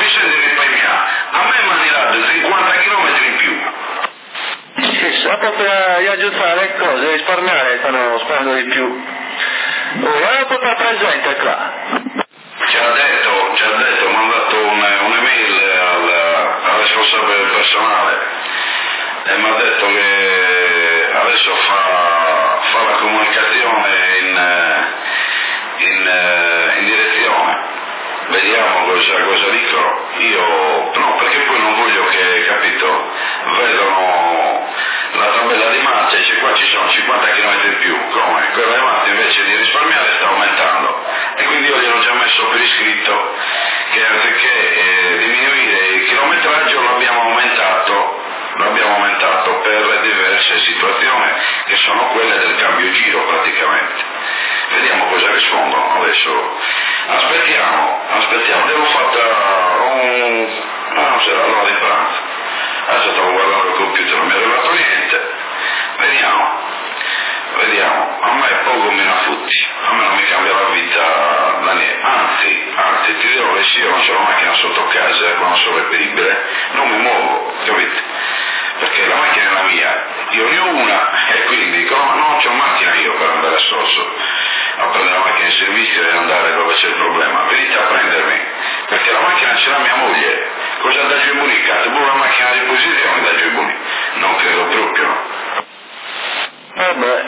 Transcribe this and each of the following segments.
senti risparmiare, a me mi ha tirato 50 km in più. Sì, per aggiustare le cose, risparmiare stanno spendendo di più. Guarda un po' presente qua. Ci ha detto, mi ha mandato un'email al responsabile del personale e mi ha detto che adesso fa la comunicazione in direzione. Vediamo cosa dicono. Io no, perché poi non voglio che, capito, vedono la tabella di marcia e qua ci sono 50 km in più, come? Quella di marcia invece di risparmiare sta aumentando. E quindi io gliel'ho già messo per iscritto che anziché diminuire il chilometraggio l'abbiamo aumentato per diverse situazioni che sono quelle del cambio giro praticamente. Vediamo cosa rispondono adesso. Aspettiamo, devo non sarà l'ora di pranzo. Adesso stavo guardando il computer, non mi è arrivato niente. Vediamo, a me poco me ne affutti, a me non mi cambia la vita da niente, anzi, ti dirò che se io non c'ho la macchina sotto casa, quando sono reperibile, non mi muovo, capite? Perché la macchina è la mia, io ne ho una e quindi dico no, non c'ho macchina io per andare a Sorso a prendere la macchina in servizio e andare dove c'è il problema, venite a prendermi, perché la macchina ce l'ha mia moglie, cosa da giù in bunica, la macchina a disposizione da giù in bunica, non credo proprio. Vabbè,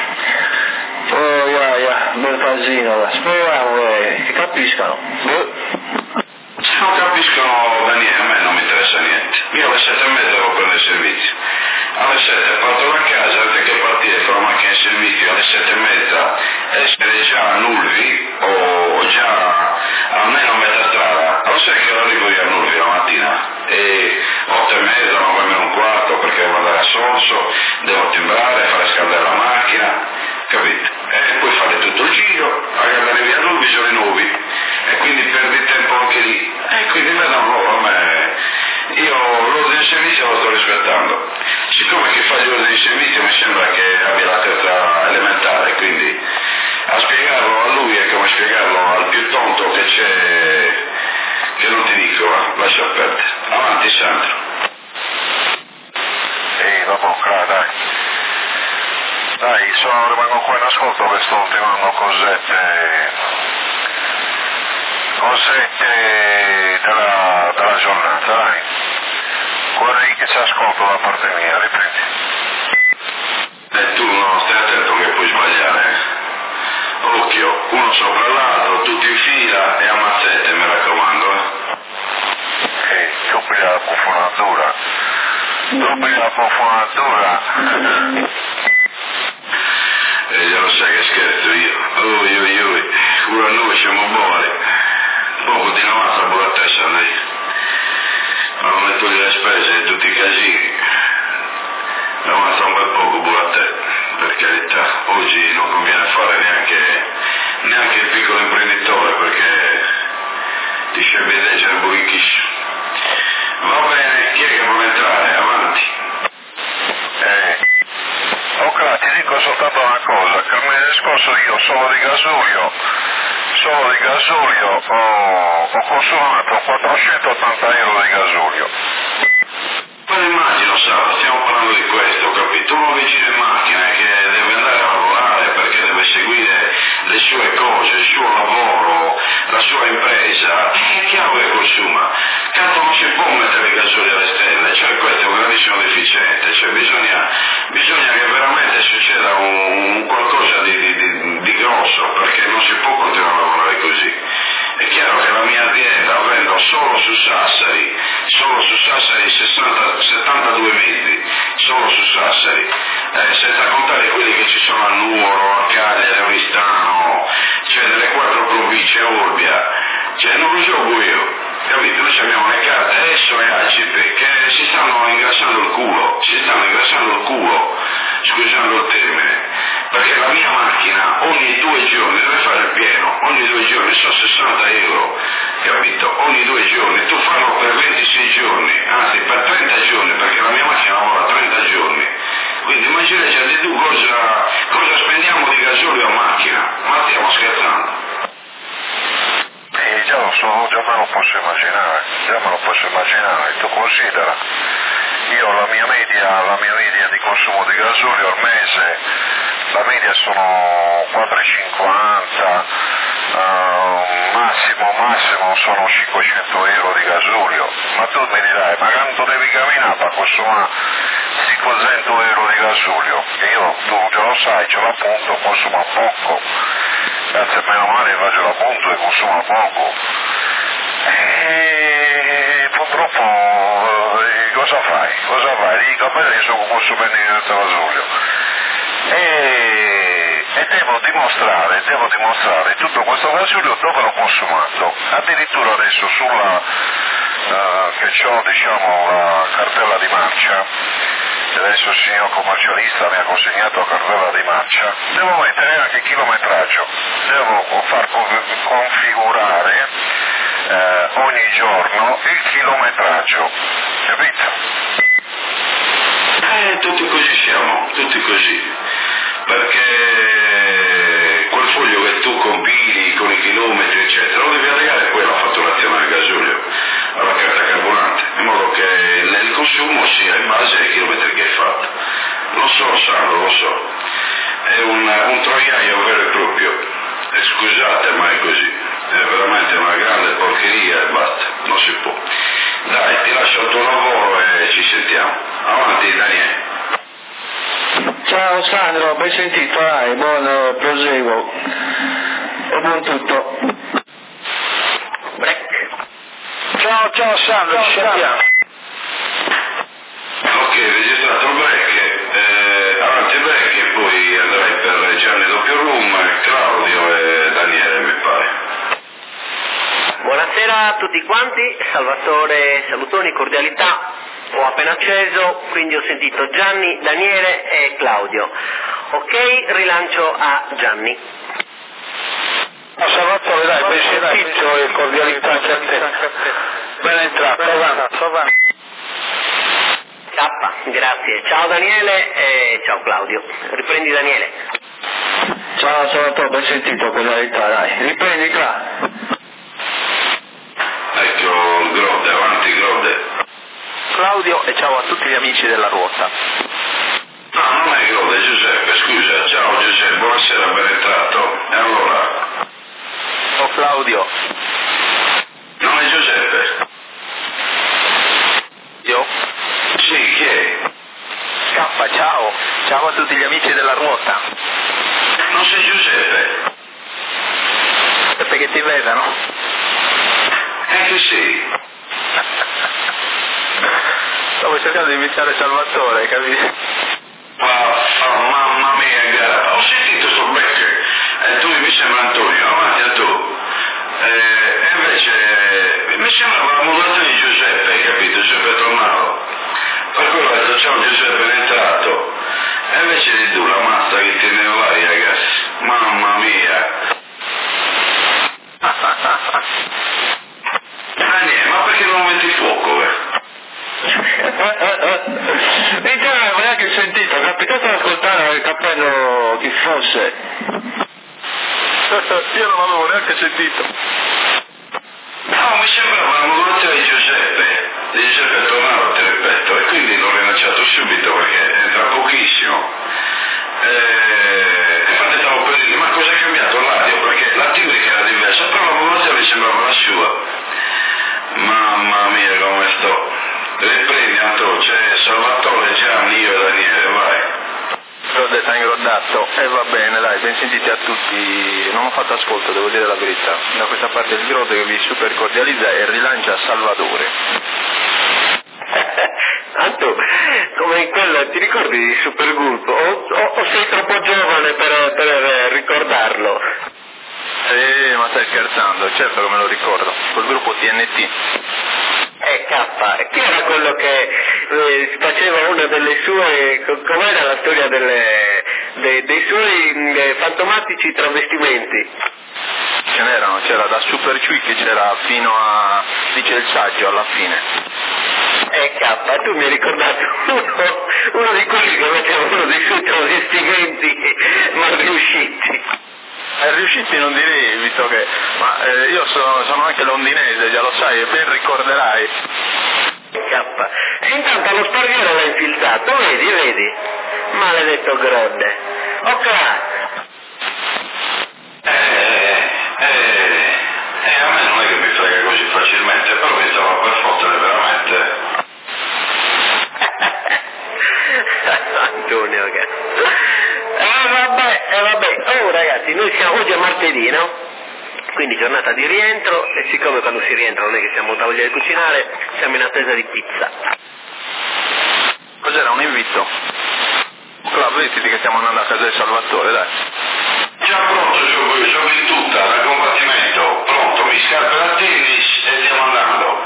bel casino, speriamo che capiscano. Se non capiscono da niente, a me non mi interessa niente. Io alle 7:30 devo prendere il servizio. Alle 7 parto da casa, anziché partire con la macchina in servizio alle 7:30, essere già a Nulvi o già almeno a metà strada. Allora sai che arrivo io a Nulvi la mattina e 8:30, 9:15, perché devo andare a Sorso, devo timbrare, fare scaldare la macchina, capite? E poi fare tutto il giro, andare via a Nulvi sono i nuovi e quindi perdi tempo anche lì. E quindi vedono loro a me, io l'ordine di servizio lo sto rispettando. Siccome chi fa gli ordini di servizio mi sembra che abbia la terza elementare, quindi a spiegarlo a lui è come spiegarlo al più tonto che c'è, che non ti dico, lascia perdere. Avanti Sandro. Sì, dopo dai. Dai, rimango qua in ascolto che sto ultimando cosette della giornata, dai. Vorrei che ci ascolto da parte mia, riprendi. E tu no, stai attento che puoi sbagliare. Occhio, uno sopra l'altro, tutti in fila e a mazzette, mi raccomando. Tu pigli la bufonatura. E già lo sai che scherzo io. Pure a noi siamo buoni. Poco di avanza pure a te, Sandri. Ma non mi togli le spese e tutti i casini. Avanza un bel poco pure a te. Per carità, oggi non conviene fare neanche il piccolo imprenditore perché ti sceglie di leggere burichiscio. Va bene, chi è che vuole entrare? Avanti. Ok, ti dico soltanto una cosa, che il mese scorso io solo di gasolio ho consumato 480 euro di gasolio. Ma immagino, Sara, stiamo parlando di questo, capito? Uno vicino in macchina che deve andare a lavorare perché deve seguire le sue cose, il suo lavoro, la sua impresa, è chiaro che consuma. Tanto non si può mettere il gasolio alle stelle, cioè questo è un grandissimo deficiente, cioè bisogna che veramente succeda un qualcosa di grosso, perché non si può continuare a lavorare così. È chiaro che la mia azienda, avendo solo su Sassari 72 mezzi, solo su Sassari, senza contare quelli che ci sono a Nuoro, a Cagliari, a Oristano, cioè nelle 4 province, Olbia, cioè non lo gioco io, capito? Noi abbiamo le carte ESSO e ACIP che si stanno ingrassando il culo, scusando il termine, perché la mia macchina ogni 2 giorni deve fare il pieno, ogni 2 giorni sono 60 euro, capito? Ogni 2 giorni, tu farlo per 26 giorni, anzi per 30 giorni, perché la mia macchina lavora 30 giorni, quindi immaginate tu cosa spendiamo di gasolio a macchina, ma stiamo scherzando. Già lo so, già me lo posso posso immaginare, tu considera, io la mia media di consumo di gasolio al mese, la media sono 4,50, massimo sono 500 euro di gasolio, ma tu mi dirai, ma quanto devi camminare per consumare 500 euro di gasolio? E io, tu già lo sai, ce l'appunto, consuma poco, grazie meno male faccio l'appunto e consuma poco. E purtroppo cosa fai? Dico, a me che sono consumenti di gasolio. E devo dimostrare tutto questo gasolio dove l'ho consumato. Addirittura adesso sulla che ho, diciamo, la cartella di marcia, adesso il signor commercialista mi ha consegnato la cartella di marcia, devo mettere anche il chilometraggio, devo far configurare ogni giorno il chilometraggio, capito? Tutti così siamo, tutti così, perché quel foglio che tu compili con i chilometri eccetera lo devi allegare poi alla fatturazione del gasolio, alla carta carburante, in modo che il consumo sia in base ai chilometri che hai fatto. Lo so Sandro, lo so, è un troiaio vero e proprio, e scusate ma è così, è veramente una grande porcheria e basta, non si può. Dai, ti lascio il tuo lavoro e ci sentiamo. Avanti Daniele. Ciao Sandro, ben sentito, dai, buon proseguo e buon tutto. Ciao Sandro, ci sentiamo. Ok, registrato il break, avanti il break e poi andrai per Gianni Doppio Room, Claudio e Daniele mi pare. Buonasera a tutti quanti, Salvatore, salutoni, cordialità. Ho appena acceso, quindi ho sentito Gianni, Daniele e Claudio. Ok, rilancio a Gianni. Salvatore, dai, ben sentito e cordialità anche a te. Ben entrato, avanti. K, grazie. Ciao Daniele e ciao Claudio. Riprendi Daniele. Ciao Salvatore, ben sentito, cordialità, dai, riprendi qua. Ecco il Grode, avanti Grode. Claudio e ciao a tutti gli amici della ruota. No, non è Grode, Giuseppe, scusa. Ciao Giuseppe, buonasera, ben entrato. E allora? Oh Claudio. Non è Giuseppe? Io? Sì, chi è? K, ciao. Ciao a tutti gli amici della ruota. Non sei Giuseppe? Giuseppe che ti vedano? Che sì. Stavo cercando di imitare Salvatore, capisci? Mamma mia, ho sentito sul becco, tu mi sembra Antonio, avanti a tu. E invece mi sembrava la modulazione di Giuseppe, hai capito? Giuseppe Tornaro. Per quello ho detto ciao Giuseppe è entrato. E invece di tu la mazza che tiene vai ragazzi. Mamma mia. Daniele, ma perché non metti fuoco, In te non avevo neanche sentito, è capitato ad ascoltare il cappello chi fosse. Io non l'avevo neanche sentito. No, mi sembrava la modulazione di Giuseppe Tornaro, ti ripeto, e quindi l'ho rilanciato subito perché entra pochissimo. E infatti stavo per dire, ma cosa è cambiato l'audio? Perché la timbrica era diversa, però la modulazione mi sembrava la sua. Mamma mia come sto. Riprendi Antonio, c'è Salvatore, Gianni, io e Daniele, vai. Grode sta ingroddato e va bene, dai, ben sentiti a tutti. Non ho fatto ascolto, devo dire la verità. Da questa parte il Grode che vi super cordializza e rilancia Salvatore. Anto, come in quella, ti ricordi di Supergulp? O sei troppo giovane per ricordarlo? Ma stai scherzando, certo che me lo ricordo, col gruppo TNT. K, chi era quello che faceva una delle sue, com'era la storia dei suoi fantomatici travestimenti? Ce n'erano, c'era da Super Cui che c'era fino a, dice il saggio alla fine. K, tu mi hai ricordato uno di quelli che faceva uno dei suoi travestimenti mal riusciti. riusciti non direi, visto che io sono anche londinese, già lo sai, e ben ricorderai. E intanto lo sparviero l'ha infilzato, vedi? Maledetto Grodde. Ok. A me non è che mi frega così facilmente, però mi stava per fottere veramente. Antonio, che... vabbè. Oh ragazzi, noi siamo oggi a martedì, no? Quindi giornata di rientro, e siccome quando si rientra non è che siamo a voglia di cucinare, siamo in attesa di pizza. Cos'era, un invito? Claudio, vedi che stiamo andando a casa del Salvatore, dai. Già pronto, sono in tutta, dal combattimento, pronto, mi scarpe da tennis e stiamo andando.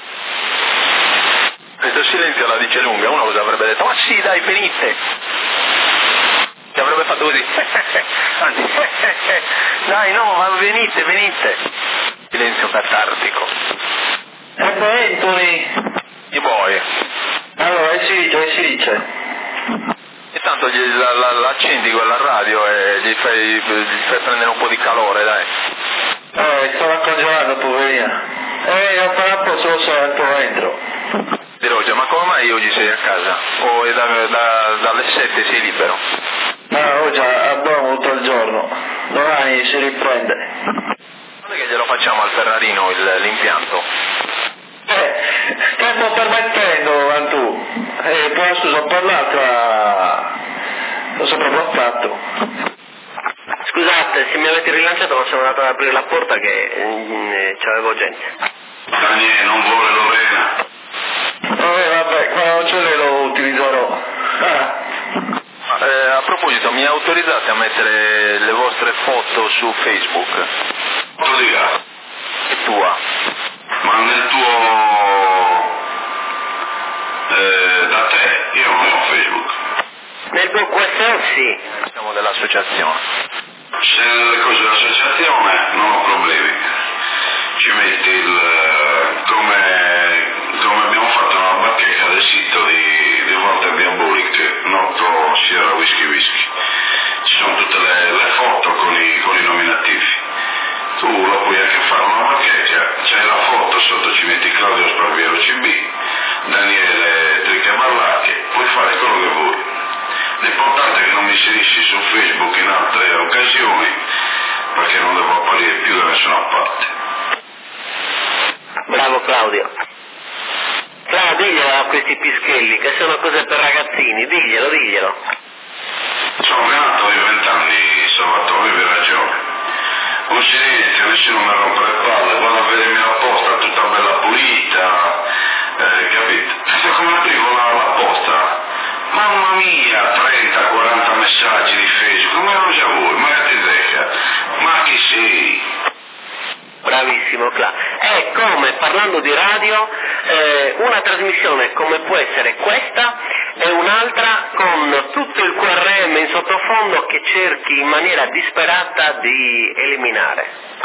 Questo silenzio la dice lunga, uno cosa avrebbe detto? Ma sì, dai, venite! Che avrebbe fatto così, anzi, dai, no, ma venite! Silenzio catartico. E poi, Anthony? I boy. Allora, si dice. E tanto l'accendi quella radio e gli fai prendere un po' di calore, dai. Stava congelando, poverina. Appena posso lo so, entro. Di Roger, ma come mai oggi sei a casa? O è dalle 7 sei libero? Oggi abbiamo tutto il giorno. Domani si riprende. Non è che glielo facciamo al Ferrarino l'impianto? Stiamo permettendo, Antù. Poi scusa, per l'altra lo so proprio fatto. Scusate, se mi avete rilanciato ma sono andato ad aprire la porta che c'avevo gente. Daniele, non vuole Lorena. Vabbè, quando ce l'è lo utilizzerò. A proposito, mi autorizzate a mettere le vostre foto su Facebook? Foto di là. E tua? Ma nel tuo... da te, io non ho Facebook. Nel tuo QSO sì. Siamo dell'associazione. Se nelle cose dell'associazione non ho problemi. Ci metti come abbiamo fatto una bacheca del sito di Walter Diabolic, noto Sierra Whisky. Ci sono tutte le foto con i nominativi. Tu lo puoi anche fare una bacheca, c'è la foto, sotto ci metti Claudio Sparviero CB, Daniele Tricca Ballacchi, puoi fare quello che vuoi. L'importante è che non mi inserisci su Facebook in altre occasioni, perché non devo apparire più da nessuna parte. Bravo Claudio. Diglielo a questi pischelli, che sono cose per ragazzini, diglielo. Sono nato di 20 anni, Salvatore, avevi ragione. Un silenzio, nessuno mi rompe le palle, vado a vedermi la posta tutta bella pulita, capito? Se come aprivo la posta, mamma mia, 30-40 messaggi di Facebook, ma non già voi, ma che ti decca? Ma chi sei? Bravissimo Cla. È come, parlando di radio, una trasmissione come può essere questa e un'altra con tutto il QRM in sottofondo che cerchi in maniera disperata di eliminare.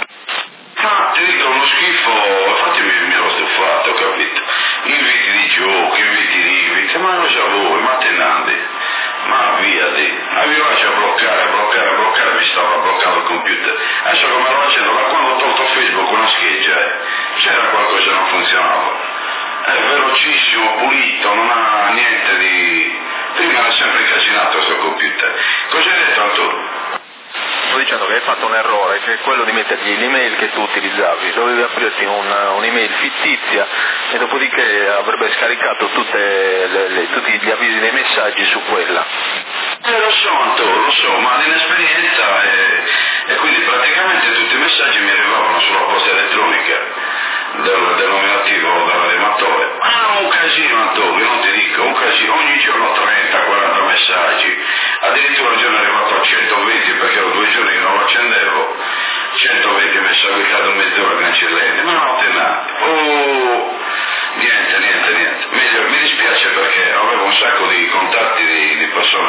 Ma ti dico uno schifo, infatti mi ero stufato, capito? Inviti di giochi, inviti, ma non già voi, ma tenandi, ma via di, arrivaci a bloccare, mi stava bloccando il computer. Adesso come lo facendo, da quando ho tolto Facebook una scheggia, c'era qualcosa che non funzionava. È velocissimo, pulito, non ha niente di... Prima era sempre incasinato questo computer. Cosa hai detto Antonio? Sto dicendo che hai fatto un errore, che è quello di mettergli l'email che tu utilizzavi. Dovevi aprirti un'email fittizia e dopodiché avrebbe scaricato tutti gli avvisi dei messaggi su quella. Lo so Antonio, lo so, ma l'inesperienza e quindi praticamente tutti i messaggi mi arrivavano sulla posta elettronica del nominativo dell'animatore. Ma un casino Antonio, non ti dico, un casino, ogni giorno 30-40 messaggi, addirittura un giorno è arrivato a 120 perché ero 2 giorni che non lo accendevo, 120 messaggi cada mezz'ora cancellati, ma non tenate. Niente. Meglio, mi dispiace perché avevo un sacco di contatti di persone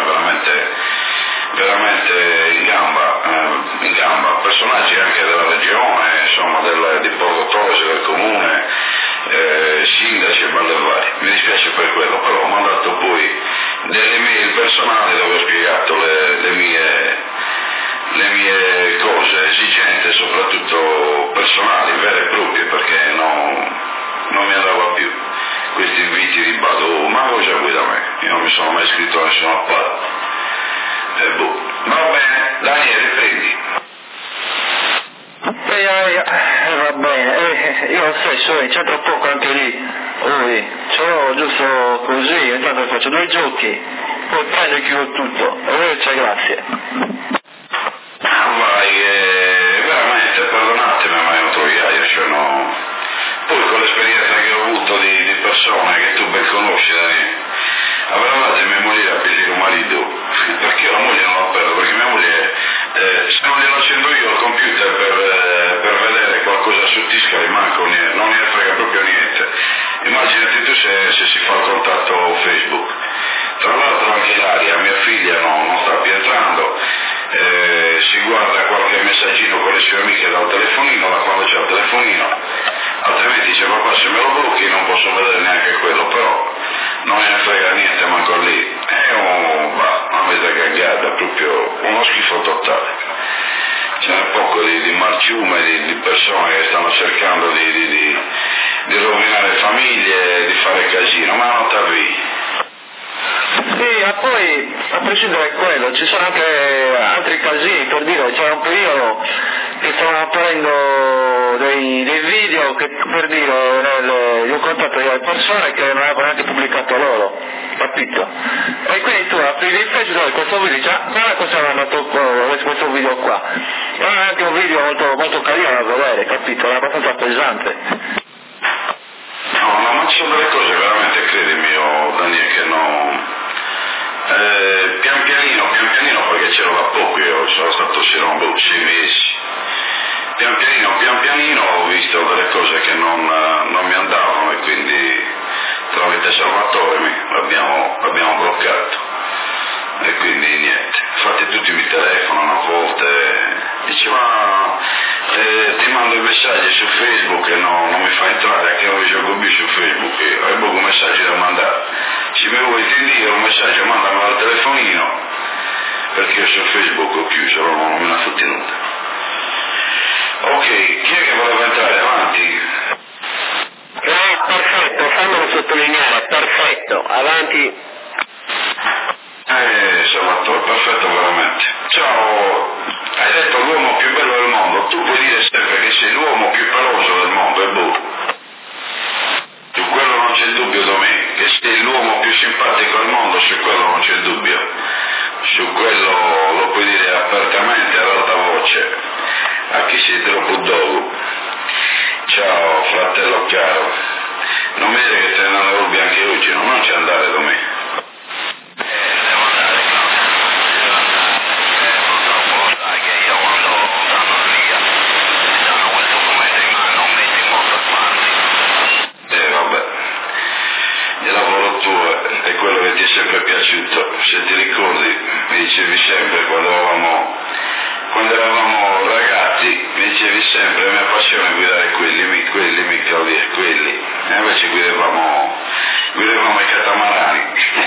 veramente in gamba, personaggi anche della regione, insomma di Borgo Tosi, del comune, sindaci e ballevari. Mi dispiace per quello, però ho mandato poi delle mail personali dove ho spiegato le le mie cose, esigenze soprattutto personali, vere e proprie, perché non mi andava più questi inviti di bado, ma cosa vuoi da me? Io non mi sono mai iscritto a nessun appalto. Va bene, Daniele, prendi. Va bene, io stesso c'entro poco anche lì, c'ho giusto così, intanto faccio 2 giochi, poi prendo e chiudo tutto, e grazie. Vai, veramente, perdonatemi, ma è un troiaio, cioè no. Poi con l'esperienza che ho avuto di persone che tu ben conosci, avevate mia moglie a piacere un marito, perché la moglie non la perdo, perché mia moglie, se non glielo accendo io al computer per vedere qualcosa su Tiscali, manco niente, non ne frega proprio niente. Immaginati tu se si fa il contatto Facebook. Tra l'altro anche Ilaria, mia figlia, non sta più entrando, si guarda qualche messaggino con le sue amiche dal telefonino, da quando c'è il telefonino, altrimenti dice papà se me lo blocchi non posso vedere neanche quello, però non ne frega niente manco lì, è una mezza gaggata, proprio uno schifo totale. Ce n'è poco di marciume, di persone che stanno cercando di rovinare famiglie, di fare casino, ma non t'avvii. Sì, ma poi a prescindere da quello ci sono anche altri casini, per dire, c'era un periodo che stavano apparendo dei video che, per dire, io ho contatto delle persone che non avevano neanche pubblicato loro, capito? E quindi tu apri il Facebook e questo video dici, guarda cosa hanno mandato questo video qua, e non è anche un video molto carino da vedere, capito? È abbastanza pesante. No, ma ci sono delle cose veramente, credimi, Daniele, che no. Pian pianino, perché c'ero da poco, io sono stato 6 mesi. Pian pianino ho visto delle cose che non mi andavano e quindi tramite Salvatore l'abbiamo bloccato. E quindi niente, infatti tutti mi telefonano a volte, dice ma ti mando i messaggi su Facebook e non mi fa entrare, anche non gioco più su Facebook, ho poco messaggi da mandare, se mi vuoi dire un messaggio mandamelo al telefonino, perché io su Facebook ho chiuso, non me ne ha fotti nulla. Ok, chi è che voleva entrare? Avanti. Perfetto, fammelo sottolineare, perfetto, avanti. Salvatore, perfetto veramente. Ciao, hai detto l'uomo più bello del mondo, tu puoi dire sempre che sei l'uomo più peloso del mondo, e boh. Su quello non c'è il dubbio da me, che sei l'uomo più simpatico al mondo, su quello non c'è il dubbio. Su quello lo puoi dire apertamente, ad alta voce, a chi sei troppo dogo. Ciao, fratello caro, non mi dire che te ne rubi anche oggi, non ci andare da me. È quello che ti è sempre piaciuto, se ti ricordi mi dicevi sempre quando eravamo ragazzi, mi dicevi sempre la mia passione è guidare quelli mica dire quelli, e invece guidavamo i catamarani.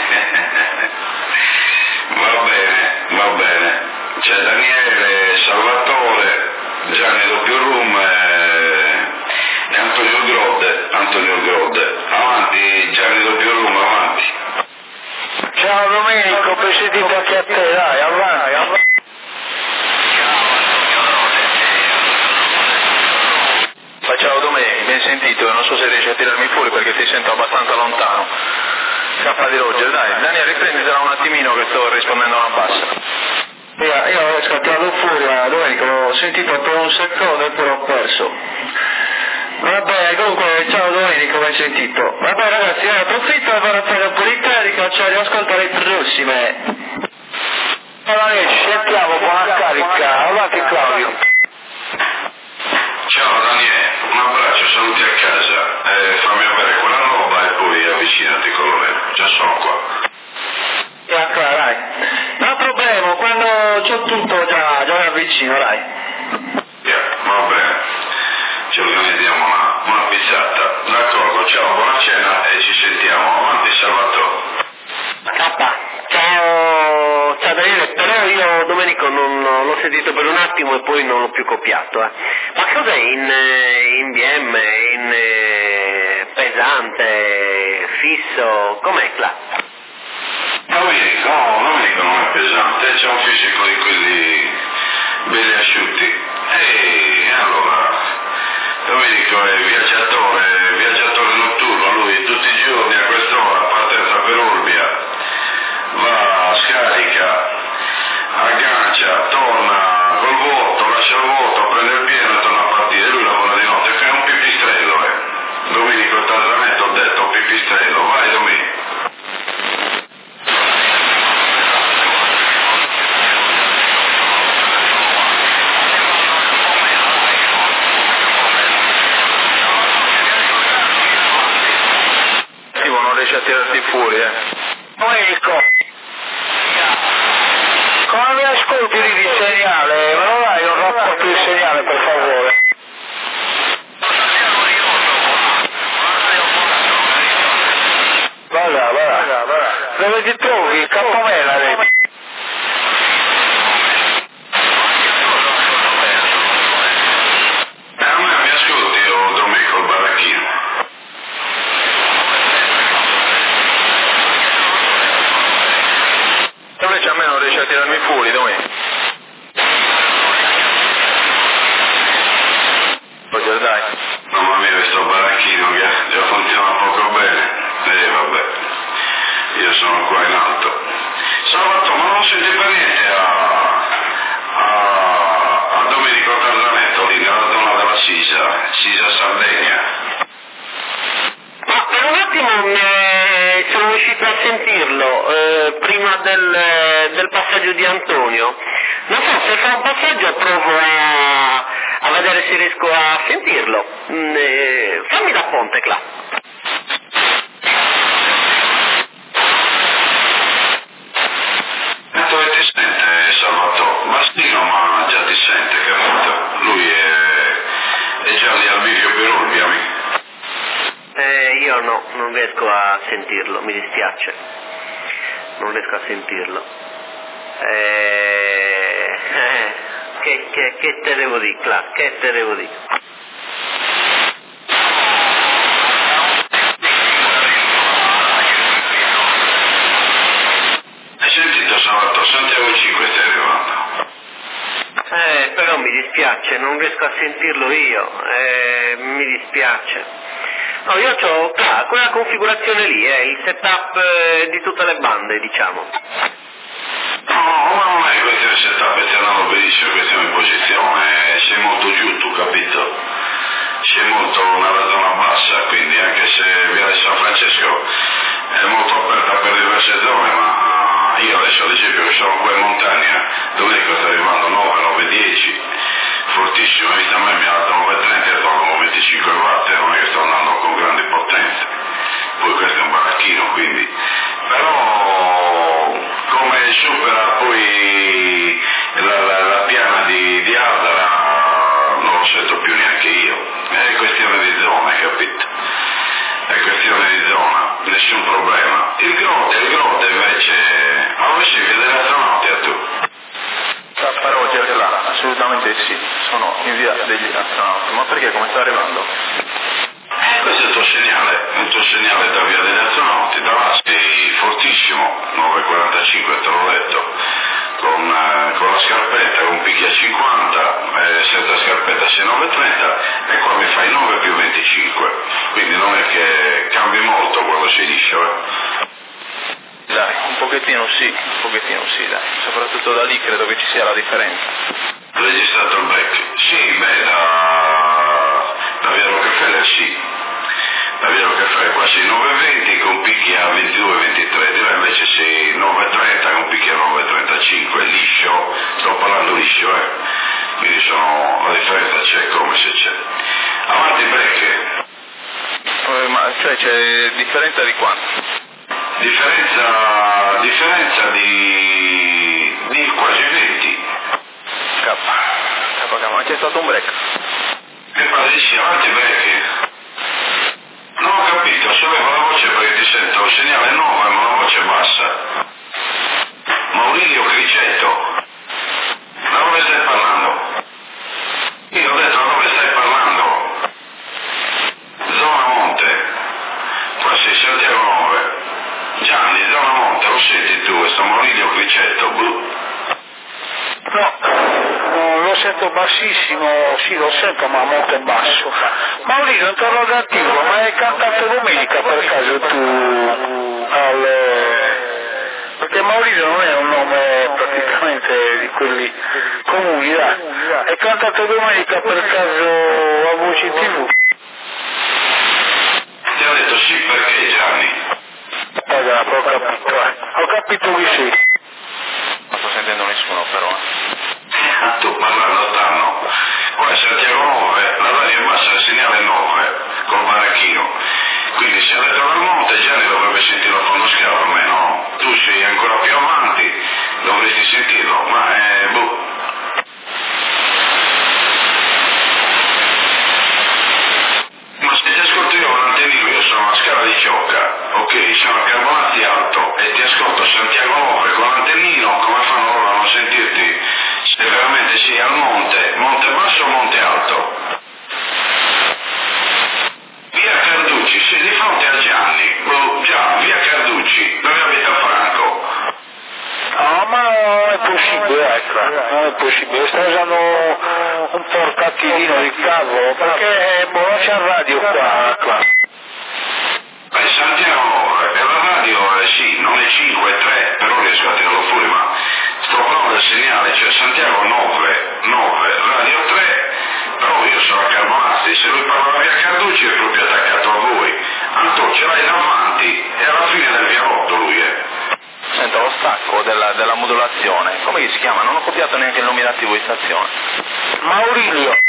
Va bene, c'è Daniele, Salvatore, Gianni Doppio Rum e Antonio Grode, avanti Gianni Doppio Rum, avanti. Ciao Domenico, per sentire anche a te, dai, avanti. Ciao Domenico, ben sentito, non so se riesci a tirarmi fuori perché ti sento abbastanza lontano. Scappa di Roger, dai, Daniele riprenditela un attimino che sto rispondendo a una bassa. Io ho scattato fuori a Domenico, l'ho sentito per un secondo e poi l'ho perso. Vabbè, comunque, ciao Domenico, ben sentito. Vabbè ragazzi, approfitto per fare un po' di carica, cioè riascolta le prossime. Allora, ci sentiamo, buona carica, avanti Claudio. Ciao Daniele, un abbraccio, saluti a casa, fammi avere quella roba e poi avvicinati con Lorena, già sono qua. Dai. Non ho problema, quando c'ho tutto già mi avvicino, dai. Va bene, ci organizziamo una pizzata, d'accordo, ciao, buona cena e ci sentiamo, avanti Salvatore. Ciao Daniele, però però io Domenico non l'ho sentito per un attimo e poi non l'ho più copiato. Ma cos'è in BM, in pesante, fisso, com'è là? Domenico non è pesante, c'è un fisico di quelli belli asciutti e allora Domenico è viaggiatore notturno, lui tutti i giorni a quest'ora partenza per Olbia, va, scarica, aggancia, torna col vuoto, lascia il vuoto, prende il pieno e torna a partire, lui lavora di notte, è un pipistrello, Domenico Tarzaneto, ho detto pipistrello, vai Domenico. Non riesci a tirarti fuori, Domenico, come mi ascolti lì di segnale? Me lo dai un rapporto di segnale per favore? Va. Dove ti trovi? Campomela lì? A me mi ascolti io Domenico il baracchino. Invece a me non riesci a tirarmi fuori, Domenico. Roger, dai. Mamma mia, questo baracchino che già funziona poco bene. Vabbè, io sono qua in alto. Salvatore, ma non senti per niente a Domenico Tarzaneto lì nella zona della Sisa Sardegna? Ma per un attimo sono riuscito a sentirlo prima del passaggio di Antonio. Non so, se fa un passaggio provo a vedere se riesco a sentirlo. Fammi da ponte, là. Dove ti sente Salvatore? Mastino ma già ti sente, capito? Lui è già lì al bivio per Olbia, amico. Io no, non riesco a sentirlo, mi dispiace. Non riesco a sentirlo. Che te devo dire, Cla? Che te devo dire? Hai sentito Salvatore? Santiago 5 stai arrivando. Però mi dispiace, non riesco a sentirlo io, mi dispiace. No, io ho quella configurazione lì, il setup di tutte le bande, diciamo. No, ma non è questione di setup, stai andando benissimo, è questione di posizione, sei molto giù, tu capito? Sei molto nella zona bassa, quindi anche se Viale San Francesco è molto aperta per diverse zone, ma io adesso ad esempio che sono qua in montagna, Domenico sta arrivando 9, 9, 10, fortissimo, visto a me mi ha dato 9,30 e tolgo 25 watt, non è che sto andando con grandi potenze, poi questo è un baracchino quindi, però come supera poi la piana di Ardara non lo sento più neanche io, è questione di zona, hai capito? È questione di zona, nessun problema. Il grotte invece, ma dove sei via della astronauti a tu? Roger, là, assolutamente sì, sono in via degli astronauti, ma perché come sta arrivando? Questo è il tuo segnale da via degli astronauti, da là sei fortissimo, 9,45 te l'ho detto, con la scarpetta con picchi a 50, senza scarpetta sei 9,30 e qua mi fai 9 più 25, quindi non è che cambi molto quando sei liscio, Dai, un pochettino sì, dai, soprattutto da lì credo che ci sia la differenza. Registrato il back? Sì, da via Rockefeller sì. Da via Rockefeller qua sei 9,20 con picchi a 22,23, di là invece sei 9,30 con picchi a 9,35, liscio, sto parlando liscio, quindi la differenza c'è come se c'è. Avanti break. Ma cioè c'è differenza di quanto? Differenza di quasi 20. Ma c'è stato un break. Che pare sia avanti break. Non ho capito, sollevo la voce perché ti sento un segnale nuovo ma una voce bassa. Maurizio Cricetto. concetto, No, lo sento bassissimo, sì lo sento ma molto basso. Maurizio, interrogativo, ma hai cantato domenica per caso tu perché Maurizio non è un nome praticamente di quelli comuni, dai. Hai cantato domenica per caso a Voci TV? Ti ho detto sì perché Gianni? Ho capito chi sei. Non sto sentendo nessuno però. Tu parlando stanno, qua a Santiago 9, la radio è bassa il segnale 9, col baracchino. Quindi se andate dal monte Gianni dovrebbe sentirlo a fondo scavo, a me no? Tu sei ancora più avanti, dovresti sentirlo, ma Ma se ti ascolto io con l'antennino, io sono alla scala di Ciocca, ok, sono a Carbonati alto e ti ascolto a Santiago 9 con l'antennino, come fanno loro a non sentirti se veramente sei al monte basso o monte alto? Via Carducci, sei di fronte a Gianni, già, via Carducci, dove abita Franco? No, ma non è possibile, non è possibile, stai usando un portatillino di cavolo, perché non c'è radio qua. Santiago 9, e la radio sì, non è 5, è 3, però riesco a tirarlo fuori, ma sto parlando del segnale, cioè Santiago 9, radio 3, però io sono a Carbonati, se lui parla via Carducci è proprio attaccato a voi. Anto, ce l'hai davanti, è alla fine del vialotto lui è. Sento lo stacco della modulazione, come si chiama? Non ho copiato neanche il nominativo di stazione. Maurizio.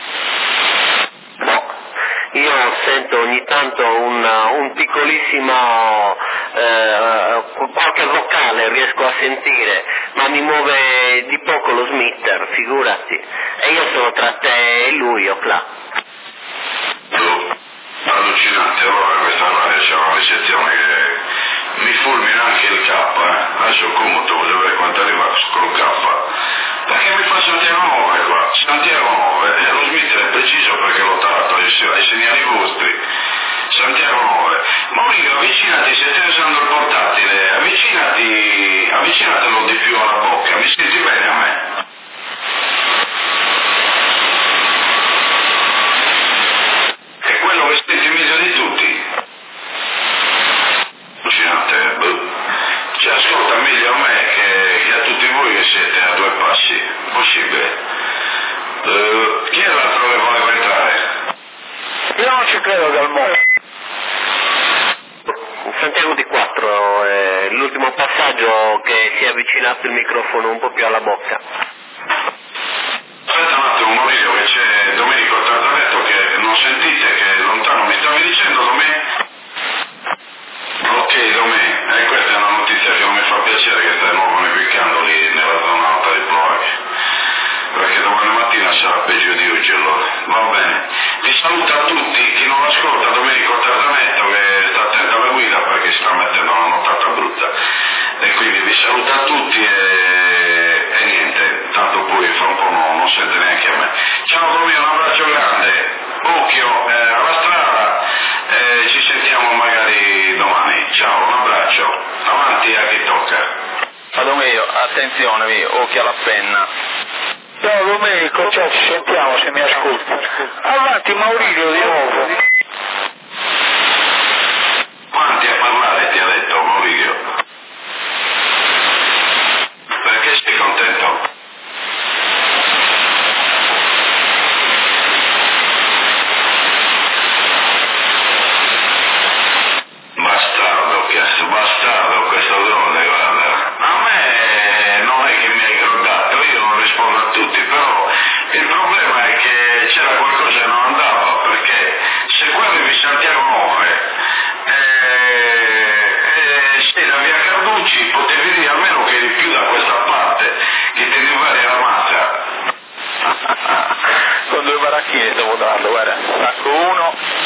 No, io sento ogni tanto un piccolissimo qualche vocale riesco a sentire, ma mi muove di poco lo smitter, figurati. E io sono tra te e lui, là. Allucinante, allora questa radio c'è una ricezione che mi fulmina anche il K, adesso commuto, voglio vedere quanto arriva col K, perché mi fa Santiago 9 qua, Santiago 9, e lo smitter è preciso perché l'ho tarato ai segnali vostri, Santiago 9, Maurizio avvicinati, se stai usando il portatile, avvicinatelo di più alla bocca, mi senti bene a me? È quello che senti meglio di tutti. Cioè, ascolta meglio a me che a tutti voi che siete a due passi, possibile. Chi è l'altro che voleva entrare? Io non ci credo dal mondo. Santiago di 4 è l'ultimo passaggio che si è avvicinato il microfono un po' più alla bocca. Aspetta un attimo Maurizio che c'è Domenico Tartaretto che non sentite, che lontano mi stavi dicendo Domenico? Ok Domè, questa è una notizia che non mi fa piacere che stai nuovo nevicando lì nella zona alta di Ploaghe, perché domani mattina sarà peggio di oggi allora. Va bene, vi saluto a tutti, chi non ascolta Domenico Tartaretto che sta attento alla guida perché si sta mettendo una nottata brutta, e quindi vi saluto a tutti e niente, tanto poi fra un po' non sente neanche a me. Ciao Domenico, un abbraccio grande, occhio alla strada, ci sentiamo magari domani. Ciao, un abbraccio, avanti a chi tocca. Vado meglio, attenzione, occhio alla penna. Ciao Domenico, ciao, ci sentiamo se mi ascolti. Avanti Maurizio di nuovo. Avanti a parlare, ti ha detto Maurizio. Perché sei contento? Bastardo questo drone, guarda. A me non è che mi hai grogato, io non rispondo a tutti, però il problema è che c'era qualcosa che non andava, perché se guardi Santiago 9 sei da via Carducci, potevi dire almeno che eri più da questa parte, che ti rivali la massa. Con due baracchini stavo dando, guarda, sacco uno.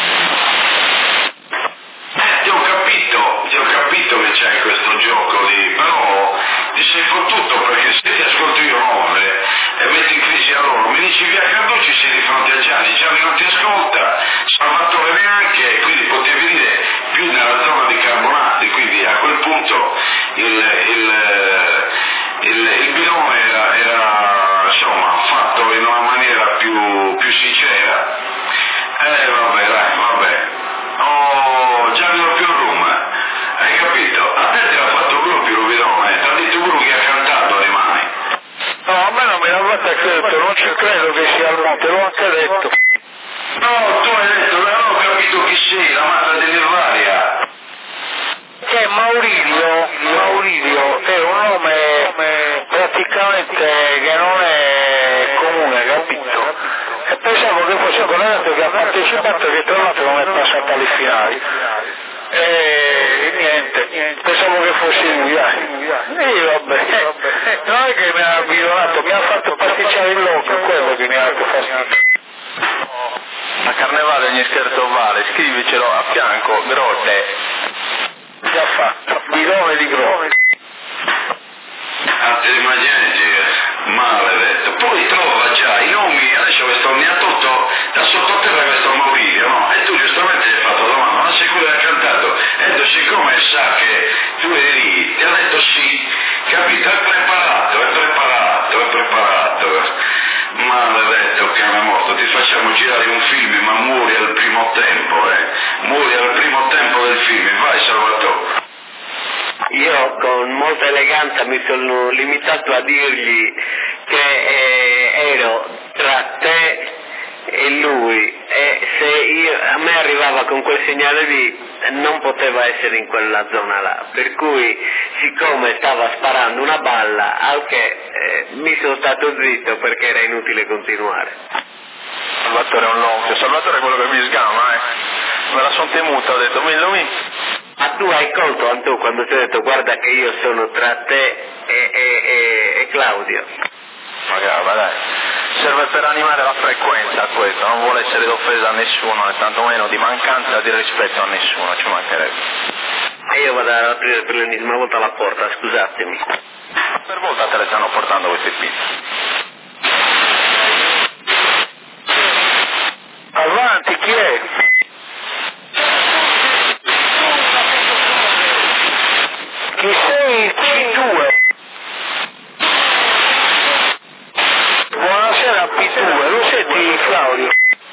Ti ho capito che c'è questo gioco lì, però ti sei fottuto perché se ti ascolto io 9 e metti in crisi a loro, mi dici via Carducci sei di fronte a Gianni non ti ascolta, Salvatore neanche, quindi potevi dire più nella zona di Carbonati, quindi a quel punto il Alberto, non ci credo che sia lui, te l'ho anche detto. No, tu hai detto, non ho capito chi sei, la madre dell'Irvaria. Maurilio è un nome praticamente che non è comune, capito? E pensavo che fosse quello che ha partecipato, che tra l'altro non è passato alle finali. E niente, pensavo che fosse lui, e vabbè, non è che mi ha violato, mi ha fatto pasticciare il loco, quello che mi ha dato fastidio. A Carnevale ogni scherzo vale, scrivicelo a fianco, Grotte. Già fatto, bidone di Grotte. A te immagini, maledetto. Poi trova già i nomi, adesso questo mi ha tolto da sottoterra questo Maurizio, no? E tu giustamente gli hai fatto la domanda, ma sicuro ha cantato? E tu siccome sa che tu eri lì, ti ha detto sì, capito? È preparato. Maledetto cane morto, ti facciamo girare un film, ma muori al primo tempo, muori al primo tempo del film, vai Salvatore. Io con molta eleganza mi sono limitato a dirgli che ero tra te e lui, e se a me arrivava con quel segnale lì non poteva essere in quella zona là, per cui siccome stava sparando una balla, al che mi sono stato zitto perché era inutile continuare. Salvatore è un lonchio, Salvatore è quello che mi sgama, me la son temuta, ho detto mi. Ma tu hai colto, Antò, quando ti ho detto guarda che io sono tra te e Claudio? Magari, dai. Serve per animare la frequenza questo, non vuole essere d'offesa a nessuno, né tantomeno di mancanza di rispetto a nessuno, ci mancherebbe. E io vado ad aprire per l'ennesima volta la porta, scusatemi. Per volta te le stanno portando questi pizzi. Avanti, chi è? Chi sei? C2. Buonasera P2, lo senti Claudio?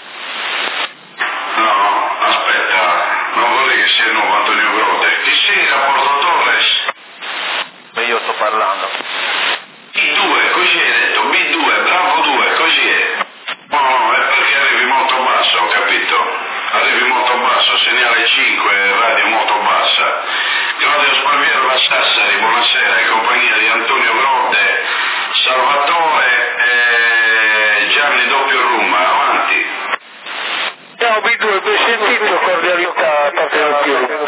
No, aspetta, non vorrei che sia il nuovo Antonio Grotte. Chi sei da Porto Torres? Io sto parlando. B2, così hai detto, B2, bravo 2, così è. No, è perché arrivi molto basso, ho capito. Arrivi molto basso, segnale 5, radio molto bassa. Claudio Sparviero da Sassari, buonasera, in compagnia di Antonio Grotte, Salvatore e Gianni Doppio Rumma, avanti. Ciao B2, ben sentito, cordialità da parte del Piero.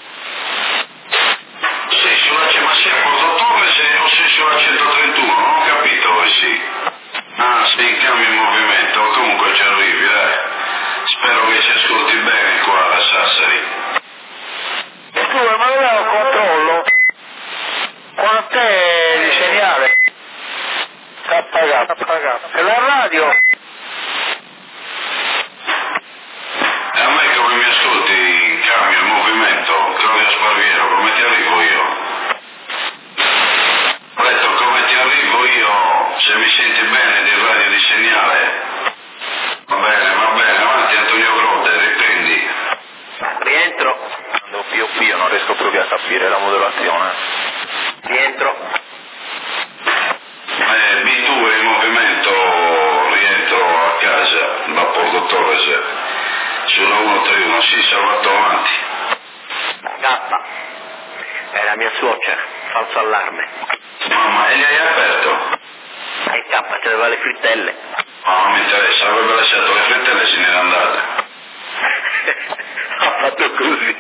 Sei ma sei a Porto Torres o sei sulla 131? Non ho capito, sì. Ah, sei in cambio in movimento, comunque ci arrivi, dai. Spero che ci ascolti bene qua da Sassari. E tu, ma non è un controllo? Quant'è di segnale? KK. E la radio? E a me come mi ascolti in cambio in movimento, Claudio Sparviero, come ti arrivo io? Ho detto come ti arrivo io, se mi senti bene di radio di segnale. Va bene, avanti Antonio Grotte, riprendi. Rientro. Quando pio non riesco proprio a capire la modulazione. Rientro. B2 in movimento, rientro a casa da Porto Torres sulla 131, sì Salvatore, avanti. K. È la mia suocera, falso allarme. Mamma, e gli hai aperto? E K, c'aveva le frittelle. No, non mi interessa, avrebbe lasciato le frittelle e se n'era andata. Ha fatto così.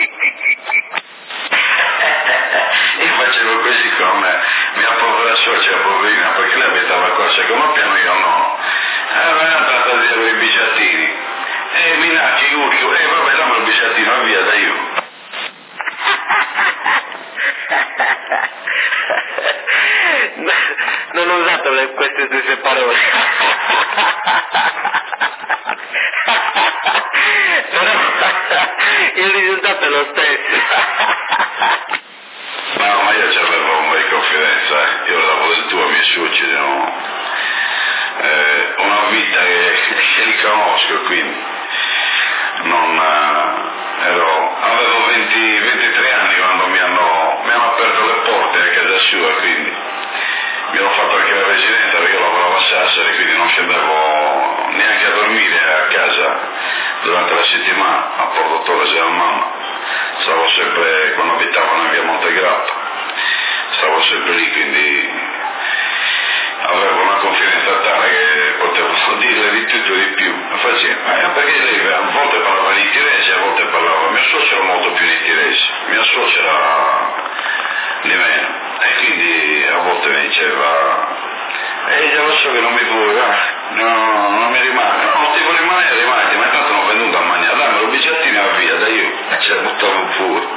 Io facevo così con mia povera suocera, poverina, perché lei abitava qua al secondo piano, io no. Era entrata a dire i bisciattini. E Minacchi, Urchio, vabbè, dammi il bisciattino e via da io. Non ho usato queste stesse parole. Però il risultato è lo stesso. No, ma io c'avevo un po' di confidenza, io dopo del tuo mi succedono una vita che li conosco, quindi non avevo 23 anni quando mi hanno aperto le porte a casa sua, quindi mi hanno fatto anche la residenza perché io lavoravo a Sassari. settimana a Porto Torres e al Mamma, stavo sempre, quando abitavano in via Montegrappa, stavo sempre lì, quindi avevo una confidenza tale che potevo dire di tutto e di più, perché lei a volte parlava in tirese, a volte parlava, mio suocero era molto più in tirese, mia suocera di meno, e quindi a volte mi diceva, già lo so che non mi vuoi, non mi rimane, no, non ti vuoi rimanere, ma intanto non ho venuto a mangiare, dai, me lo bigliettino va via, dai io, e ce la buttavo fuori.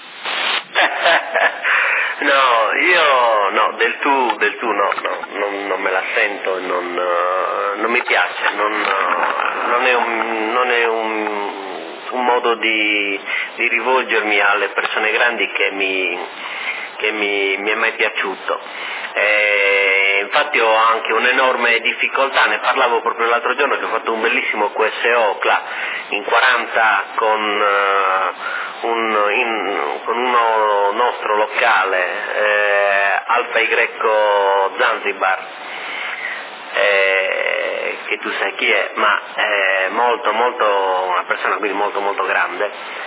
No, io no, del tu no, non me la sento, non mi piace, non è un modo di rivolgermi alle persone grandi che mi è mai piaciuto. Infatti ho anche un'enorme difficoltà, ne parlavo proprio l'altro giorno che ho fatto un bellissimo QSO in 40 con uno nostro locale, Alfa Y Zanzibar, che tu sai chi è, ma è una persona quindi molto molto grande.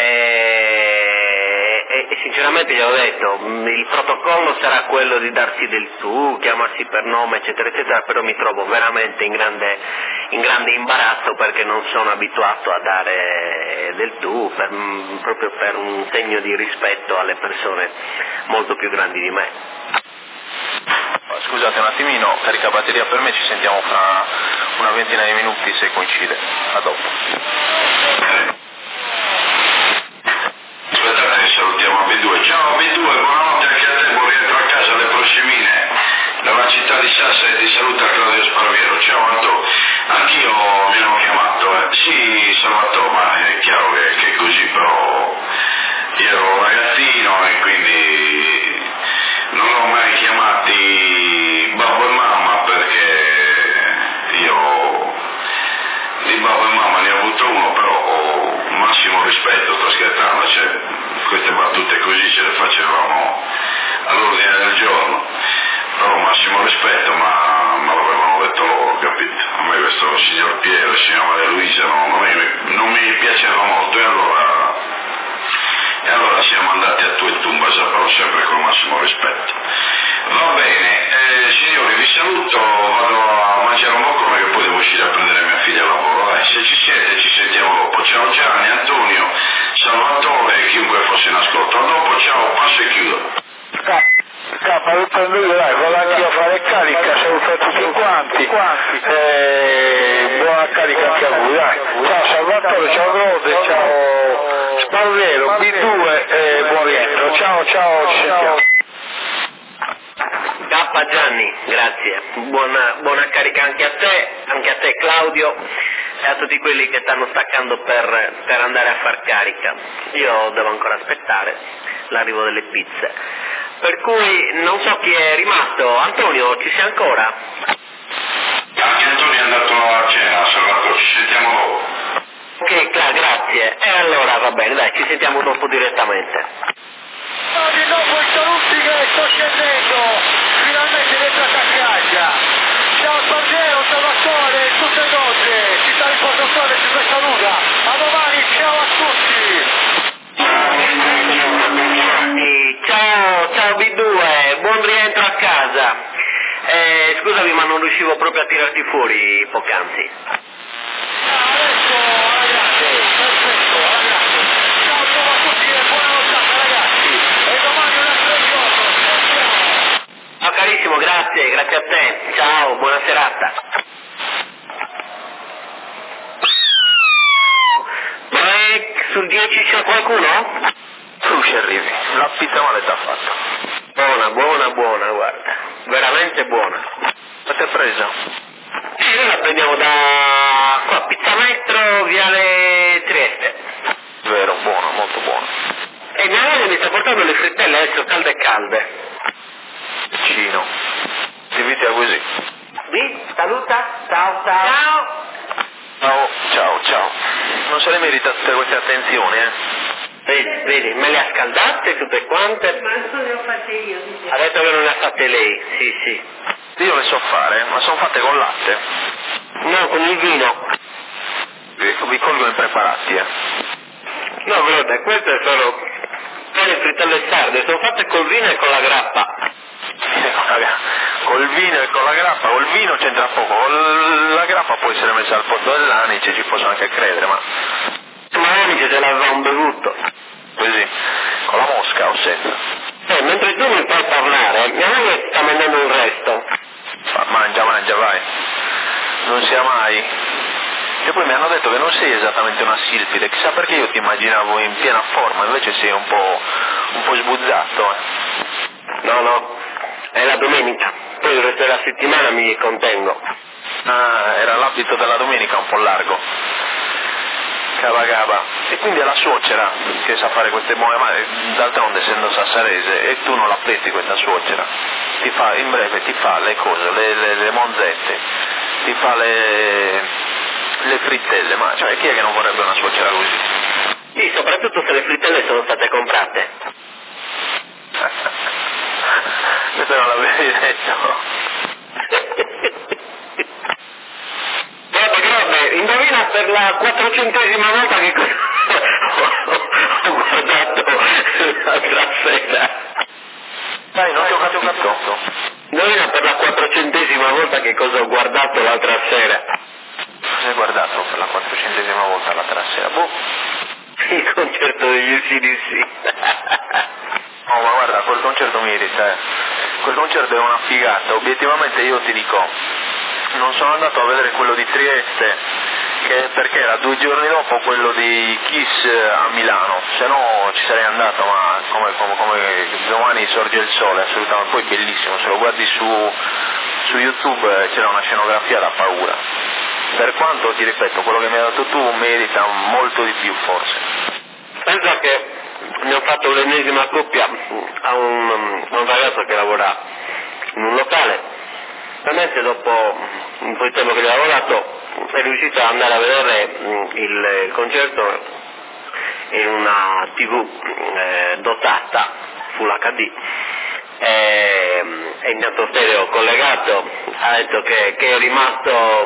E sinceramente gli ho detto, il protocollo sarà quello di darsi del tu, chiamarsi per nome eccetera eccetera, però mi trovo veramente in grande imbarazzo perché non sono abituato a dare del tu, proprio per un segno di rispetto alle persone molto più grandi di me. Scusate un attimino, carica batteria per me, ci sentiamo fra una ventina di minuti se coincide. A dopo. Aspettate che salutiamo B2. Ciao B2, buonanotte anche a te, buon rientro a casa alle prossimine. Dalla città di Sassari ti saluta Claudio Sparviero. Ciao Anto, anch'io mi hanno chiamato. Sì, Salvatore, ma è chiaro che è così, però io ero ragazzino e quindi non ho mai chiamati babbo e mamma perché io di babbo e mamma ne ho avuto uno, però ho massimo rispetto, sto scherzando, cioè, queste battute così ce le facevamo all'ordine del giorno, però massimo rispetto, ma l'avevano detto loro, capito? A me questo signor Piero e signora Maria Luisa non mi piaceva molto e allora siamo andati a Tuetumba, però sempre con massimo rispetto. Va bene, signori, vi saluto, vado a mangiare un boccone che poi devo uscire a prendere mia figlia al lavoro. Se ci siete ci sentiamo dopo. Ciao Gianni, Antonio, Salvatore e chiunque fosse in ascolto. A dopo, ciao, passo e chiudo. Lo prendo io, dai, vado anche a fare carica, saluto a tutti quanti, buona carica anche a voi, dai. Ciao Salvatore, ciao Rode, ciao Sparviero, B2 buon rientro, ciao, ci sentiamo. K Gianni, grazie, buona carica anche a te Claudio e a tutti quelli che stanno staccando per andare a far carica. Io devo ancora aspettare l'arrivo delle pizze, per cui non so chi è rimasto. Antonio, ci sei ancora? Anche Antonio è andato a cena, Salvatore, ci sentiamo dopo. Ok, grazie, e allora va bene, dai, ci sentiamo dopo direttamente. Di nuovo i saluti che sto scendendo, finalmente dentro a Cascaglia. Ciao Sparviero, Salvatore, tutte e due, città di Porto Torres ci saluta. A domani, ciao a tutti. Ciao B2, buon rientro a casa. Scusami ma non riuscivo proprio a tirarti fuori poc'anzi. Adesso, ragazzi, perfetto, ragazzi. Ciao a tutti e buona nottata ragazzi. E domani un altro giorno. Ciao carissimo, grazie a te. Ciao, buona serata. Sul 10 c'è qualcuno? Tu ci arrivi, la pizza maletta fatta. Buona, guarda, veramente buona. Quanto è presa? Sì, noi la prendiamo da qua, Pizza Metro, Viale Trieste. Vero, buona, molto buona. E mia madre mi sta portando le frittelle adesso calde. Vicino. Ti inviti a così. Vi saluta, ciao. Ciao. Non se le merita tutte queste attenzioni, Vedi, me le ha scaldate tutte quante. Ma adesso le ho fatte io. Ha detto che non le ha fatte lei, sì. Io le so fare, ma sono fatte con latte. No, con il vino. vi colgo impreparati, No, guarda, queste sono le frittelle sarde, sono fatte col vino e con la grappa. Col vino e con la grappa, col vino c'entra poco, la grappa può essere messa al posto dell'anice, ci posso anche credere, ma l'anice te l'avevamo bevuto. Così, con la mosca o senza? Mentre tu mi fai parlare, mia moglie sta mandando un resto. Mangia, vai, non sia mai. E poi mi hanno detto che non sei esattamente una silfide, chissà perché io ti immaginavo in piena forma, invece sei un po' sbuzzato. No, è la domenica, poi il resto della settimana mi contengo. Ah, era l'abito della domenica un po' largo. Cava. E quindi è la suocera che sa fare queste buone mani, d'altronde essendo sassarese, e tu non la pesti questa suocera. In breve ti fa le cose, le monzette, ti fa le frittelle, ma cioè chi è che non vorrebbe una suocera così? Sì, soprattutto se le frittelle sono state comprate. Questo non l'avevi detto. Guarda, indovina per la 400esima volta che ho guardato l'altra sera. Dai, non ti ho capito. Indovina per la 400esima volta che cosa ho guardato l'altra sera. Cosa hai guardato per la 400esima volta l'altra sera? Il concerto degli AC/DC. Oh, ma guarda, quel concerto mi irrita, Quel concerto è una figata, obiettivamente io ti dico, non sono andato a vedere quello di Trieste, perché era 2 giorni dopo quello di Kiss a Milano, se no ci sarei andato, ma come domani sorge il sole, assolutamente, poi bellissimo, se lo guardi su YouTube c'era una scenografia da paura. Per quanto, ti ripeto, quello che mi hai dato tu merita molto di più forse. Pensa che ne ho fatto l'ennesima coppia a un ragazzo che lavora in un locale, veramente dopo un po' di tempo che gli ho lavorato è riuscito ad andare a vedere il concerto in una TV dotata Full HD e in stereo collegato, ha detto che è rimasto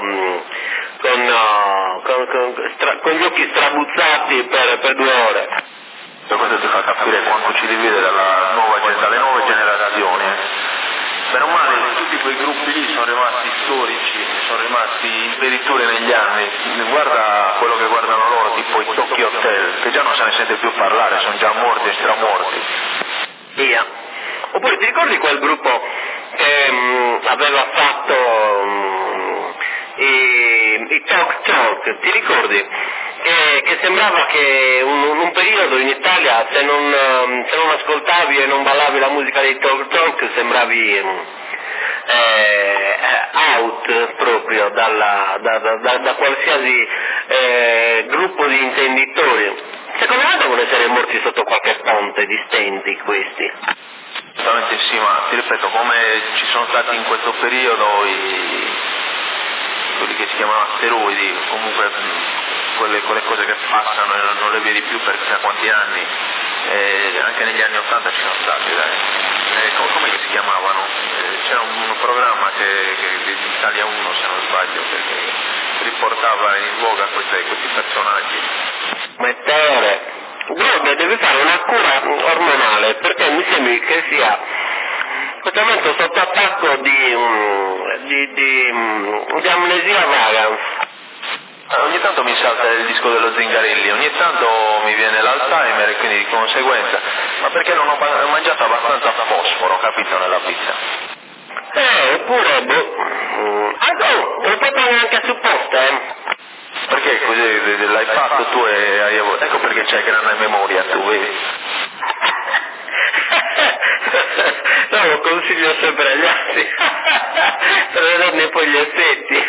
con gli occhi strabuzzati per 2 ore. Questo ti fa capire quanto ci divide dalle nuove generazioni. Meno male, tutti quei gruppi lì sono rimasti storici, sono rimasti imperitori negli anni. Guarda quello che guardano loro, tipo i Tokyo Hotel, che già non se ne sente più parlare, sono già morti e stramorti. Via. Oppure ti ricordi quel gruppo che aveva fatto i Talk, ti ricordi? Che sembrava che un periodo in Italia se non ascoltavi e non ballavi la musica dei Talk sembravi out proprio da qualsiasi gruppo di intenditori. Secondo me devono essere morti sotto qualche ponte di stenti questi. Assolutamente sì, ma ti ripeto, come ci sono stati in questo periodo quelli che si chiamano asteroidi, comunque quelle cose che passano e non le vedi più per chissà quanti anni, anche negli anni 80 ci sono stati, dai. Come si chiamavano? C'era un programma di Italia 1, se non sbaglio, che riportava in voga questi personaggi. Meteore. Guarda, devi fare una cura ormonale perché mi sembra che sia questo momento sotto attacco di amnesia vaga. Ogni tanto mi salta il disco dello Zingarelli, ogni tanto mi viene l'Alzheimer e quindi di conseguenza, ma perché non ho mangiato abbastanza fosforo, capito, nella pizza? Eppure, non fatto neanche supposta, Perché così l'hai fatto tu e hai avuto, ecco perché c'hai grande memoria tu, vedi? No, lo consiglio sempre agli altri, per vederne poi gli effetti.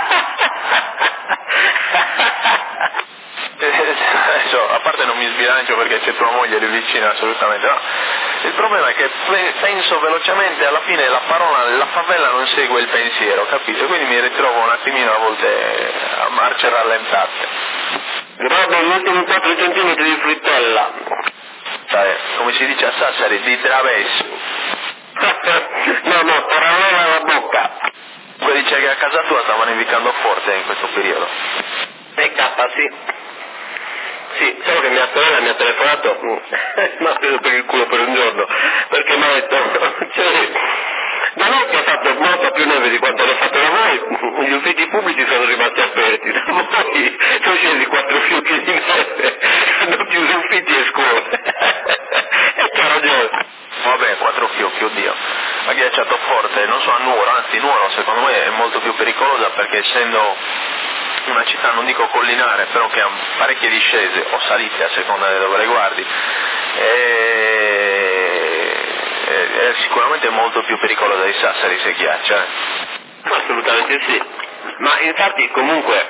Adesso, a parte non mi sbilancio perché c'è tua moglie lì vicina, assolutamente no. Il problema è che penso velocemente, alla fine la favela non segue il pensiero, capito? Quindi mi ritrovo un attimino a volte a marce rallentate. Guarda gli ultimi 4 centimetri di frittella. Sai, come si dice a Sassari, di traverso. No, paralela alla bocca. Poi dice che a casa tua stavano nevicando forte in questo periodo. E K, sì. Sì, solo che mia sorella mi ha telefonato, mi ha preso per il culo per un giorno, perché mi ha detto, cioè, da noi che ha fatto molto più neve di quanto l'ho fatto da voi, gli uffici pubblici sono rimasti aperti, da voi sono scesi 4 fiocchi di neve, hanno chiuso uffici e scuole. E c'ha ragione. Vabbè, 4 fiocchi, oddio. Ha ghiacciato forte, non so a Nuoro, anzi Nuoro secondo me è molto più pericolosa perché essendo una città non dico collinare, però che ha parecchie discese o salite a seconda di dove le guardi, è sicuramente molto più pericolosa di Sassari se ghiaccia. Assolutamente sì, ma infatti comunque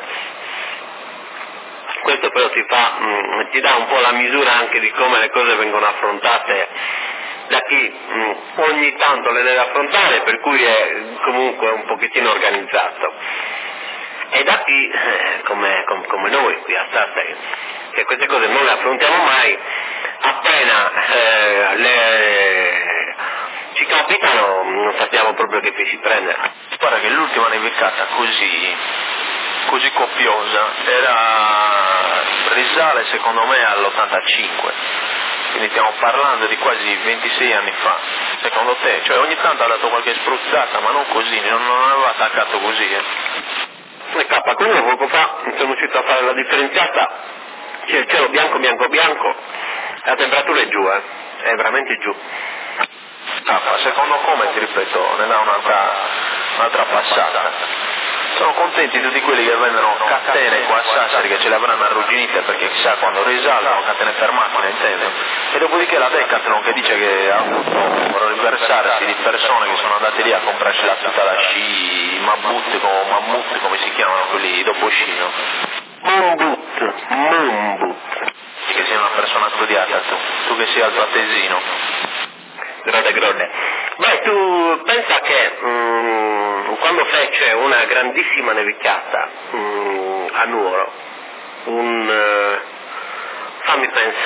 questo però ti dà un po' la misura anche di come le cose vengono affrontate da chi ogni tanto le deve affrontare, per cui è comunque un pochettino organizzato, e da chi come noi qui a Sassari, che queste cose non le affrontiamo mai, appena ci capitano non sappiamo proprio che pesci prendere. Guarda che l'ultima nevicata così copiosa risale secondo me all'85, quindi stiamo parlando di quasi 26 anni fa. Secondo te? Cioè ogni tanto ha dato qualche spruzzata, ma non così, non aveva attaccato così. E K, poco fa sono uscito a fare la differenziata, c'è il cielo bianco, la temperatura è giù, è veramente giù. Secondo come, ti ripeto, ne dà un'altra passata. Sono contenti tutti quelli che vendono catene qua a Sassari, che ce le avranno arrugginite perché chissà quando risalgono, catene per macchina intendo, e dopodiché la Decathlon che dice che ha avuto riversarsi di persone che sono andate lì a comprarsi la tuta da sci, mammut come si chiamano quelli dopo sci, no? Moonboot. Che sei una persona studiata tu che sei altoatesino. Grode. Beh, tu pensa che quando fece una grandissima nevicata a Nuoro, fammi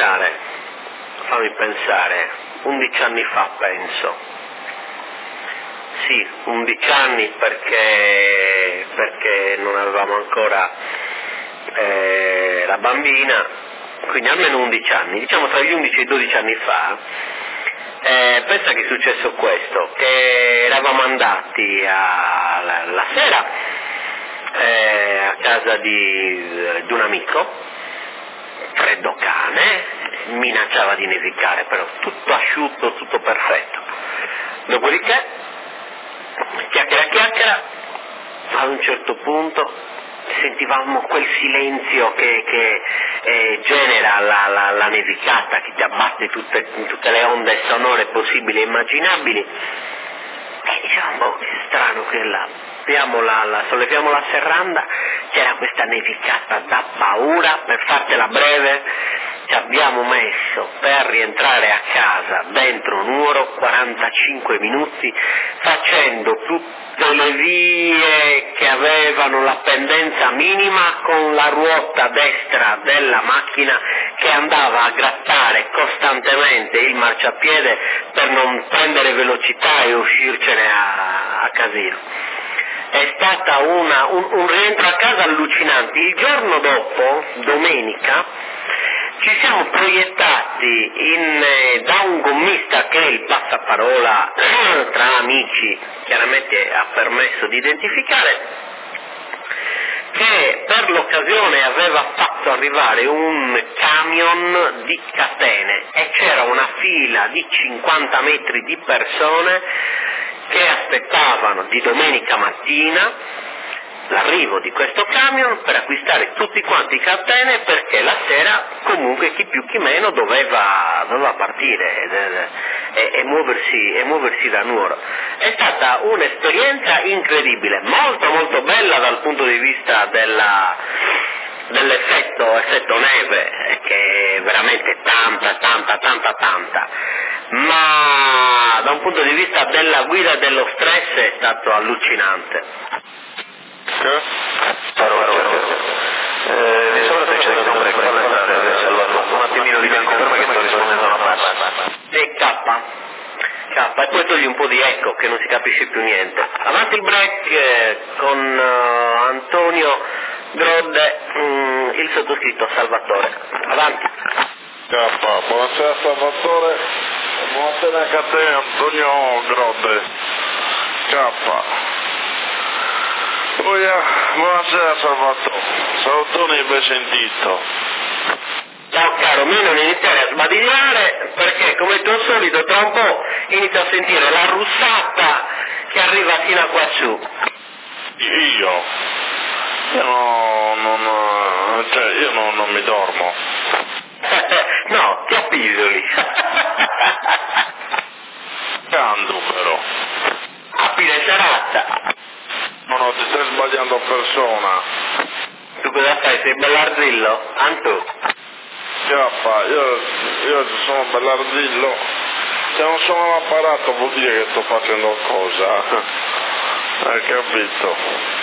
pensare, 11 anni fa penso. Sì, 11 anni perché non avevamo ancora la bambina, quindi almeno 11 anni, diciamo tra gli 11 e i 12 anni fa. Pensa che è successo questo, che eravamo andati la sera a casa di un amico, freddo cane, minacciava di nevicare, però tutto asciutto, tutto perfetto. Dopodiché, chiacchiera, ad un certo punto sentivamo quel silenzio che genera la nevicata, che ti abbatte tutte le onde sonore possibili e immaginabili, e diciamo che strano che solleviamo la serranda, c'era questa nevicata da paura. Per fartela breve, ci abbiamo messo per rientrare a casa dentro Nuoro 45 minuti facendo tutte le vie che avevano la pendenza minima, con la ruota destra della macchina che andava a grattare costantemente il marciapiede per non prendere velocità e uscircene a casino. È stata un rientro a casa allucinante. Il giorno dopo, domenica, ci siamo proiettati da un gommista che è il passaparola tra amici, chiaramente ha permesso di identificare, che per l'occasione aveva fatto arrivare un camion di catene e c'era una fila di 50 metri di persone che aspettavano di domenica mattina l'arrivo di questo camion per acquistare tutti quanti catene, perché la sera comunque chi più chi meno doveva partire e muoversi da Nuoro. È stata un'esperienza incredibile, molto molto bella dal punto di vista dell'effetto neve, che è veramente tanta, ma da un punto di vista della guida e dello stress è stato allucinante. Mi sembra che c'è un break, un attimino di tempo per me che sto rispondendo a una passa. E K, e poi togli un po' di eco che non si capisce più niente. Avanti il break con Antonio Grodde, il sottoscritto Salvatore. Avanti. Buonasera Salvatore, buonasera anche a te Antonio Grodde. Buonasera Salvatore, salutoni ben sentito. Ciao caro, me non iniziare a sbadigliare perché come tuo solito tra un po' inizio a sentire la russata che arriva fino a qua su. Io non mi dormo. No, ti appilloli. Cando però. A fine serata. No, ti stai sbagliando persona. Tu cosa fai? Sei bellarzillo? Antu? Io sono bellarzillo. Se non sono all'apparato vuol dire che sto facendo cosa. Hai capito?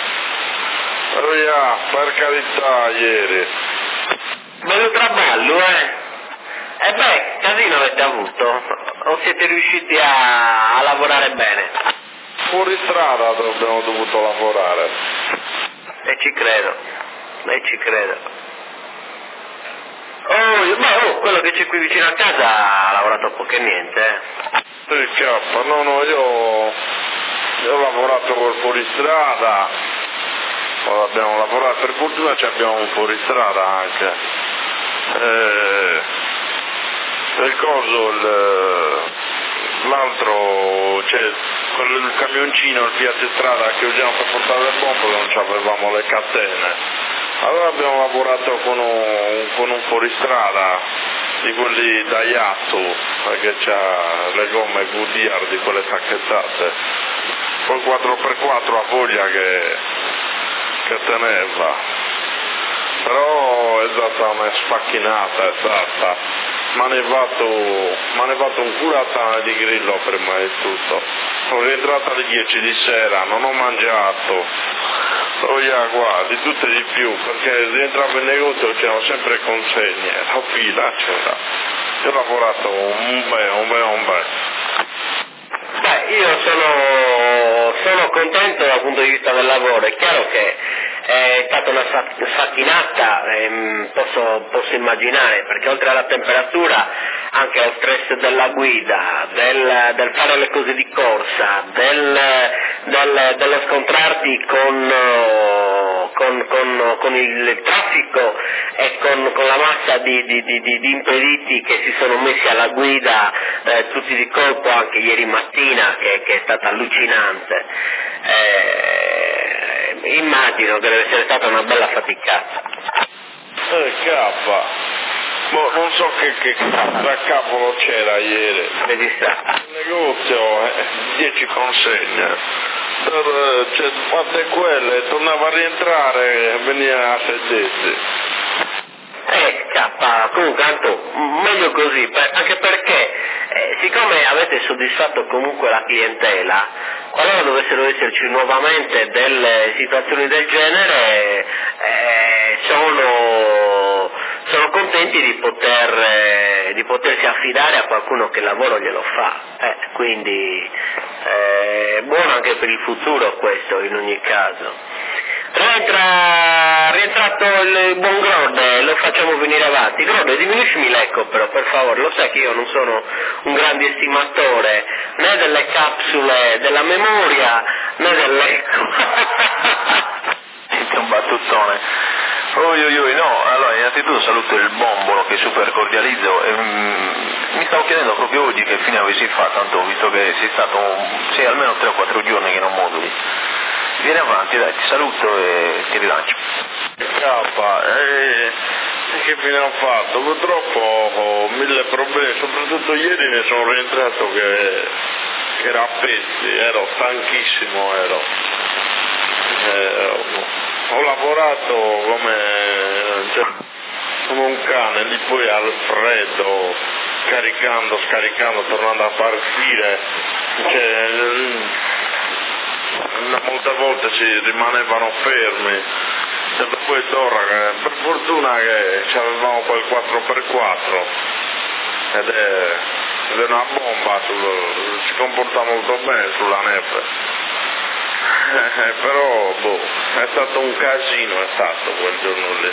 Per carità, ieri. Bello traballo, E beh, casino avete avuto? O siete riusciti a lavorare bene? Fuori strada abbiamo dovuto lavorare. E ci credo. Quello che c'è qui vicino a casa ha lavorato poco e niente, io ho lavorato col fuoristrada, abbiamo lavorato, per fortuna abbiamo un fuoristrada anche. L'altro, il camioncino, il Fiat Strada che usiamo per portare le bombe, non avevamo le catene. Allora abbiamo lavorato con un fuoristrada di quelli da Yatsu, perché c'ha le gomme Goodyear di quelle sacchettate, col 4x4 a voglia che teneva. Però è stata una sfacchinata, mi ha nevato un curatano di grillo prima di tutto. Sono rientrato alle 10 di sera, non ho mangiato. Qua, di tutto e di più, perché rientravo in negozio c'erano sempre consegne, la fila c'era. Io ho lavorato un bel. Beh, io sono contento dal punto di vista del lavoro, è chiaro che è stata una sacchinata, posso immaginare, perché oltre alla temperatura anche allo stress della guida, del fare le cose di corsa, dello scontrarti con il traffico e con la massa di impediti che si sono messi alla guida tutti di colpo anche ieri mattina, che è stata allucinante. Immagino che deve essere stata una bella faticata. Non so che cavolo c'era ieri. Vedi sta. Il negozio, 10 consegne. Fatte quelle, tornava a rientrare e veniva a sedersi. Comunque Anto, meglio così, anche perché siccome avete soddisfatto comunque la clientela, qualora dovessero esserci nuovamente delle situazioni del genere, sono contenti di potersi affidare a qualcuno che il lavoro glielo fa, quindi buono anche per il futuro questo in ogni caso. Rientrato il buon Grodde, lo facciamo venire avanti. Grodde, diminuiscimi l'eco però, per favore, lo sai che io non sono un grande estimatore né delle capsule della memoria né dell'eco. È un battuttone. No, allora innanzitutto saluto il Bombolo che super cordializzo e mi stavo chiedendo proprio oggi che fine avessi fatto, tanto visto che sei almeno 3 o 4 giorni che non moduli. Vieni avanti, dai, ti saluto e ti rilancio. Che fine ho fatto? Purtroppo ho 1000 problemi, soprattutto ieri ne sono rientrato che era a pezzi, ero stanchissimo, ho lavorato come un cane, lì poi al freddo, scaricando, tornando a partire, molte volte si rimanevano fermi, e poi per fortuna che avevamo quel 4x4 ed è una bomba, si comporta molto bene sulla neve. Però è stato un casino, è stato quel giorno lì.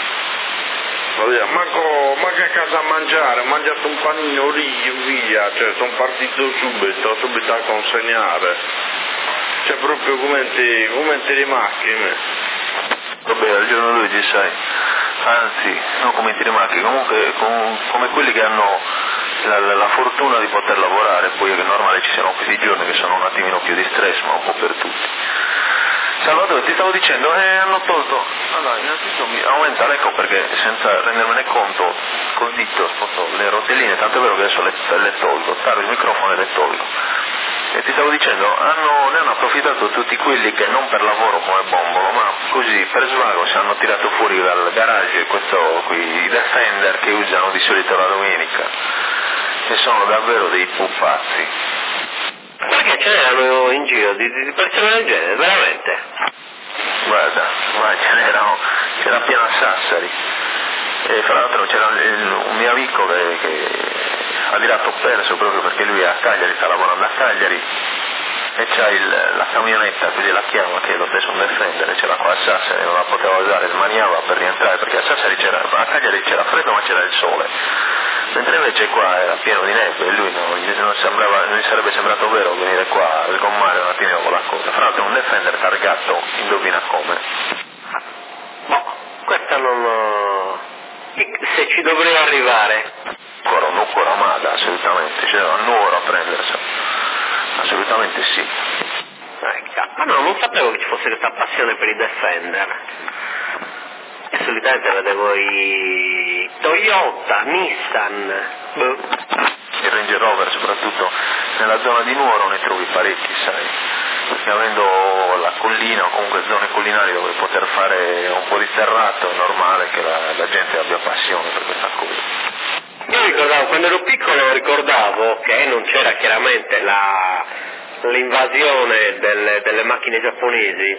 Ma che casa a mangiare, ho mangiato un panino lì e via, cioè sono partito subito a consegnare. Cioè proprio come le macchine. Vabbè, al giorno d'oggi sai, anzi, non come le macchine, comunque come quelli che hanno la fortuna di poter lavorare, poi è normale ci siano questi giorni che sono un attimino più di stress, ma un po' per tutti. Salvatore, ti stavo dicendo, hanno tolto, allora innanzitutto mi aumenta l'eco perché senza rendermene conto col dito sposto le rotelline, tanto è vero che adesso le tolgo, taro il microfono e le tolgo. E ti stavo dicendo, ne hanno approfittato tutti quelli che non per lavoro come Bombolo, ma così per svago si hanno tirato fuori dal garage i Defender che usano di solito la domenica, che sono davvero dei pupazzi. Perché ce n'erano in giro di persone del genere, veramente? Guarda, c'era piena Sassari. E fra l'altro c'era un mio amico che ha diretto perso proprio perché lui è a Cagliari, sta lavorando a Cagliari e c'ha la camionetta, così la chiama, che è lo stesso un Defender, c'era qua a Sassari, non la poteva usare, smaniava per rientrare perché a Cagliari c'era freddo ma c'era il sole, mentre invece qua era pieno di neve e lui non gli sarebbe sembrato vero venire qua a sgommare un attimino con la coda. Fra l'altro un Defender targato, indovina come? Questa non... se ci dovrei arrivare. Un Coramada, assolutamente, cioè a Nuoro a prenderselo, assolutamente sì. Ma no, non sapevo che ci fosse questa passione per i Defender. E solitamente vedevo i Toyota, Nissan, il Range Rover soprattutto nella zona di Nuoro ne trovi parecchi, sai, perché avendo la collina o comunque zone collinari dove poter fare un po' di terrato è normale che la gente abbia passione per questa cosa. Io ricordavo, quando ero piccolo ricordavo che non c'era chiaramente l'invasione delle macchine giapponesi,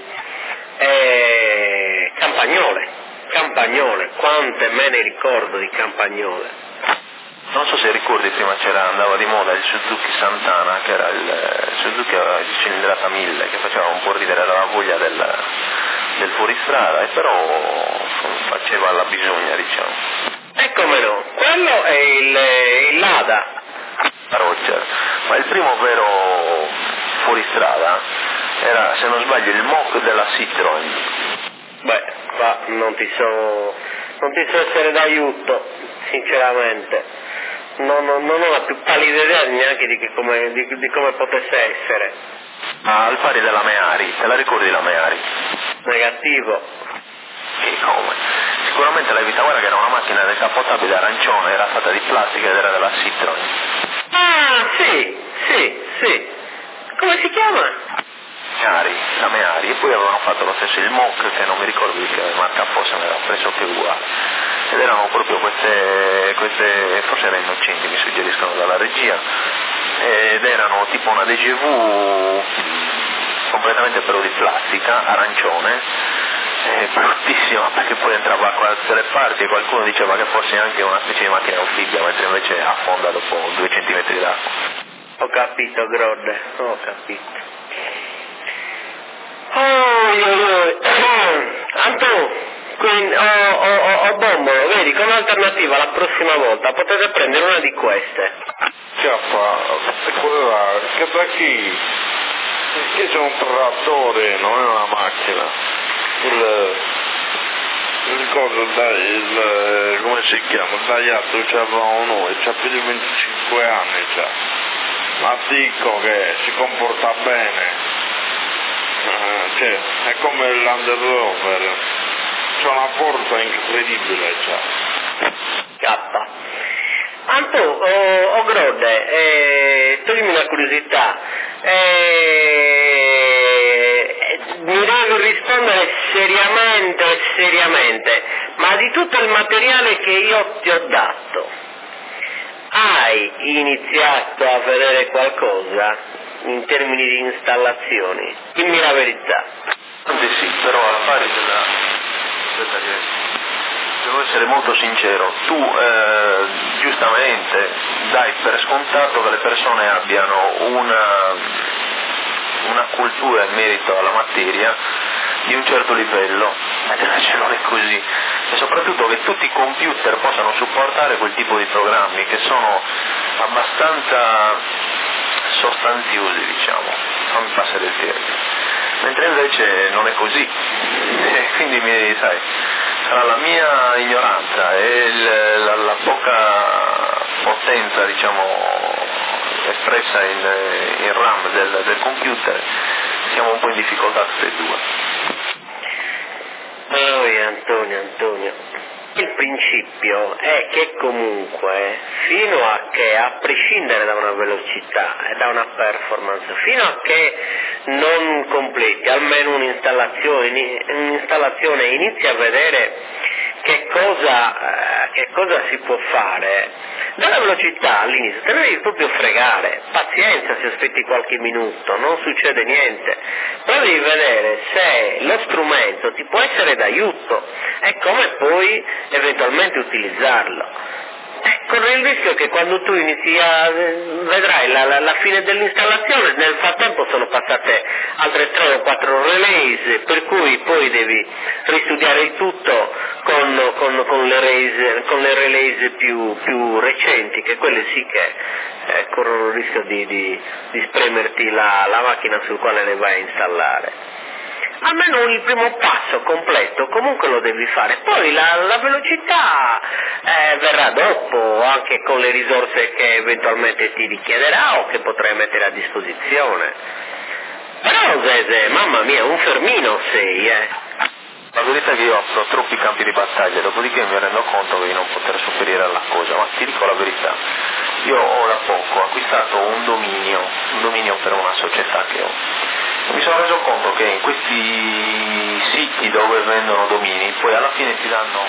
Campagnole, quante me ne ricordo di Campagnole. Non so se ricordi, prima andava di moda il Suzuki Santana, che era il Suzuki di cilindrata 1000, che faceva un po' ridere la voglia del fuoristrada, e però faceva la bisogna, diciamo. E come no, quello è il Lada. Roger, ma il primo vero fuoristrada era, se non sbaglio, il Mock della Citroen. Qua non ti so essere d'aiuto, sinceramente. Non ho la più pallida idea neanche di come potesse essere. Ma al pari della Meari, te la ricordi la Meari? Negativo. Sì, come? Sicuramente l'hai vista, guarda che era una macchina decappottabile arancione, era fatta di plastica ed era della Citroen. Ah, sì. Come si chiama? La Meari, e poi avevano fatto lo stesso il Mock, che non mi ricordo di che marca fosse, ma era pressoché uguale. Ed erano proprio queste forse erano innocenti, mi suggeriscono dalla regia, ed erano tipo una déjà vu completamente però di plastica, arancione, bruttissima, perché poi entrava qua da tutte le parti e qualcuno diceva che fosse anche una specie di macchina anfibia, mentre invece affonda dopo 2 centimetri d'acqua. Ho capito, Grodde, ho capito. Anto, quindi Bombolo, vedi, come alternativa la prossima volta potete prendere una di queste. Che da chi? Che c'è un trattore, non è una macchina. Il come si chiama? Il tagliato che avevamo noi, c'ha più di 25 anni già. Ma dico che si comporta bene. È come il Land Rover, c'è una forza incredibile già. Anto, Grodde, toglimi una curiosità, mi devi rispondere seriamente, ma di tutto il materiale che io ti ho dato, hai iniziato a vedere qualcosa in termini di installazioni? Dimmi la verità. Sì, però alla pari devo essere molto sincero, tu giustamente dai per scontato che le persone abbiano una cultura in merito alla materia di un certo livello, mentre invece non è così, e soprattutto che tutti i computer possano supportare quel tipo di programmi che sono abbastanza sostanziosi, diciamo, non mi passa del termine, mentre invece non è così, e quindi sai, sarà la mia ignoranza e la poca potenza, diciamo, espressa in RAM del computer, siamo un po' in difficoltà tutti e due. Antonio, il principio è che comunque, fino a che, a prescindere da una velocità e da una performance, fino a che non completi almeno un'installazione e inizi a vedere che cosa si può fare, dalla velocità all'inizio te ne devi proprio fregare, pazienza se aspetti qualche minuto, non succede niente, però devi vedere se lo strumento ti può essere d'aiuto e come puoi eventualmente utilizzarlo. Con il rischio che quando tu vedrai la fine dell'installazione, nel frattempo sono passate altre 3 o 4 release, per cui poi devi ristudiare il tutto con le release più recenti, che quelle sì che corrono il rischio di spremerti la macchina sul quale le vai a installare. Almeno il primo passo completo comunque lo devi fare, poi la velocità verrà dopo, anche con le risorse che eventualmente ti richiederà o che potrai mettere a disposizione. Però Zese, mamma mia, un fermino sei, La verità è che io apro troppi campi di battaglia, dopodiché mi rendo conto di non poter sopperire alla cosa, ma ti dico la verità, io ho da poco acquistato un dominio per una società che ho. Mi sono reso conto che in questi siti dove vendono domini poi alla fine ti danno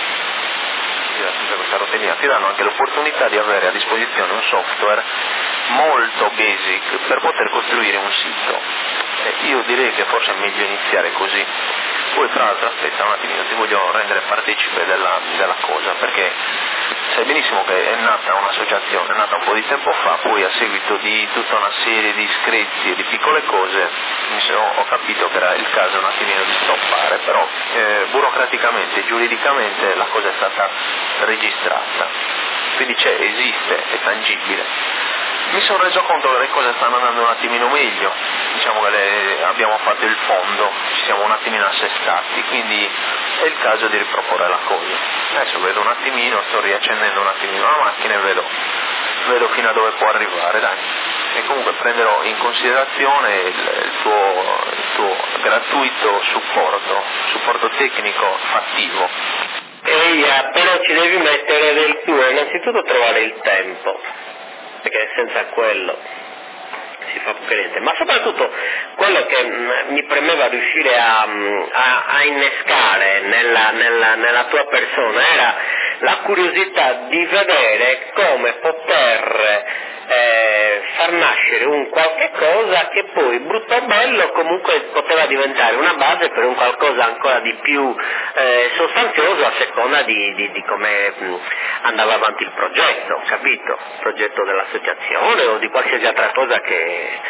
anche l'opportunità di avere a disposizione un software molto basic per poter costruire un sito. Io direi che forse è meglio iniziare così. Poi tra l'altro aspetta un attimino, ti voglio rendere partecipe della cosa, perché sai benissimo che è nata un'associazione, è nata un po' di tempo fa, poi a seguito di tutta una serie di screzi e di piccole cose ho capito che era il caso un attimino di stoppare, però burocraticamente, giuridicamente la cosa è stata registrata, quindi esiste, è tangibile. Mi sono reso conto che le cose stanno andando un attimino meglio, diciamo che abbiamo fatto il fondo, ci siamo un attimino assestati, quindi è il caso di riproporre la cosa. Adesso vedo un attimino, sto riaccendendo un attimino la macchina e vedo fino a dove può arrivare, dai. E comunque prenderò in considerazione il tuo gratuito supporto tecnico fattivo. Però ci devi mettere del tuo, innanzitutto trovare il tempo, perché senza quello si fa poco niente, ma soprattutto quello che mi premeva riuscire a innescare nella tua persona era la curiosità di vedere come poter far nascere un qualche cosa che poi, brutto o bello, comunque poteva diventare una base per un qualcosa ancora di più sostanzioso a seconda di come andava avanti il progetto, capito? Il progetto dell'associazione o di qualsiasi altra cosa che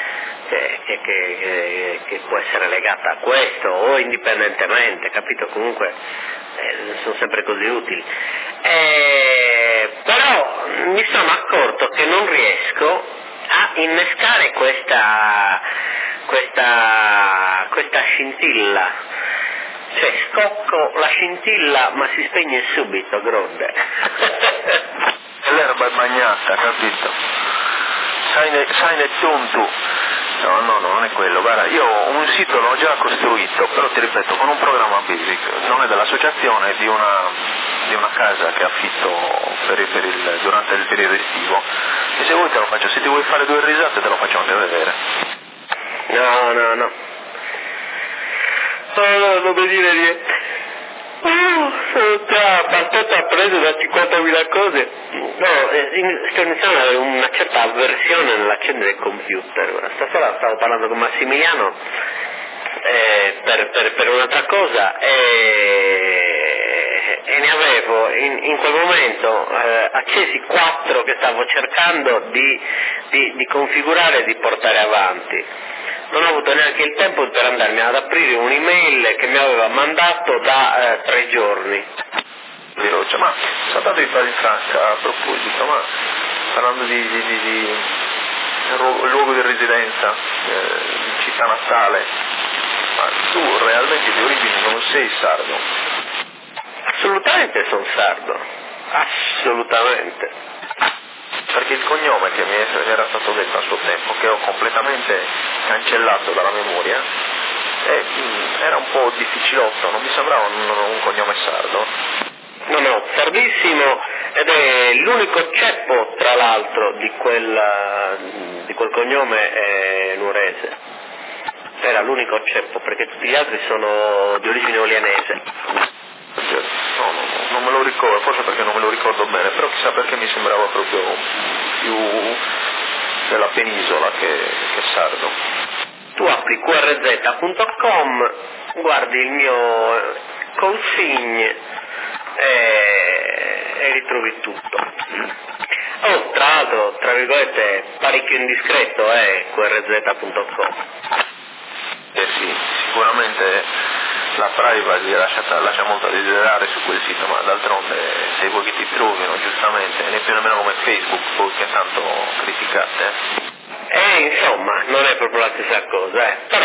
può essere legata a questo o indipendentemente, capito? Comunque sono sempre così utili. Però mi sono accorto che non riesco a innescare questa scintilla, cioè scocco la scintilla ma si spegne subito, gronde. L'erba è bagnata, capito? Sai ne tonto. No, non è quello, guarda, io un sito l'ho già costruito, però ti ripeto, con un programma basic, non è dell'associazione, è di una casa che affitto durante il periodo estivo, e se vuoi te lo faccio, se ti vuoi fare 2 risate te lo faccio anche vedere. No, non mi dire niente. Sono già abbastanza preso da 50.000 cose. Sto iniziando ad avere una certa avversione nell'accendere il computer. Stasera stavo parlando con Massimiliano per un'altra cosa e ne avevo in quel momento accesi 4 che stavo cercando di configurare e di portare avanti. non ho avuto neanche il tempo per andarmi ad aprire un'email che mi aveva mandato da 3 giorni. Veloce, ma saltando di fare in Francia a proposito, ma parlando di luogo di residenza, di città natale, ma tu realmente di origine non sei sardo? Assolutamente sono sardo, assolutamente. Perché il cognome che mi era stato detto a suo tempo, che ho completamente cancellato dalla memoria, era un po' difficilotto, non mi sembrava un cognome sardo. No, sardissimo, ed è l'unico ceppo, tra l'altro, di quel cognome nuorese. Era l'unico ceppo, perché tutti gli altri sono di origine olianese. No, non me lo ricordo, forse perché non me lo ricordo bene, però chissà perché mi sembrava proprio più della penisola che sardo. Tu apri qrz.com, guardi il mio consign e ritrovi tutto. Oh, tra l'altro, tra virgolette, parecchio indiscreto è qrz.com. Sì, sicuramente la privacy lascia molto a desiderare su quel sito, ma d'altronde se vuoi che ti trovino, giustamente, né più nemmeno come Facebook, poi che tanto criticate. Insomma, non è proprio la stessa cosa, però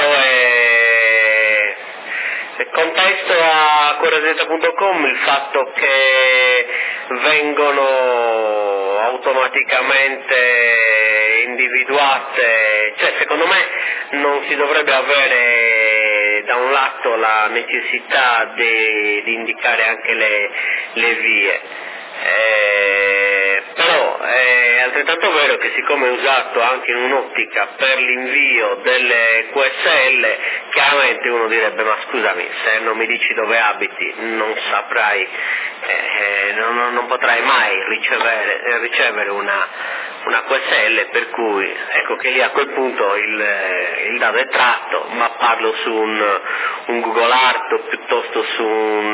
contesto a qrz.com il fatto che vengono automaticamente individuate, cioè secondo me non si dovrebbe avere da un lato la necessità di indicare anche le vie, però è altrettanto vero che siccome è usato anche in un'ottica per l'invio delle QSL, chiaramente uno direbbe: ma scusami, se non mi dici dove abiti non saprai, non potrai mai ricevere una QSL, per cui ecco che lì a quel punto il dato è tratto, ma parlo su un Google Art o piuttosto su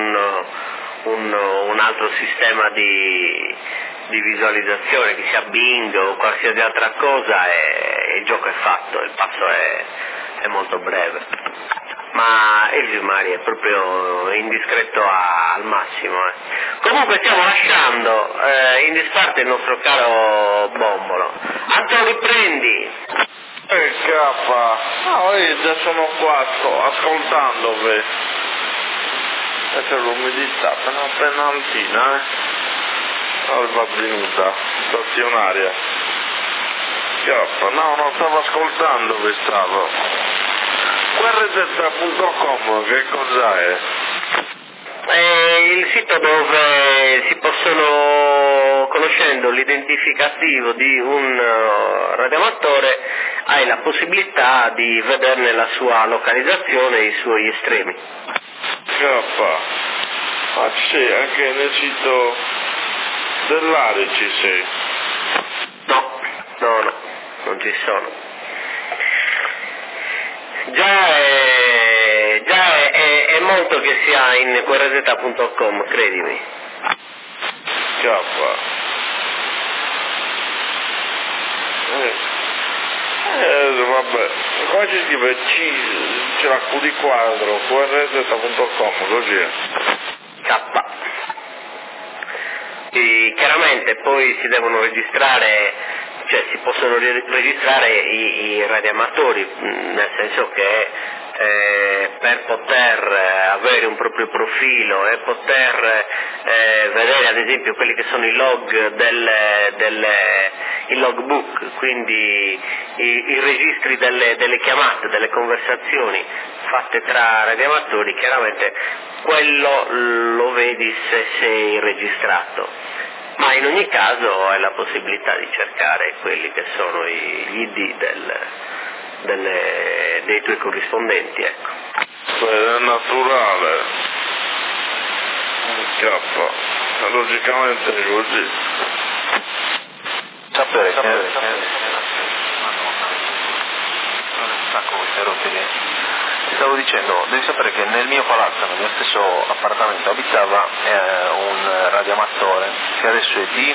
un altro sistema di visualizzazione, che sia Bing o qualsiasi altra cosa, e il gioco è fatto, il passo è molto breve. Ma Elvio Mari è proprio indiscreto al massimo. Comunque stiamo lasciando in disparte il nostro caro Bombolo. Antonio, prendi! Cappa, no, io già sono qua, sto ascoltandovi. C'è l'umidità, una penaltina, salva venuta, stazionaria. Cappa, no, non stavo ascoltandovi, stavo. qrz.com, che cos'è? È il sito dove si possono, conoscendo l'identificativo di un radioamatore, hai la possibilità di vederne la sua localizzazione e i suoi estremi. Ah sì, anche nel sito dell'Ari ci sei? No, non ci sono. Già è molto che sia in qrz.com, credimi. Vabbè, qua ci scrive c'è la Q di quadro, qrz.com, così è. Chiaramente poi si devono registrare, cioè si possono registrare i radioamatori, nel senso che per poter avere un proprio profilo e poter vedere ad esempio quelli che sono i log il logbook, quindi i registri delle chiamate, delle conversazioni fatte tra radioamatori, chiaramente quello lo vedi se sei registrato, ma in ogni caso hai la possibilità di cercare quelli che sono gli ID dei tuoi corrispondenti, ecco. È naturale. Logicamente è così. Sapere. Stavo dicendo, devi sapere che nel mio palazzo, nel mio stesso appartamento, abitava un radioamatore che adesso è di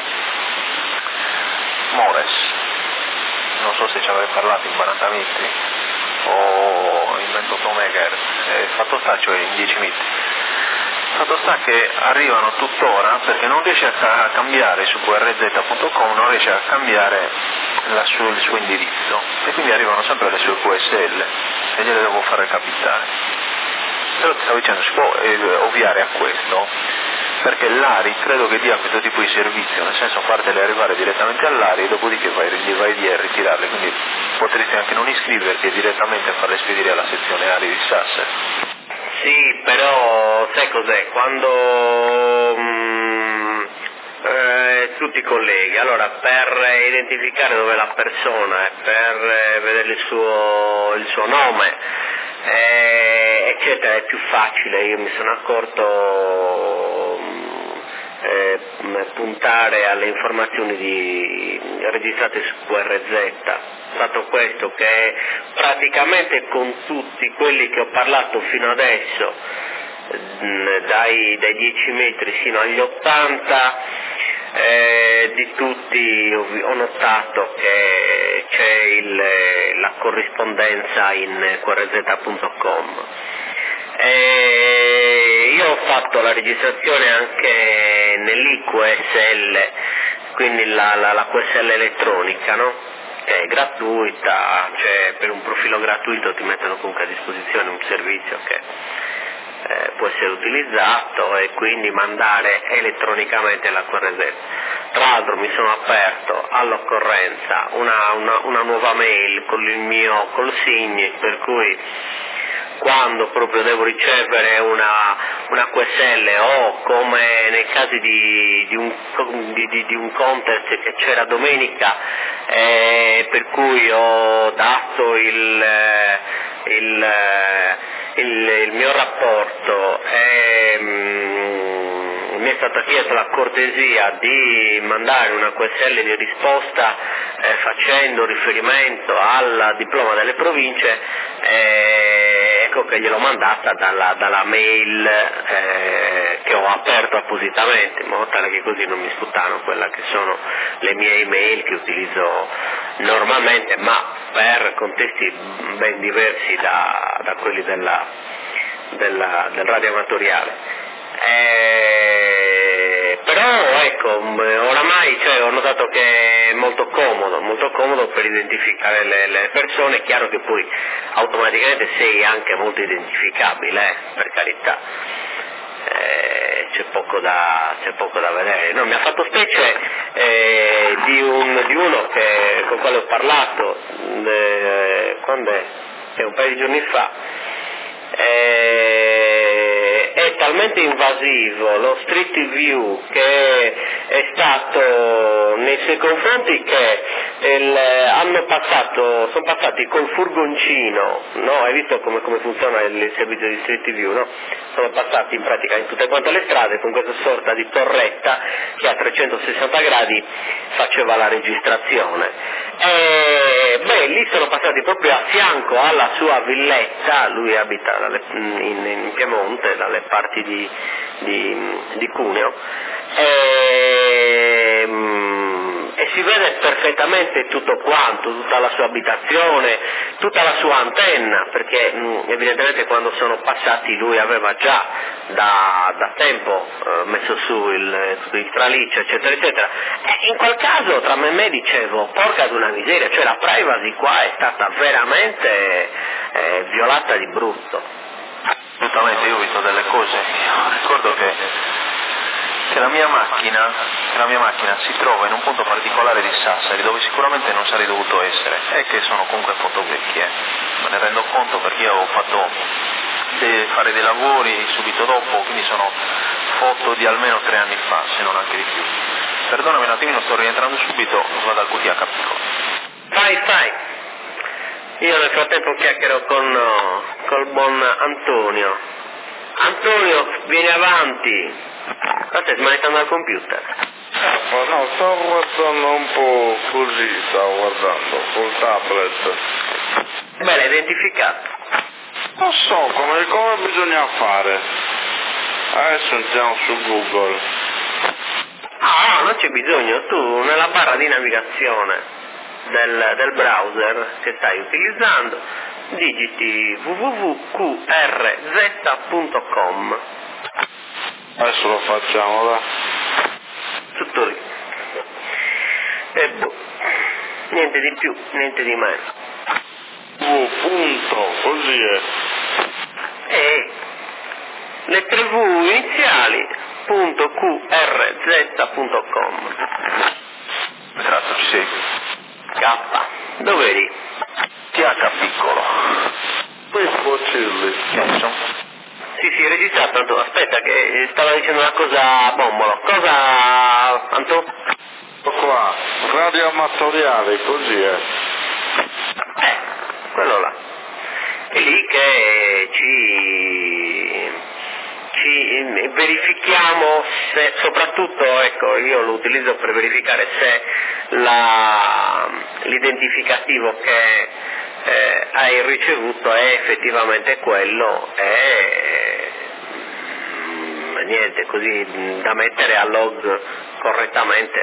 Mores, non so se ci avevi parlato in 40 metri, o in 28 MHz, fatto sta, cioè in 10 bit. Fatto sta che arrivano tuttora perché non riesce a cambiare su qrz.com, non riesce a cambiare il suo indirizzo e quindi arrivano sempre le sue QSL e gliele devo far recapitare. Però ti stavo dicendo, si può ovviare a questo perché l'ARI credo che dia questo tipo di servizio, nel senso fartele arrivare direttamente all'ARI e dopodiché gli vai lì a ritirarle, quindi potresti anche non iscriverti e direttamente farle spedire alla sezione ARI di Sassari. Sì, però sai cos'è? Quando tu ti colleghi, allora per identificare dove è la persona e per vedere il suo nome, eccetera, è più facile. Io mi sono accorto puntare alle informazioni registrate su QRZ. Stato questo che praticamente con tutti quelli che ho parlato fino adesso, dai 10 metri fino agli 80, di tutti ho notato che c'è la corrispondenza in qrz.com. Io ho fatto la registrazione anche nell'IQSL, quindi la QSL elettronica, no? Che è gratuita, cioè per un profilo gratuito ti mettono comunque a disposizione un servizio che può essere utilizzato e quindi mandare elettronicamente la QRZ. Tra l'altro mi sono aperto all'occorrenza una nuova mail col SIGN, per cui quando proprio devo ricevere una QSL o come nei casi di un contest che c'era domenica, per cui ho dato il mio rapporto e mi è stata chiesta la cortesia di mandare una QSL di risposta facendo riferimento al diploma delle province, ecco che gliel'ho mandata dalla mail che ho aperto appositamente, in modo tale che così non mi sputtano quella che sono le mie email che utilizzo normalmente, ma per contesti ben diversi da quelli del radio amatoriale. Però ecco, oramai ho notato che è molto comodo per identificare le persone. È chiaro che poi automaticamente sei anche molto identificabile, per carità. C'è poco da vedere. No, mi ha fatto specie di uno con quale ho parlato quando è un paio di giorni fa. È talmente invasivo lo Street View che è stato nei suoi confronti che sono passati col furgoncino, no? Hai visto come funziona il servizio di Street View, no? Sono passati in pratica in tutte quante le strade con questa sorta di torretta che a 360 gradi faceva la registrazione. Lì sono passati proprio a fianco alla sua villetta, lui abita in Piemonte, dalle parti di Cuneo, e si vede perfettamente tutto quanto, tutta la sua abitazione, tutta la sua antenna, perché evidentemente quando sono passati lui aveva già da tempo messo su il traliccio, eccetera eccetera. E in quel caso tra me e me dicevo, porca d'una miseria, cioè la privacy qua è stata veramente violata di brutto. Assolutamente, io ho visto delle cose, ricordo che la mia macchina si trova in un punto particolare di Sassari dove sicuramente non sarei dovuto essere, e che sono comunque foto vecchie, me ne rendo conto perché io ho fatto fare dei lavori subito dopo, quindi sono foto di almeno 3 anni fa, se non anche di più. Perdonami un attimino, sto rientrando subito, vado al QT a piccolo. Fai. Io nel frattempo chiacchiero col buon Antonio. Antonio, vieni avanti. Cosa stai smanettando al computer? No, stavo guardando un po' così, col tablet. Beh, l'hai identificato? Non so come bisogna fare. Adesso entriamo su Google. No, non c'è bisogno. Tu nella barra di navigazione del browser che stai utilizzando digiti www.qrz.com. Adesso lo facciamo, va. Tutto lì. E niente di più, niente di meno. Punto, così è. E le 3 V iniziali .qrz.com. Esatto, ci sei. K. Dove eri? TH piccolo. Questo Cilli. Jason. Sì, registrato, tanto aspetta che stava dicendo una cosa Bombolo. Cosa, Anto? Qua, radio amatoriale, così è. Quello là. È lì che ci verifichiamo se, soprattutto, ecco, io lo utilizzo per verificare se l'identificativo che hai ricevuto è effettivamente quello e niente, così da mettere a log correttamente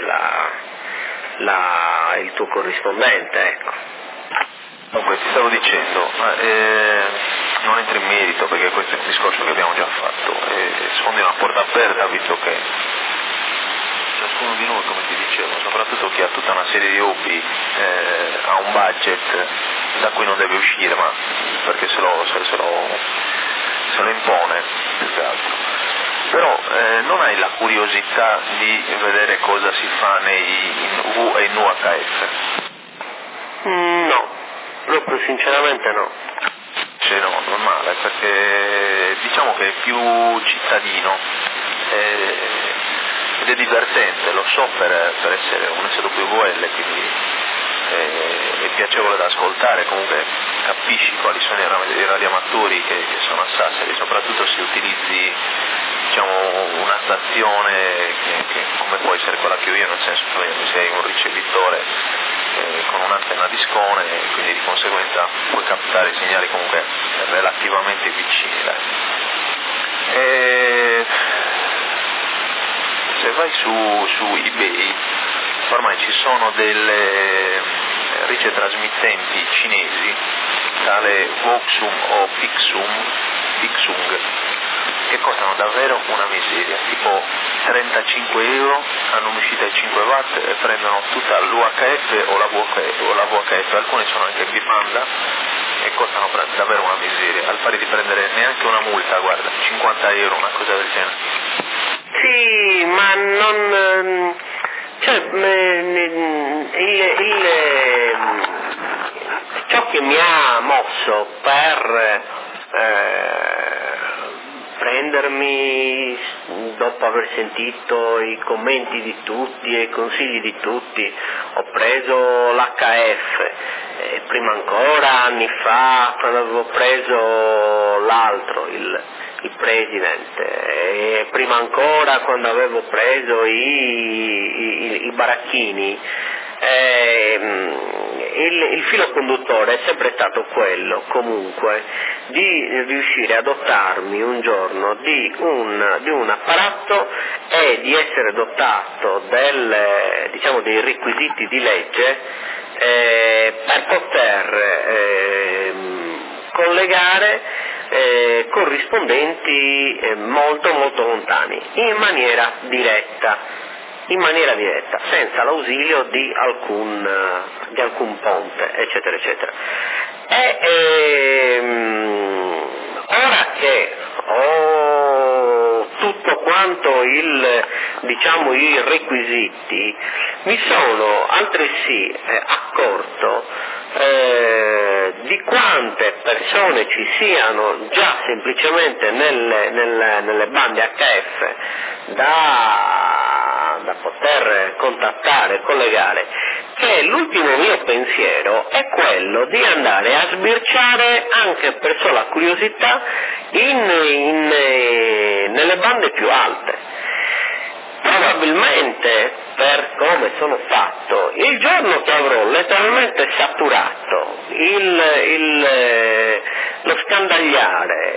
il tuo corrispondente, ecco. Comunque ti stavo dicendo, non entro in merito perché questo è un discorso che abbiamo già fatto e sfondi una porta aperta, visto che ciascuno di noi, come ti dicevo, soprattutto chi ha tutta una serie di hobby, ha un budget da cui non deve uscire, ma perché se lo impone più che altro. Però non hai la curiosità di vedere cosa si fa in V e in UHF? No, proprio sinceramente no. Cioè no, normale, perché diciamo che è più cittadino ed è divertente, lo so per essere un SWL, quindi è piacevole da ascoltare, comunque capisci quali sono i radioamatori che sono a Sassari, soprattutto se utilizzi, diciamo, una stazione che come può essere quella che ho io, nel senso che sei un ricevitore con un'antenna di scone e quindi di conseguenza puoi captare i segnali comunque relativamente vicini. Se vai su eBay ormai ci sono delle ricetrasmittenti cinesi, tale Voxum o Pixung, che costano davvero una miseria, tipo 35 euro, hanno un'uscita di 5 watt e prendono tutta l'UHF o la VHF, alcune sono anche bipanda e costano davvero una miseria, al pari di prendere neanche una multa, guarda, 50 euro, una cosa del genere. Sì, ma non... cioè, ciò che mi ha mosso per prendermi, dopo aver sentito i commenti di tutti e i consigli di tutti, ho preso l'HF, prima ancora anni fa quando avevo preso l'altro, il President, e prima ancora quando avevo preso i baracchini. Il filo conduttore è sempre stato quello, comunque, di riuscire a dotarmi un giorno di un apparato e di essere dotato dei requisiti di legge per poter collegare corrispondenti molto molto lontani in maniera diretta, senza l'ausilio di alcun ponte, eccetera, eccetera. Ora che ho tutto quanto i requisiti, mi sono altresì accorto di quante persone ci siano già semplicemente nelle bande HF da poter contattare e collegare, che l'ultimo mio pensiero è quello di andare a sbirciare anche per sola curiosità nelle bande più alte. Probabilmente, per come sono fatto, il giorno che avrò letteralmente saturato lo scandagliare,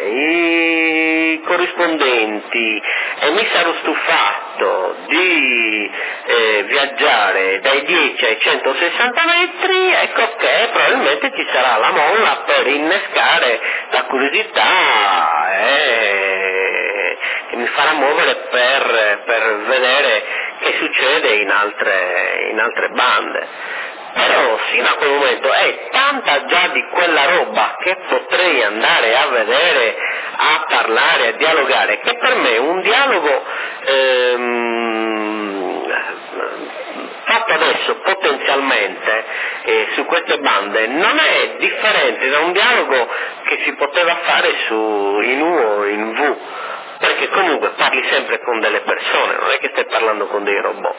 i corrispondenti, e mi sarò stufato di viaggiare dai 10 ai 160 metri, ecco che probabilmente ci sarà la molla per innescare la curiosità che mi farà muovere per vedere che succede in altre bande. Però fino a quel momento è tanta già di quella roba che potrei andare a vedere, a parlare, a dialogare, che per me un dialogo fatto adesso potenzialmente su queste bande non è differente da un dialogo che si poteva fare in U o in V, perché comunque parli sempre con delle persone, non è che stai parlando con dei robot.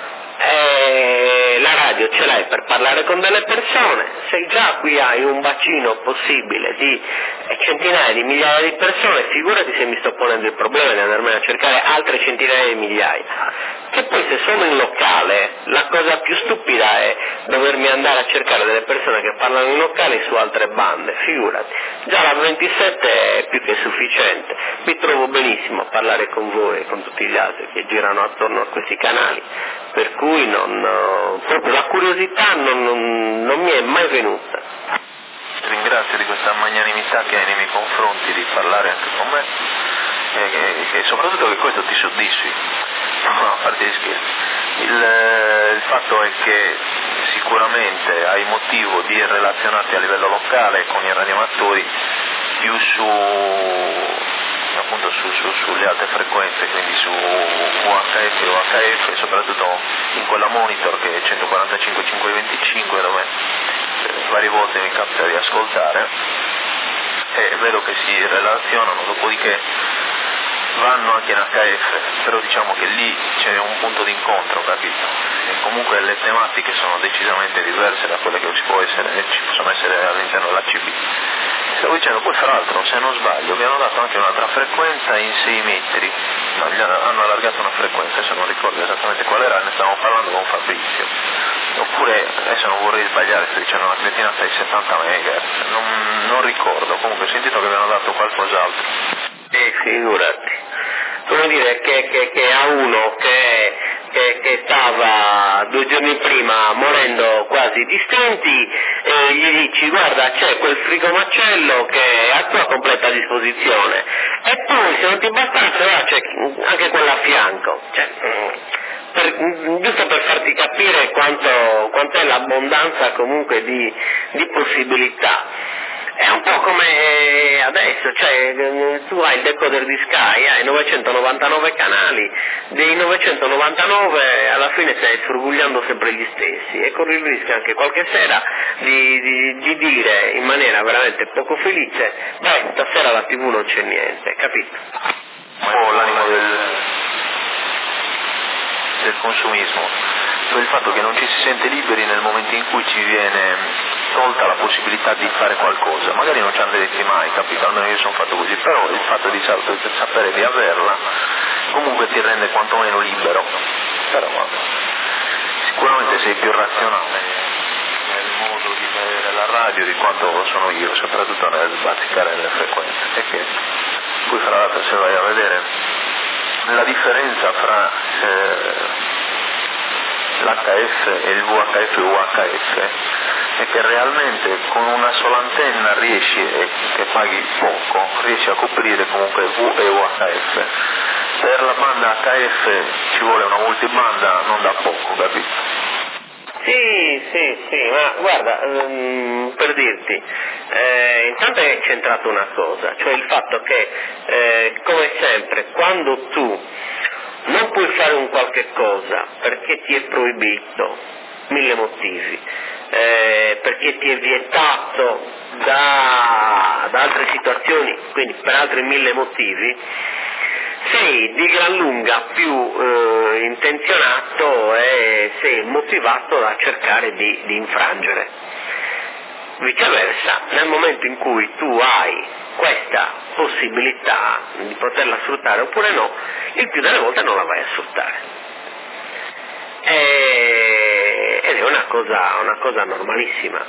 La radio ce l'hai per parlare con delle persone, se già qui hai un bacino possibile di centinaia di migliaia di persone, figurati se mi sto ponendo il problema di andarmene a cercare altre centinaia di migliaia. Che poi se sono in locale, la cosa più stupida è dovermi andare a cercare delle persone che parlano in locale su altre bande, figurati. Già la 27 è più che sufficiente, mi trovo benissimo a parlare con voi e con tutti gli altri che girano attorno a questi canali, per cui proprio la curiosità non mi è mai venuta. Ti ringrazio di questa magnanimità che hai nei miei confronti di parlare anche con me e soprattutto che questo ti soddisfi, no, a parte gli scherzi. Il fatto è che sicuramente hai motivo di relazionarti a livello locale con i radioamatori più appunto sulle alte frequenze, quindi su UHF o HF, soprattutto in quella monitor che è 145-525 dove varie volte mi capita di ascoltare e vedo che si relazionano, dopodiché vanno anche in HF, però diciamo che lì c'è un punto di incontro, capito? E comunque le tematiche sono decisamente diverse da quelle che ci possono essere all'interno dell'ACB. Stavo dicendo, poi fra l'altro, se non sbaglio, vi hanno dato anche un'altra frequenza in 6 metri, hanno allargato una frequenza, adesso non ricordo esattamente qual era, ne stavamo parlando con Fabrizio, oppure, adesso non vorrei sbagliare, sto dicendo una cretinata di 70 MHz, non ricordo, comunque ho sentito che vi hanno dato qualcos'altro. Figurati. Come dire che a uno che stava 2 giorni prima morendo quasi di stenti gli dici guarda c'è quel frigomacello che è a tua completa disposizione e poi se non ti bastasse c'è anche quella a fianco, cioè, giusto per farti capire quanto è l'abbondanza comunque di possibilità. È un po' come adesso, cioè tu hai il decoder di Sky, hai 999 canali, dei 999 alla fine stai sfrugugliando sempre gli stessi e corri il rischio anche qualche sera di dire in maniera veramente poco felice, beh stasera alla TV non c'è niente, capito? L'animo del consumismo, cioè il fatto che non ci si sente liberi nel momento in cui ci viene tolta la possibilità di fare qualcosa, magari non ci hanno detto mai, capito? Almeno io sono fatto così, però il fatto di sapere di averla comunque ti rende quantomeno libero, però sicuramente sei più razionale nel modo di vedere la radio di quanto lo sono io, soprattutto nel bazzicare le frequenze, e che poi fra l'altro se vai a vedere la differenza fra l'HF e il VHF e UHF è che realmente con una sola antenna riesci, che paghi poco, riesci a coprire comunque V e UHF. Per la banda HF ci vuole una multibanda non da poco, capito? Sì, ma guarda, per dirti, intanto è centrato una cosa, cioè il fatto che, come sempre, quando tu non puoi fare un qualche cosa perché ti è proibito, 1000 motivi, perché ti è vietato da altre situazioni, quindi per altri 1000 motivi, sei di gran lunga più intenzionato e sei motivato a cercare di infrangere. Viceversa, nel momento in cui tu hai questa possibilità di poterla sfruttare oppure no, il più delle volte non la vai a sfruttare. Ed è una cosa normalissima.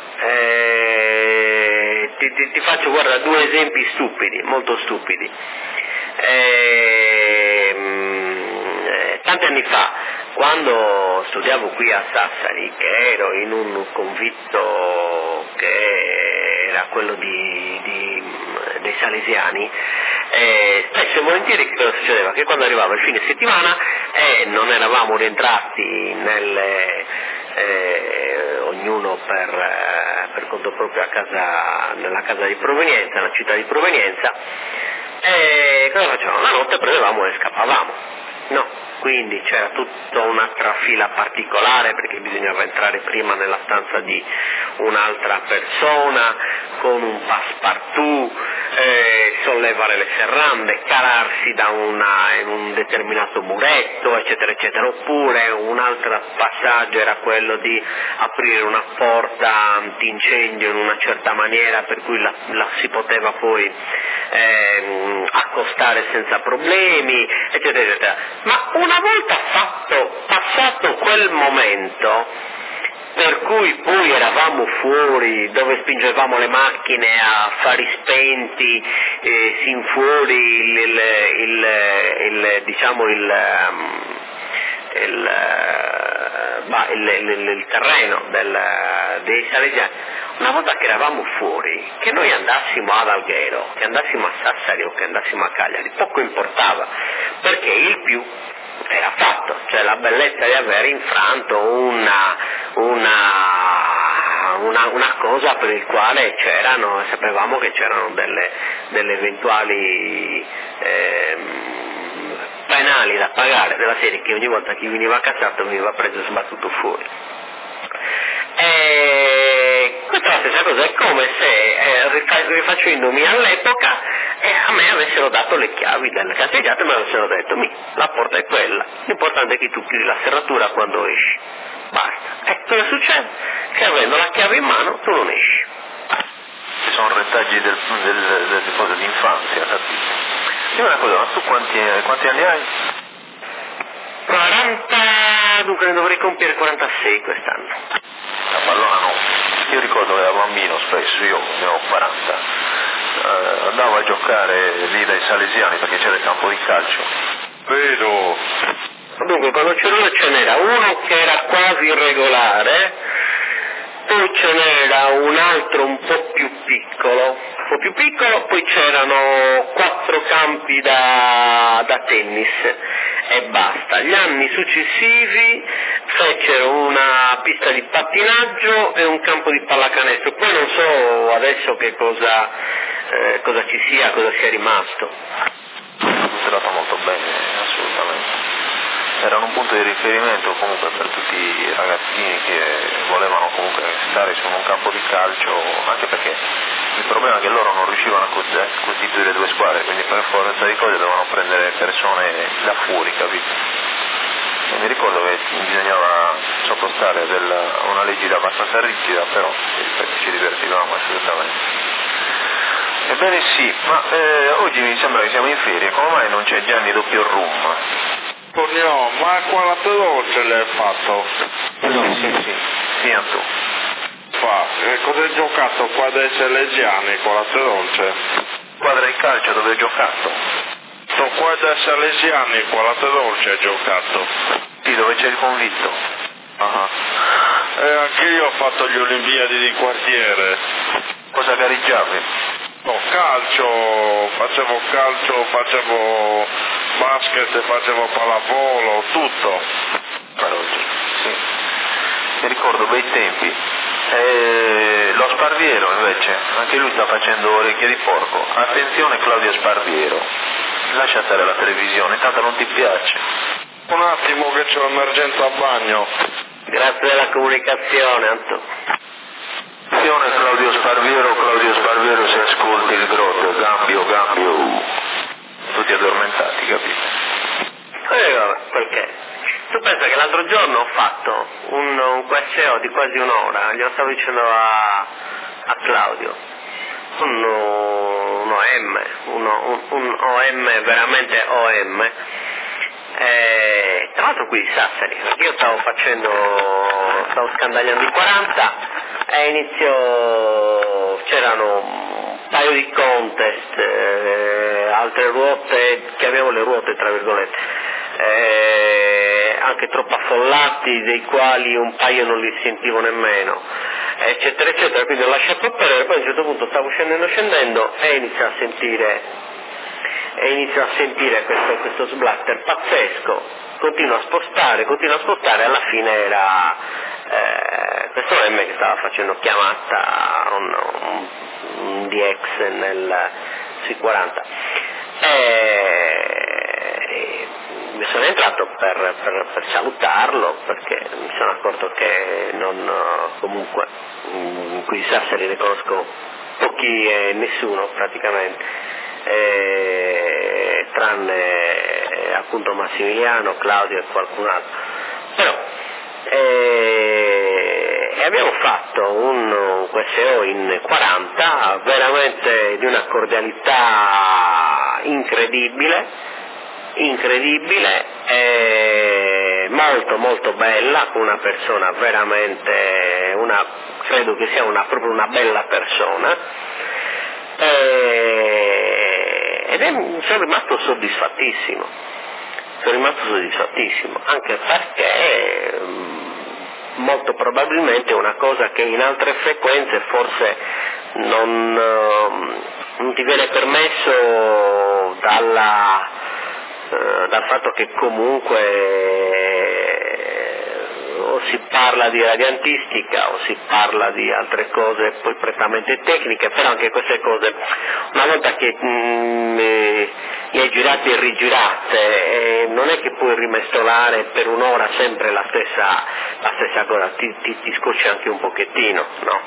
Ti faccio, guarda, 2 esempi stupidi, molto stupidi. Tanti anni fa quando studiavo qui a Sassari, che ero in un convitto che era quello dei salesiani, spesso e volentieri che cosa succedeva? Che quando arrivava il fine settimana e non eravamo rientrati ognuno per conto proprio nella casa di provenienza, nella città di provenienza, cosa facevamo? La notte prendevamo e scappavamo, no? Quindi c'era tutta una trafila particolare perché bisognava entrare prima nella stanza di un'altra persona con un passepartout, sollevare le serrande, calarsi in un determinato muretto, eccetera eccetera, oppure un altro passaggio era quello di aprire una porta antincendio in una certa maniera per cui la si poteva poi accostare senza problemi, eccetera eccetera. Ma una volta passato quel momento per cui poi eravamo fuori dove spingevamo le macchine a fari spenti, sin fuori il terreno dei salesiani. Una volta che eravamo fuori, che noi andassimo ad Alghero, che andassimo a Sassari o che andassimo a Cagliari, poco importava, perché il più era fatto, cioè la bellezza di aver infranto una cosa per il quale sapevamo che c'erano delle eventuali penali da pagare, della serie che ogni volta che veniva cazzato veniva preso e sbattuto fuori. Questa è la stessa cosa, è come se rifacendomi all'epoca a me avessero dato le chiavi delle caseggiate e mi avessero detto la porta è quella, l'importante è che tu chiudi la serratura quando esci, basta. E cosa succede? Che avendo la chiave in mano tu non esci. Ci sono retaggi del cose di infanzia, capito? Dimmi una cosa, ma tu quanti anni hai? 40, dunque ne dovrei compiere 46 quest'anno. La pallona no, io ricordo che da bambino spesso, io ne ho 40, andavo a giocare lì dai salesiani perché c'era il campo di calcio. Vedo. Dunque quando c'ero io ce n'era uno che era quasi irregolare, poi ce n'era un altro un po' più piccolo, poi c'erano 4 campi da tennis e basta. Gli anni successivi fecero una pista di pattinaggio e un campo di pallacanestro, poi non so adesso che cosa ci sia, cosa sia rimasto. Funzionato molto bene, assolutamente. Erano un punto di riferimento comunque per tutti i ragazzini che volevano comunque stare su un campo di calcio, anche perché il problema è che loro non riuscivano a costituire 2 squadre, quindi per forza di cose dovevano prendere persone da fuori, capito? E mi ricordo che bisognava sottostare una legge abbastanza rigida, però ci divertivamo assolutamente. Ebbene sì, ma oggi mi sembra che siamo in ferie, come mai non c'è Gianni doppio rum? No, ma qua la dolce l'hai fatto? Sì, tu. Cosa hai giocato qua dai salesiani con la dolce? Squadra di calcio dove hai giocato? Sto qua dai salesiani con la dolce hai giocato? Sì, dove c'è il convitto? Anche io ho fatto gli Olimpiadi di quartiere. Cosa gareggiavi? No, facevo calcio, facevo basket, facevo pallavolo, tutto. Sì. Mi ricordo bei tempi. Lo Sparviero invece, anche lui sta facendo orecchie di porco. Attenzione Claudio Sparviero, lascia stare la televisione, tanto non ti piace. Un attimo che c'è un'emergenza a bagno. Grazie della comunicazione, Anto. Attenzione Claudio Sparviero se ascolti il grotto, Gambio. Tutti addormentati, capito? Vabbè, perché? Tu pensa che l'altro giorno ho fatto un QSO di quasi un'ora, glielo stavo dicendo a Claudio, un OM, veramente OM, tra l'altro qui di Sassari, perché io stavo scandagliando i 40 e c'erano un paio di contest, altre ruote, chiamiamole ruote tra virgolette, anche troppo affollati, dei quali un paio non li sentivo nemmeno, eccetera eccetera, quindi ho lasciato perdere. Poi a un certo punto stavo scendendo e inizio a sentire questo splatter pazzesco, continuo a spostare, alla fine era questo M che stava facendo chiamata un DX sui 40. Mi sono entrato per salutarlo, perché mi sono accorto che comunque in quei sassari ne conosco pochi e nessuno praticamente, tranne appunto Massimiliano, Claudio e qualcun altro. Però abbiamo fatto un QSO in 40 veramente di una cordialità incredibile, molto molto bella, con una persona veramente, credo che sia proprio una bella persona, sono rimasto soddisfattissimo, anche perché molto probabilmente una cosa che in altre frequenze forse non ti viene permesso dal fatto che comunque o si parla di radiantistica o si parla di altre cose poi prettamente tecniche, però anche queste cose una volta che le hai girate e rigirate, non è che puoi rimestolare per un'ora sempre la stessa cosa, ti scocci anche un pochettino, no?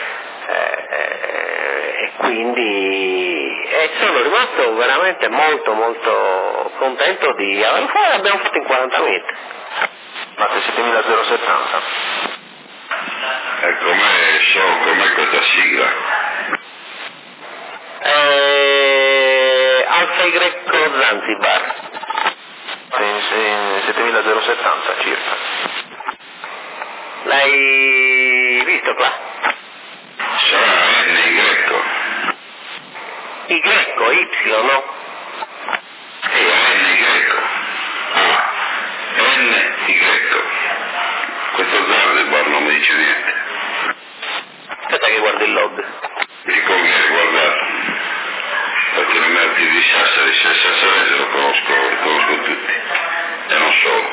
E quindi sono rimasto veramente molto molto contento di averlo fatto. L'abbiamo fatto in 40 metri. Fate 7070. E com'è questa sigla? Alfa Y Zanzibar. In 7070 circa. L'hai visto qua? Sarà N Y. Y, no? N Y. Questo Zanzibar non mi dice niente. Aspetta che guardi il log. Mi conviene guardare, perché nei merti di Sassari, se Sassarese lo conosco tutti, e non solo.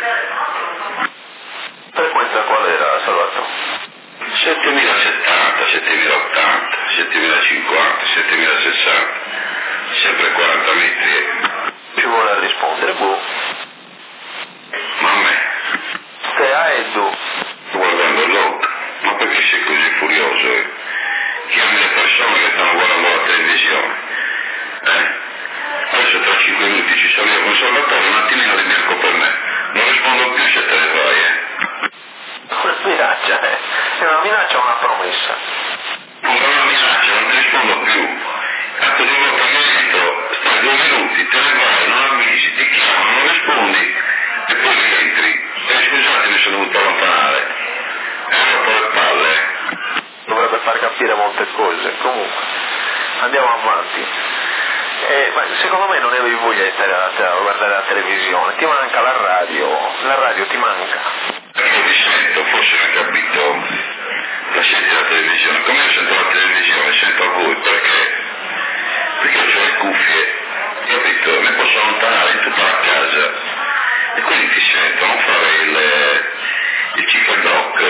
Frequenza qual era, Salvatore? 7070, 7080, 7050, 7060, sempre 40 metri. Ci vuole rispondere, Ma a me? Te a Edu. Sto guardando il log, ma perché sei così furioso? Chiami le persone che stanno guardando la televisione. Adesso tra 5 minuti ci sono io con Salvatore, un attimino di bianco per me. Non rispondo più se te ne vai, Una minaccia, È una minaccia o una promessa? Non è una minaccia, non ti rispondo più. Tanto di volta mi hai detto, stai 2 minuti, te ne vai, non avvisi, ti chiamano, non rispondi e poi rientri. Scusate, mi sono dovuto allontanare. È un po' le palle. Dovrebbe far capire molte cose. Comunque, andiamo avanti. Ma secondo me non avevi voglia di stare a guardare la televisione, ti manca la radio ti manca. Io vi sento, forse non ho capito, la senti la televisione, come io sento la televisione, sento a voi, perché? Perché io ho le cuffie, capito? Mi posso allontanare in tutta la casa e quindi ti sento, non fare il chicken block,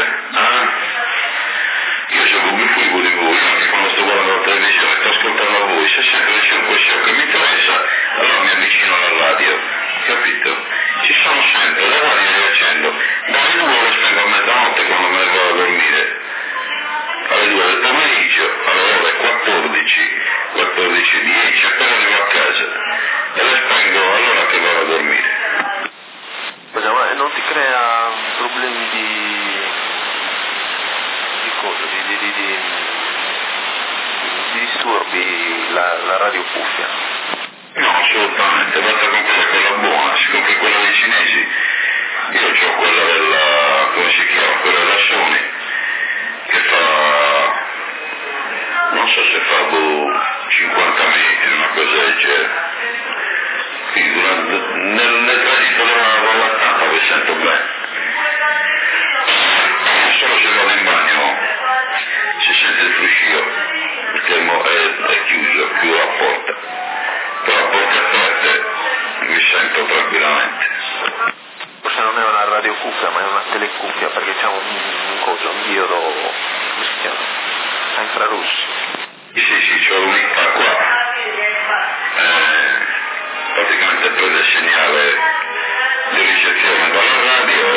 Io gioco più furbo di voi, anche quando sto guardando la televisione, sto ascoltando a voi, se sempre c'è un questo che mi interessa, allora mi avvicino alla radio, capito? Ci sono sempre, la radio le accendo, dalle 2 le spengo a mezzanotte quando me ne vado a dormire, alle 2 del pomeriggio, alle ore 14:10, appena arrivo a casa, e le spengo all'ora che vado a dormire. Ma non ti crea problemi di cosa? Di disturbi la radio cuffia? No, assolutamente, basta comprare quella buona, si compra quella dei cinesi. Io ho quella come si chiama, quella della Sony, che fa, non so se fa 50 metri, una cosa del genere. Quindi nel tragitto sento bene. Solo se vado in bagno si sente il fruscio, perché è chiuso la porta. Però a porte aperte mi sento tranquillamente. Forse non è una radiocuffia, ma è una telecuffia, perché c'è un diodo, come si chiama? A infrarossi. Sì, c'ho un'IPA qua. Praticamente prende il segnale di ricezione dalla radio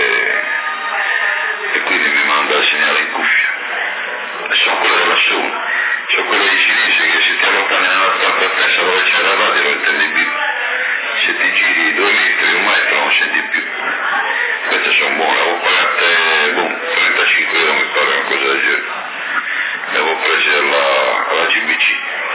e quindi mi manda il segnale in cuffia. E sono quelle della Sun, sono quelle di cinesi che se ti allontani nella stanza appressa dove c'è la radio non intendi più. Se ti giri 2 metri, 1 metro non senti più. Queste sono buone, avevo pagate 35 euro mi pare, una cosa del genere. Le avevo prese alla GBC.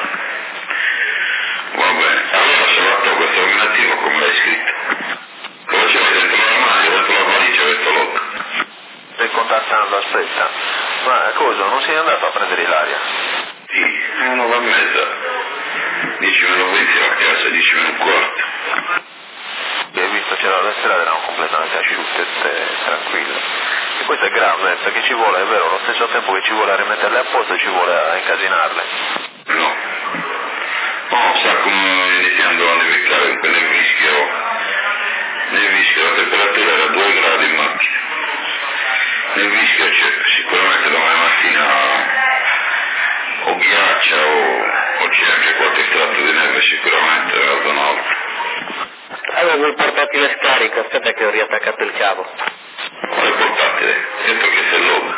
Va bene, allora se la tocco questo nominativo come l'hai scritto? Come ce l'hai dentro l'armadio, dentro la valigia, dentro l'occhio? Stai contattando, aspetta. Ma cosa, non sei andato a prendere l'aria? Sì, 1:30. 10:20 la casa, 10:15. Hai visto, c'era le strade, erano completamente asciutte, tranquille. E questo è grave, perché ci vuole, è vero, allo stesso tempo che ci vuole rimetterle a posto, ci vuole incasinarle. No. Sa come iniziando a nevicare, nel Vischio la temperatura era 2 gradi in macchina. Nel Vischio c'è sicuramente domani mattina o ghiaccia o c'è anche qualche strato di neve sicuramente, la zona alta. Avevo il portatile scarico, aspetta che ho riattaccato il cavo. Quale portatile? Dentro che sei logo?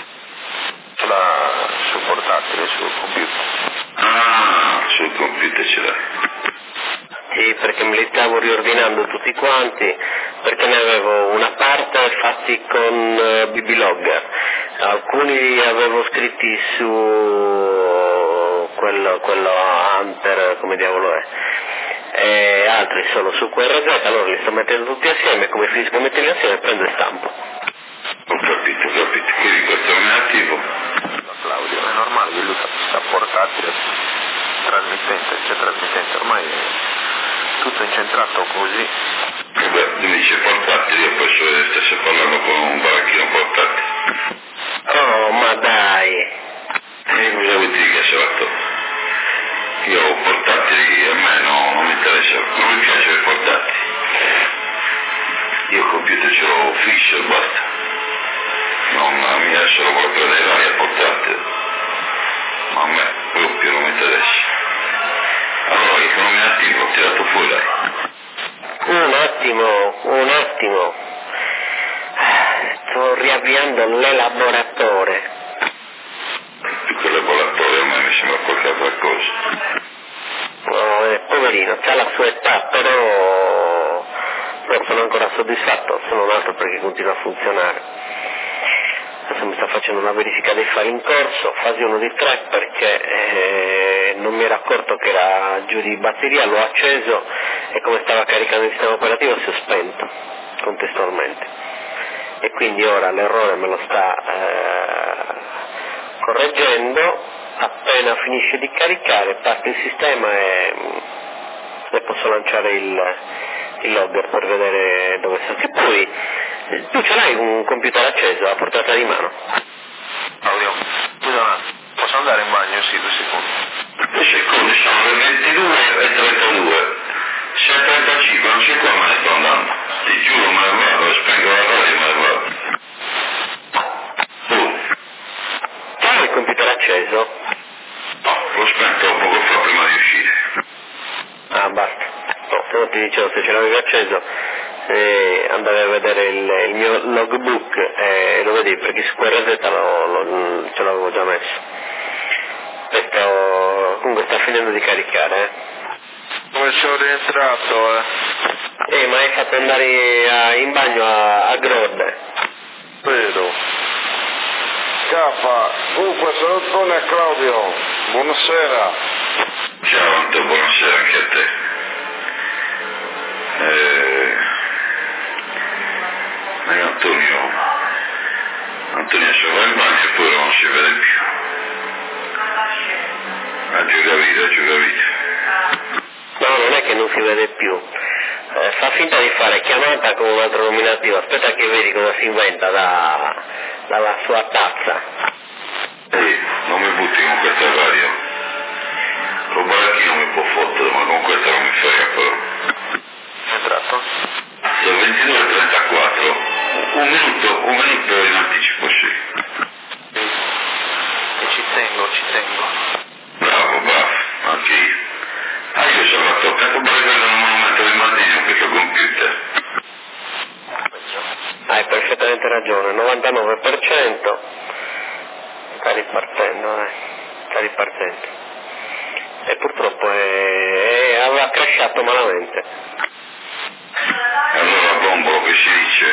Sul portatile, sul computer. Ah, sul computer ce l'hai. Sì, perché me li stavo riordinando tutti quanti, perché ne avevo una parte fatti con BB Logger, alcuni li avevo scritti su quello Hunter, come diavolo è, e altri sono su QRZ, allora li sto mettendo tutti assieme, come finisco a metterli assieme prendo e stampo. Ho capito, quindi questo non è attivo? Claudio, è normale, lui sta portatile, trasmittente, ormai è tutto incentrato così. Beh, tu mi dici portatile, io penso che stessi parlando con un baracchino portatile. Oh, ma dai! E cosa vuoi dire che sei fatto? Io ho portatili, a me non mi interessa, non mi piace i portatili. Io il computer ce l'ho fisso e basta. Non mi è solo quello per le varie portatili. Ma a me proprio non mi interessa. Allora, l'economia attiva, ho tirato fuori dai. Un attimo. Sto riavviando l'elaboratore. Più che l'elaboratore a me mi sembra qualche cosa. No, poverino, c'ha la sua età, però non sono ancora soddisfatto, se non altro perché continua a funzionare. Adesso mi sta facendo una verifica dei file in corso, fase 1 di 3, perché non mi ero accorto che era giù di batteria, l'ho acceso e come stava caricando il sistema operativo si è spento contestualmente. E quindi ora l'errore me lo sta correggendo, appena finisce di caricare parte il sistema e posso lanciare il logger per vedere dove sta. Che poi tu ce l'hai un computer acceso a portata di mano? Claudio, scusa un attimo, posso andare in bagno? Sì, 2 secondi. 2 secondi, sono le 22 e 32. Se è 35 non c'è qua me ne sto andando. Ti giuro me ne vado, spengo la radio e me ne vado. Tu? C'hai il computer acceso? No, l'ho spento poco fa prima di uscire. Ah, basta. No, se non ti dicevo, se ce l'avevi acceso andavi a vedere il mio logbook e lo vedi, perché su QRZ ce l'avevo già messo. Questo comunque sta finendo di caricare, Come sono rientrato, ma hai fatto andare in bagno a Grode. Vero. Capa, comunque sono Tone e Claudio, buonasera. Ciao Anto, buonasera anche a te. Antonio se va in bagno e poi non si vede più. Ha giocavito. No, non è che non si vede più. fa finta di fare chiamata con un altro nominativo, aspetta che vedi cosa si inventa dalla sua tazza. Ehi, non mi butti con questa radio. Con Baracchino mi può fottere, ma con questa non mi frega però. Entrato? Sono 22:34, un minuto in anticipo, sì. E ci tengo. Bravo, anche io. Io sono fatto capo brevetto non me lo metto in maldini con questo computer. Hai perfettamente ragione, 99%. Sta ripartendo. E purtroppo aveva crashato malamente. Allora bombolo che si dice?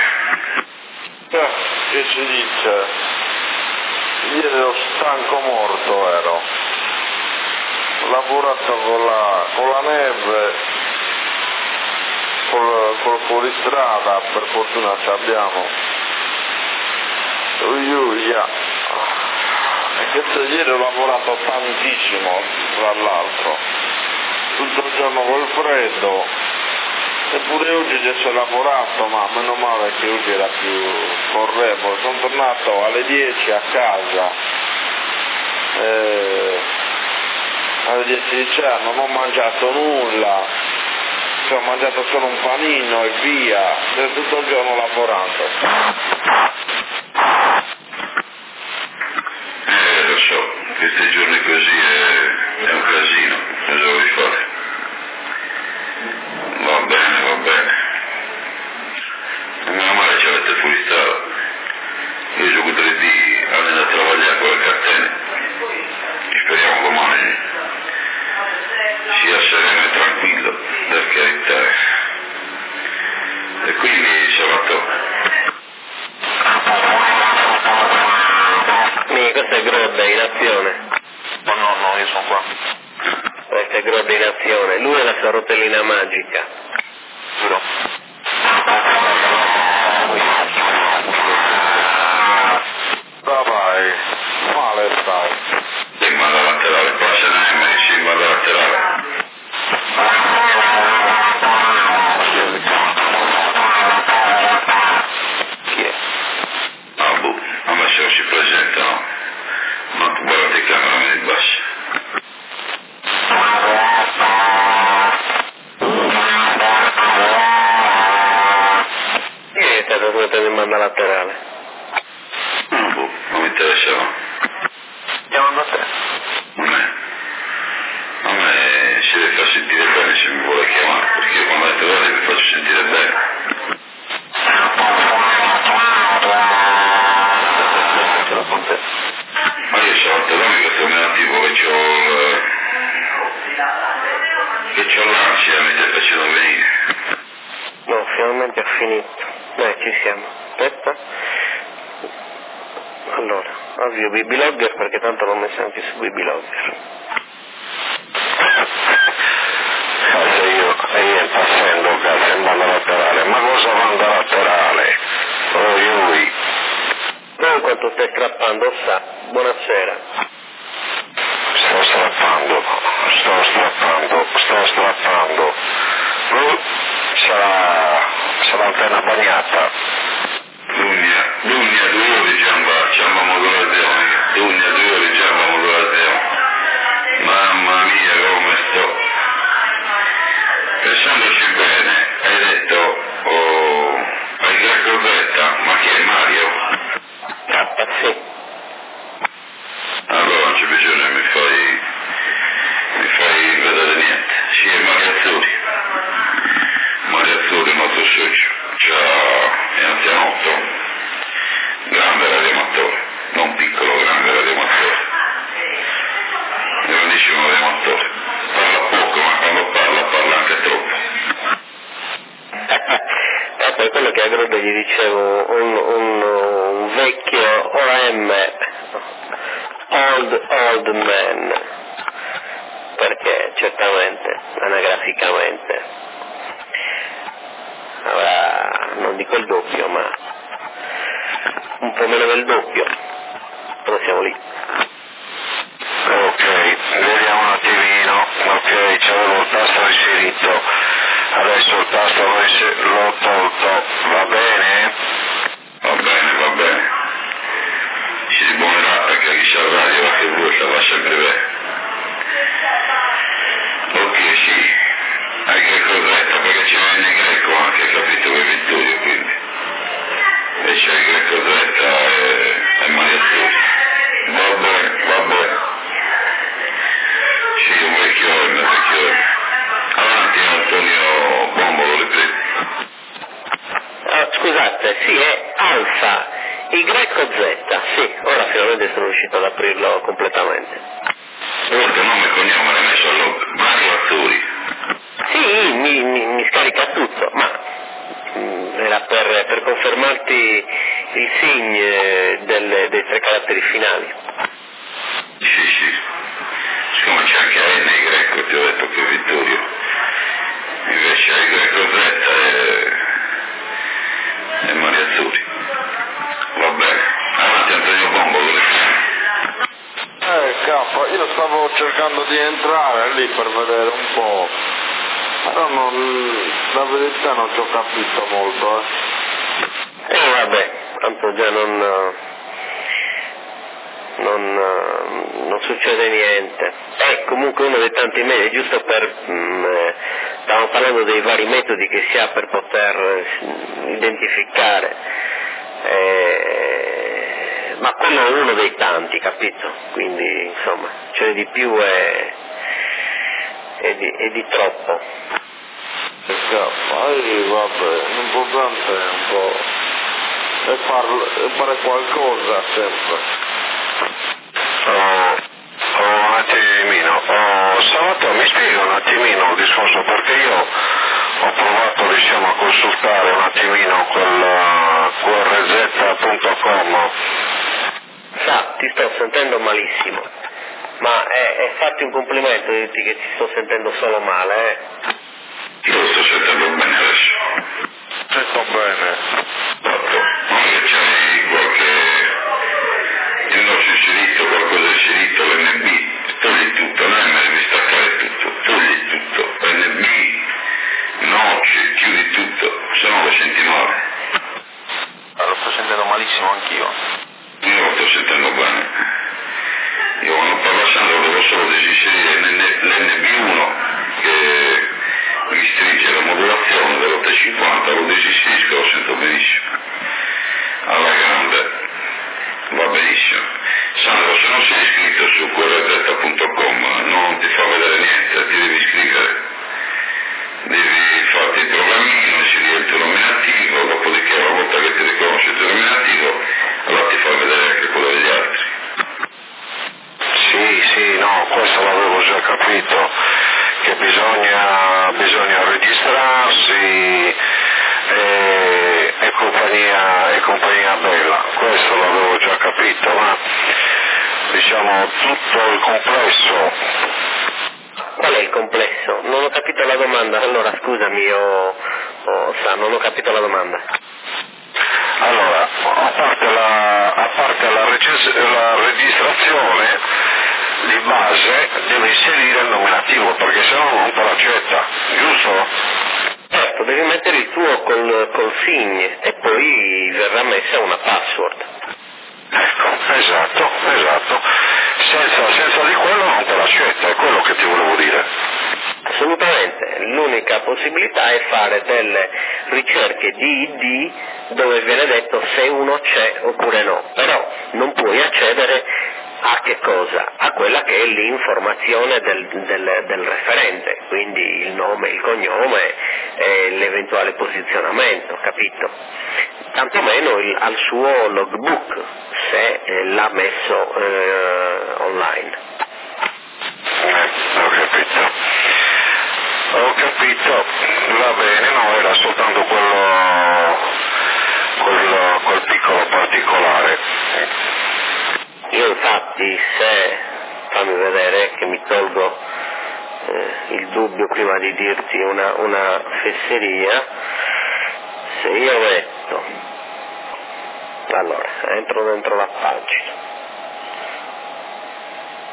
Che si dice? Ieri ero stanco morto ero. Ho lavorato con la neve, col fuoristrada, per fortuna ci abbiamo. E che ieri ho lavorato tantissimo, tra l'altro. Tutto il giorno col freddo. Eppure oggi già ci ho lavorato, ma meno male che oggi era più correvo. Sono tornato alle 10 a casa, alle 10 di cena, non ho mangiato nulla, ho mangiato solo un panino e via, tutto il giorno lavorando. Lo so, questi giorni così è un casino, cosa vuoi fare? Va bene. Meno male ci avete fuoristrada. Io gioco 3D, andando a lavorare con le catene. Speriamo domani sia sereno e tranquillo, per carità. E quindi sabato. Questa è Grodda in azione. No, io sono qua. Questa è Grodda in azione, lui è la sua rotellina magica. Giuro. Vai, male stai. In banda laterale, passa in banda laterale. Chi è? A me se non si presentano, ma tu guarda i cameraman di basso. Chi è stato mettendo in banda laterale? Non mi interessa, no. Chiamando a te. A me si deve far sentire bene se mi vuole chiamare, perché io quando entro radio mi faccio sentire bene. Ma io sono autonomico questo negativo che c'ho l'ansia, mi sta facendo venire. No, finalmente ho finito. Ci siamo. Aspetta. Allora, avvio Bibilogger perché tanto l'ho messo anche su Bibilogger. Io passando casa in banda laterale, ma cosa banda laterale? Non quanto stai strappando, sa. Buonasera. Sto strappando. Lui sarà appena bagnata. Dugna, 2 ore giamba modulazione. Dugna, 2 ore giamba modulazione. Mamma mia come sto. Pensandoci bene, hai detto, hai già corretta, ma chi è Mario? Sì. Allora non c'è bisogno, mi fai vedere niente. Sì, è Mario Azzurri, nostro socio. Ciao, è anzianotto. Grande radioamatore, non piccolo, grande radioamatore. Grandissimo radioamatore. Parla poco, ma quando parla anche troppo. Per quello che a Grodda gli dicevo un vecchio OM, old man, perché certamente, anagraficamente, avrà, non dico il doppio, ma un po' meno del doppio, però siamo lì. Ok, vediamo un attimino. Ok, c'avevo il tasto inserito. Adesso il tasto l'ho tolto, va bene? Va bene. Ci si buonerà perché chi c'ha il radio che vuoi la fa sempre bene. Ok, sì, anche corretta, perché ci va in greco anche, capito, per Vittorio, quindi. E c'è il greco corretta e Maria Azzurri. Vabbè. Sì, un vecchio. Avanti Antonio Bombolo, ripeto. Scusate, sì, è Alfa Y Z, sì, ora finalmente sono riuscito ad aprirlo completamente. Questo nome e cognome l'hai messo Mario Azzurri. Sì, mi scarica tutto, ma era per confermarti il segno dei 3 caratteri finali. Sì. Siccome c'è anche N in greco, ti ho detto che Vittorio. Invece il greco Z e Maria Azzurri. Va bene. Avanti Antonio Bombolo. Capo, io stavo cercando di entrare lì per vedere un po', però la verità non ci ho capito molto. Vabbè, tanto già non succede niente. È comunque uno dei tanti metodi, giusto per stavamo parlando dei vari metodi che si ha per poter identificare, ma quello è uno dei tanti, capito? Quindi insomma ce n'è di più e di troppo. Vabbè, l'importante è un po' fare qualcosa sempre. Un attimino, Salvatore, mi spiega un attimino il discorso, perché io ho provato a consultare un attimino quel qrz.com. Sa, ti sto sentendo malissimo, ma è farti un complimento dirti che ti sto sentendo solo male, Io lo sto sentendo bene adesso. Sento bene. Anche c'hai il nostro inserito, qualcosa inserito, l'NB, togli tutto, non è meglio di staccare tutto, togli tutto, NB, no, chiudi tutto, se no lo senti male. Lo sto sentendo malissimo anch'io. Io lo sto sentendo bene. Io quando parlo Sandro devo solo disinserire l'NB1 che ristringe la modulazione dell'850, lo disinserisco, lo sento benissimo. Alla grande. Va benissimo. Sandro, se non sei iscritto su qrz.com non ti fa vedere niente, ti devi iscrivere. Devi farti il programmino, inserire il tuo nominativo, dopodiché una volta che ti riconosce il tuo nominativo, allora ti fa vedere anche quello degli altri. Sì, no, questo l'avevo già capito, che bisogna registrarsi e compagnia bella, questo l'avevo già capito, ma tutto il complesso. Qual è il complesso? Non ho capito la domanda, allora scusami, non ho capito la domanda. Allora, a parte la registrazione di base, deve inserire il nominativo, perché sennò non te l'accetta, giusto? Certo, devi mettere il tuo col sign e poi verrà messa una password. Ecco, esatto. Senza di quello non te l'accetta, è quello che ti volevo dire. Assolutamente, l'unica possibilità è fare delle ricerche di ID dove viene detto se uno c'è oppure no, però non puoi accedere a che cosa? A quella che è l'informazione del referente, quindi il nome, il cognome e l'eventuale posizionamento, capito? Tantomeno al suo logbook, se l'ha messo online. Ho capito, va bene, no, era soltanto quel piccolo particolare. Io infatti, fammi vedere che mi tolgo il dubbio prima di dirti una fesseria, se io metto, allora, entro dentro la pagina,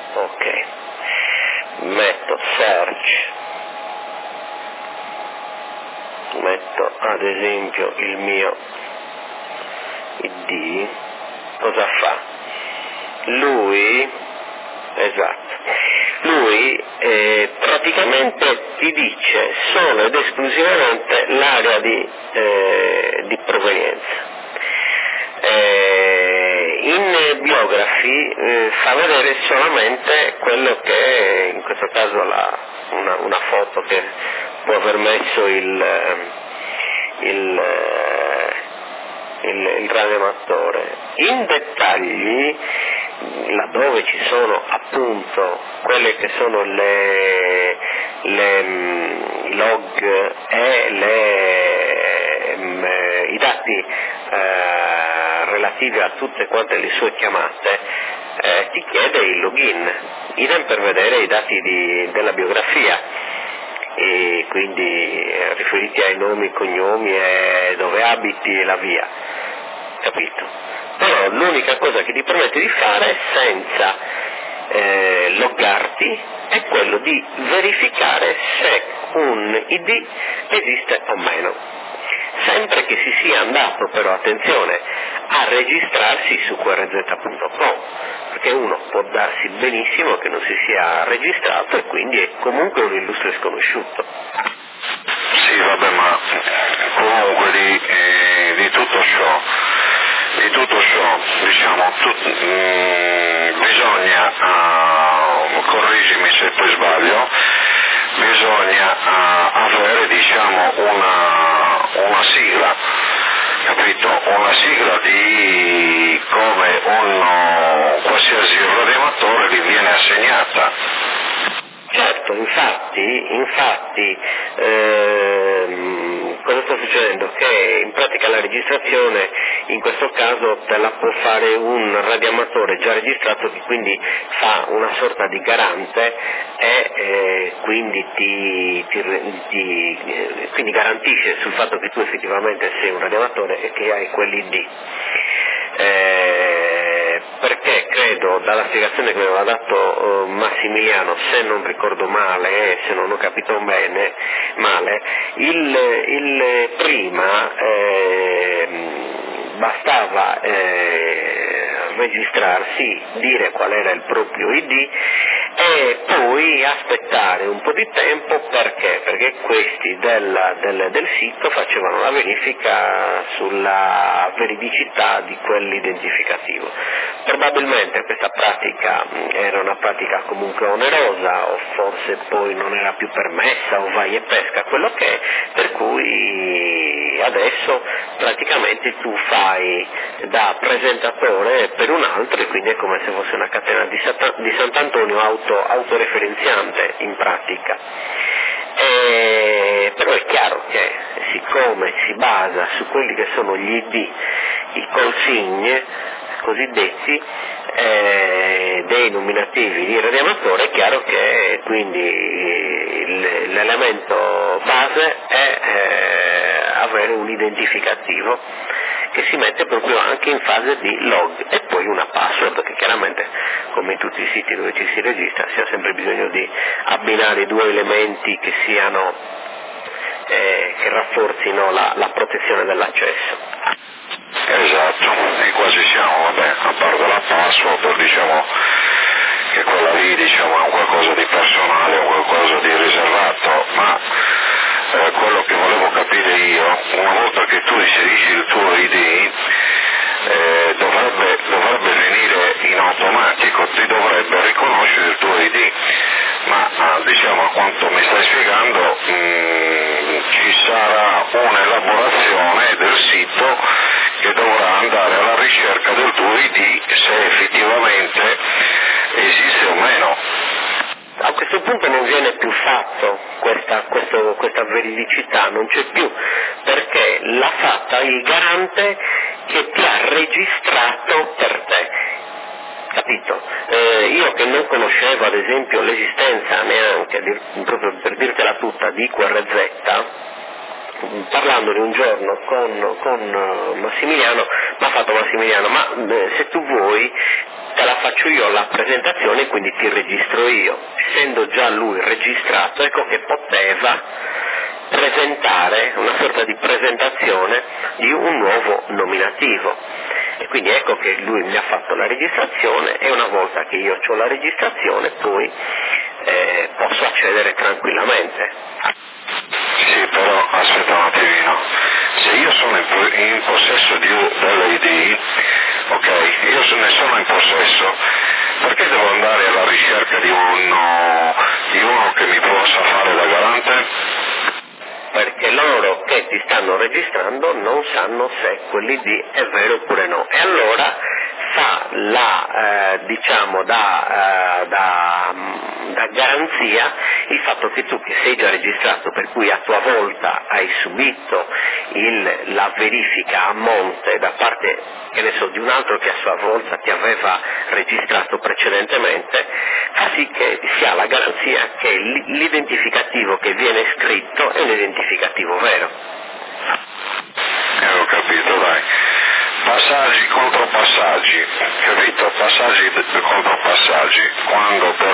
ok, metto search, ad esempio il mio ID, cosa fa? Lui praticamente ti dice solo ed esclusivamente l'area di provenienza. In biografi fa vedere solamente quello che in questo caso una foto che può aver messo il radioamatore. In dettagli, laddove ci sono appunto quelle che sono i log e i dati relativi a tutte quante le sue chiamate, ti chiede il login, idem per vedere i dati della biografia, e quindi riferiti ai nomi, cognomi e dove abiti e la via, capito? Però l'unica cosa che ti permette di fare senza loggarti è quello di verificare se un ID esiste o meno, sempre che si sia andato, però attenzione, a registrarsi su qrz.com, perché uno può darsi benissimo che non si sia registrato e quindi è comunque un illustre sconosciuto. Sì, vabbè, ma comunque di tutto ciò diciamo bisogna, correggimi se poi sbaglio, bisogna avere diciamo una sigla, capito? Una sigla di come qualsiasi radioamatore gli viene assegnata. Certo, infatti cosa sta succedendo? Che in pratica la registrazione in questo caso te la può fare un radioamatore già registrato, che quindi fa una sorta di garante e quindi quindi garantisce sul fatto che tu effettivamente sei un radioamatore e che hai quell'ID. Perché credo, dalla spiegazione che mi aveva dato Massimiliano, se non ricordo male, se non ho capito male, il prima bastava registrarsi, dire qual era il proprio ID e poi aspettare un po' di tempo. Perché questi del sito facevano la verifica sulla veridicità di quell'identificativo. Probabilmente questa pratica era una pratica comunque onerosa, o forse poi non era più permessa, o vai e pesca, quello che è, per cui adesso praticamente tu fai da presentatore per un altro e quindi è come se fosse una catena di Sant'Antonio autoreferenziante in pratica. Però è chiaro che siccome si basa su quelli che sono gli ID, i consigne cosiddetti dei nominativi di radioamatore, è chiaro che quindi l'elemento base è avere un identificativo che si mette proprio anche in fase di log e poi una password, perché chiaramente come in tutti i siti dove ci si registra si ha sempre bisogno di abbinare due elementi che siano che rafforzino la protezione dell'accesso. Esatto, e quasi siamo, vabbè, a parte la password, diciamo che quella lì diciamo è un qualcosa di personale, un qualcosa di riservato, ma quello che volevo capire io, una volta che tu inserisci il tuo ID, dovrebbe venire in automatico, ti dovrebbe riconoscere il tuo ID, ma diciamo a quanto mi stai spiegando ci sarà un'elaborazione del sito che dovrà andare alla ricerca del tuo ID se effettivamente esiste o meno. A questo punto non viene più fatto questa veridicità, non c'è più, perché l'ha fatta il garante che ti ha registrato per te, capito? Io che non conoscevo ad esempio l'esistenza neanche, proprio per dirtela tutta, di QRZ, parlandone un giorno con Massimiliano, mi ha fatto Massimiliano, ma se tu vuoi te la faccio io la presentazione, quindi ti registro io. Essendo già lui registrato, ecco che poteva presentare, una sorta di presentazione di un nuovo nominativo. E quindi ecco che lui mi ha fatto la registrazione e una volta che io ho la registrazione poi posso accedere tranquillamente. Sì, però aspetta un attimino, se io sono in possesso dell'ID, ok, io ne sono in possesso, perché devo andare alla ricerca di uno che mi possa fare da garante? Perché loro che ti stanno registrando non sanno se quell'ID è vero oppure no, e allora fa da garanzia il fatto che tu che sei già registrato, per cui a tua volta hai subito la verifica a monte da parte, che ne so, di un altro che a sua volta ti aveva registrato precedentemente, fa sì che sia la garanzia che l'identificativo che viene scritto è un identificativo vero. Ho capito, dai. Passaggi contro passaggi, capito? Passaggi contro passaggi, quando per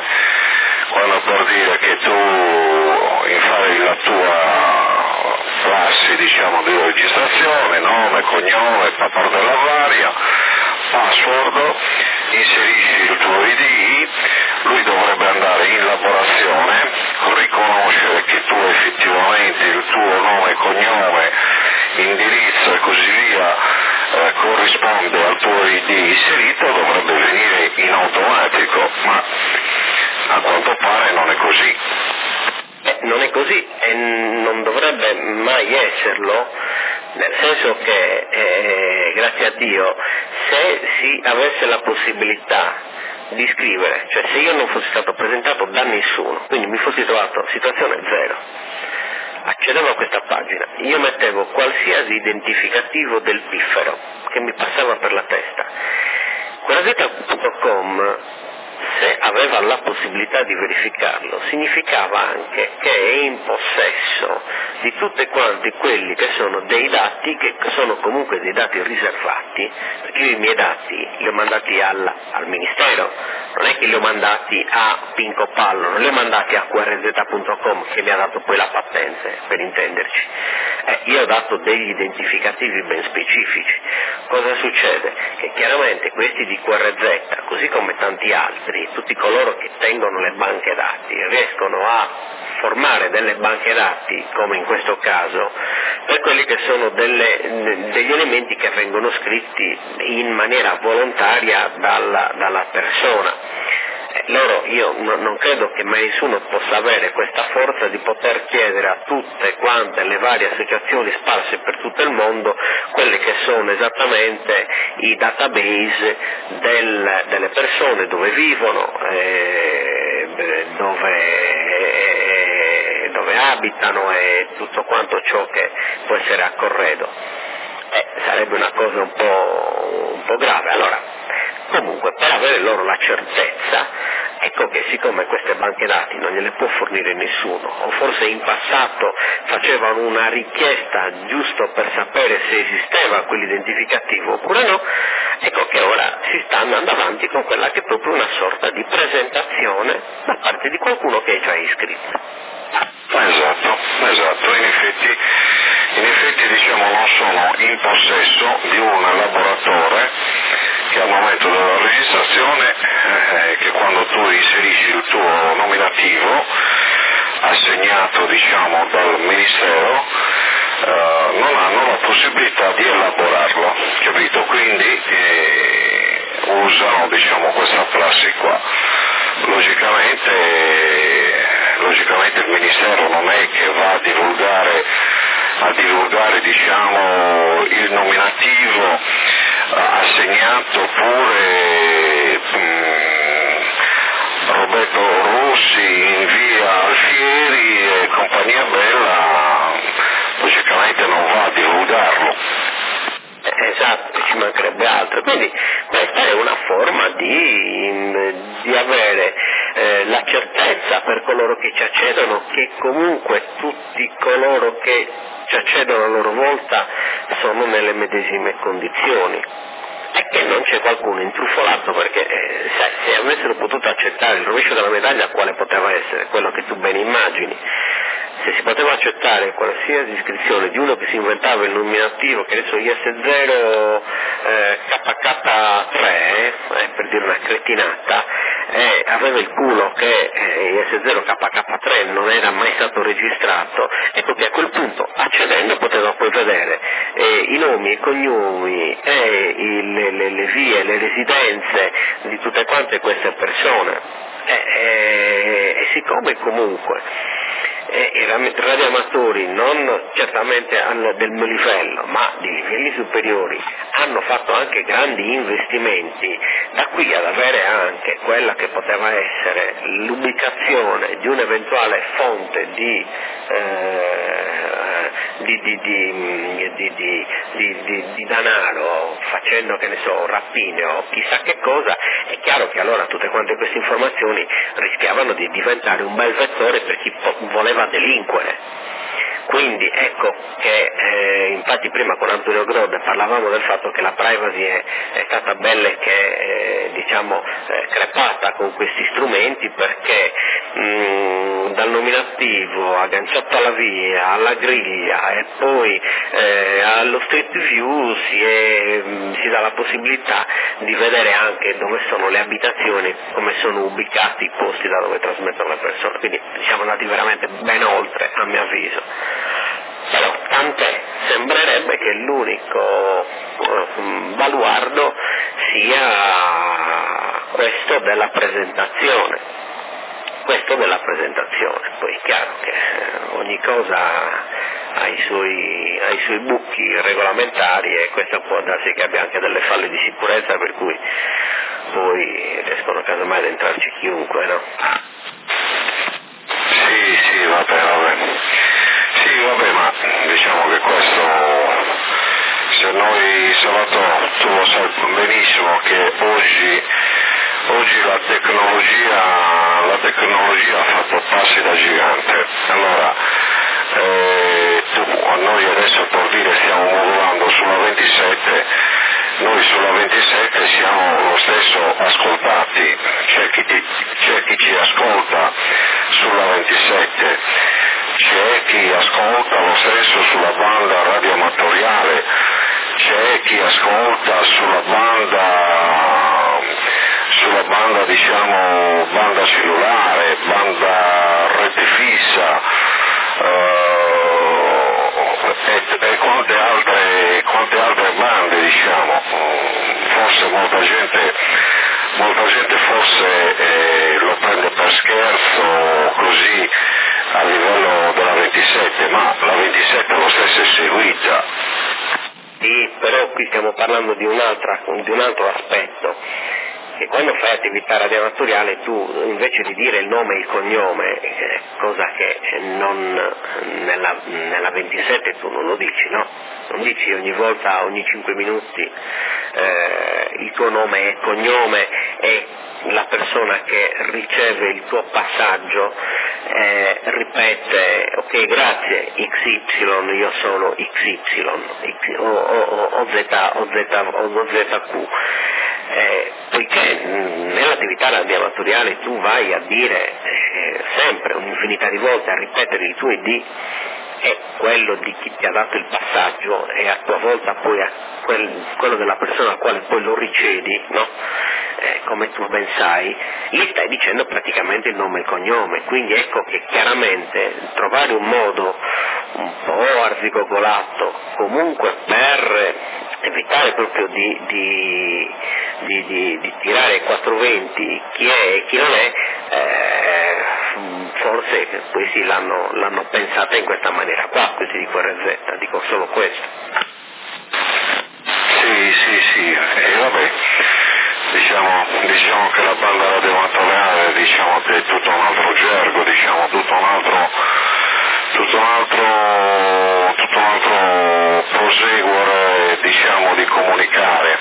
dire che tu fai la tua classi, diciamo, di registrazione, nome, cognome, pappardella varia, password, inserisci il tuo ID, lui dovrebbe andare in elaborazione, riconoscere che tu effettivamente il tuo nome e cognome, indirizzo e così via corrisponde al tuo ID inserito, dovrebbe venire in automatico, ma a quanto pare non è così. Non è così e non dovrebbe mai esserlo, nel senso che grazie a Dio, se si avesse la possibilità di scrivere, cioè se io non fossi stato presentato da nessuno, quindi mi fossi trovato situazione zero, accedevo a questa pagina, io mettevo qualsiasi identificativo del piffero che mi passava per la testa, quell'azeta.com, se aveva la possibilità di verificarlo, significava anche che è in possesso di tutti quanti quelli che sono dei dati che sono comunque dei dati riservati, perché io i miei dati li ho mandati al Ministero, non è che li ho mandati a Pinco Pallo, non li ho mandati a qrz.com che mi ha dato poi la patente, per intenderci. Io ho dato degli identificativi ben specifici. Cosa succede? Che chiaramente questi di QRZ, così come tanti altri, tutti coloro che tengono le banche dati, riescono a formare delle banche dati, come in questo caso, per quelli che sono degli elementi che vengono scritti in maniera volontaria dalla persona. Io non credo che mai nessuno possa avere questa forza di poter chiedere a tutte quante le varie associazioni sparse per tutto il mondo quelle che sono esattamente i database delle persone, dove vivono, dove abitano e tutto quanto ciò che può essere a corredo. Sarebbe una cosa un po' grave. Allora, comunque, per avere loro la certezza, ecco che siccome queste banche dati non gliele può fornire nessuno, o forse in passato facevano una richiesta giusto per sapere se esisteva quell'identificativo oppure no, ecco che ora si sta andando avanti con quella che è proprio una sorta di presentazione da parte di qualcuno che è già iscritto. Esatto, in effetti diciamo non sono in possesso di un elaboratore che al momento della registrazione, che quando tu inserisci il tuo nominativo assegnato diciamo dal Ministero, non hanno la possibilità di elaborarlo, capito? Quindi usano diciamo questa prassi qua. Logicamente il Ministero non è che va a divulgare diciamo il nominativo assegnato pure Roberto Rossi in via Alfieri e compagnia bella, logicamente non va a divulgarlo. Esatto, ci mancherebbe altro. Quindi questa è una forma di avere la certezza per coloro che ci accedono che comunque tutti coloro che ci accedono a loro volta sono nelle medesime condizioni. E che non c'è qualcuno intrufolato, perché se avessero potuto accettare il rovescio della medaglia, quale poteva essere? Quello che tu ben immagini. Se si potevo accettare qualsiasi iscrizione di uno che si inventava il nominativo, che adesso IS0 KK3, per dire una cretinata, aveva il culo che IS0 KK3 non era mai stato registrato, ecco che a quel punto, accedendo, poteva poi vedere i nomi, i cognomi e le vie, le residenze di tutte quante queste persone. E siccome comunque i radioamatori non certamente del mio livello, ma di livelli superiori, hanno fatto anche grandi investimenti, da qui ad avere anche quella che poteva essere l'ubicazione di un'eventuale fonte di denaro, facendo, che ne so, rapine o chissà che cosa, è chiaro che allora tutte quante queste informazioni rischiavano di diventare un bel vettore per chi voleva delinquere. Quindi ecco che infatti prima con Antonio Grode parlavamo del fatto che la privacy è stata belle che crepata con questi strumenti, perché dal nominativo agganciato alla via, alla griglia e poi allo street view si dà la possibilità di vedere anche dove sono le abitazioni, come sono ubicati i posti da dove trasmettono le persone, quindi siamo andati veramente ben oltre, a mio avviso. Però tant'è, sembrerebbe che l'unico baluardo sia questo della presentazione. Poi è chiaro che ogni cosa ha i suoi buchi regolamentari, e questo può darsi che abbia anche delle falle di sicurezza, per cui poi riescono casomai ad entrarci chiunque, no? Sì, vabbè. Sì, vabbè, ma diciamo che questo, se noi, Salvatore, tu lo sai benissimo che oggi la tecnologia ha fatto passi da gigante. Allora, noi adesso, per dire, stiamo modulando sulla 27, noi sulla 27 siamo lo stesso ascoltati, c'è chi ci ascolta sulla 27, c'è chi ascolta lo stesso sulla banda radioamatoriale, c'è chi ascolta sulla banda diciamo banda cellulare, banda rete fissa, e quante altre bande, diciamo. Forse molta gente forse lo prende per scherzo così a livello della 27, ma la 27 lo stesso è seguita. Sì, però qui stiamo parlando di un altro aspetto, che quando fai attività radioamatoriale tu, invece di dire il nome e il cognome, cosa che nella 27 tu non lo dici, no? Non dici ogni volta, ogni 5 minuti il tuo nome e cognome, e la persona che riceve il tuo passaggio ripete: ok, grazie XY, io sono XY o ZQ. Poiché nell'attività radioamatoriale tu vai a dire sempre un'infinità di volte, a ripetere il tuo ID, è quello di chi ti ha dato il passaggio, e a tua volta poi a quello della persona al quale poi lo ricedi, no? Come tu ben sai, gli stai dicendo praticamente il nome e il cognome. Quindi ecco che chiaramente trovare un modo un po' arzigogolato comunque per evitare proprio di tirare ai 420 chi è e chi non è, forse poi sì l'hanno pensata in questa maniera qua, così dico RZ, dico solo questo. Sì, e vabbè, diciamo che la banda radioamatoriale, diciamo che è tutto un altro gergo, diciamo tutto un altro proseguire, diciamo, di comunicare,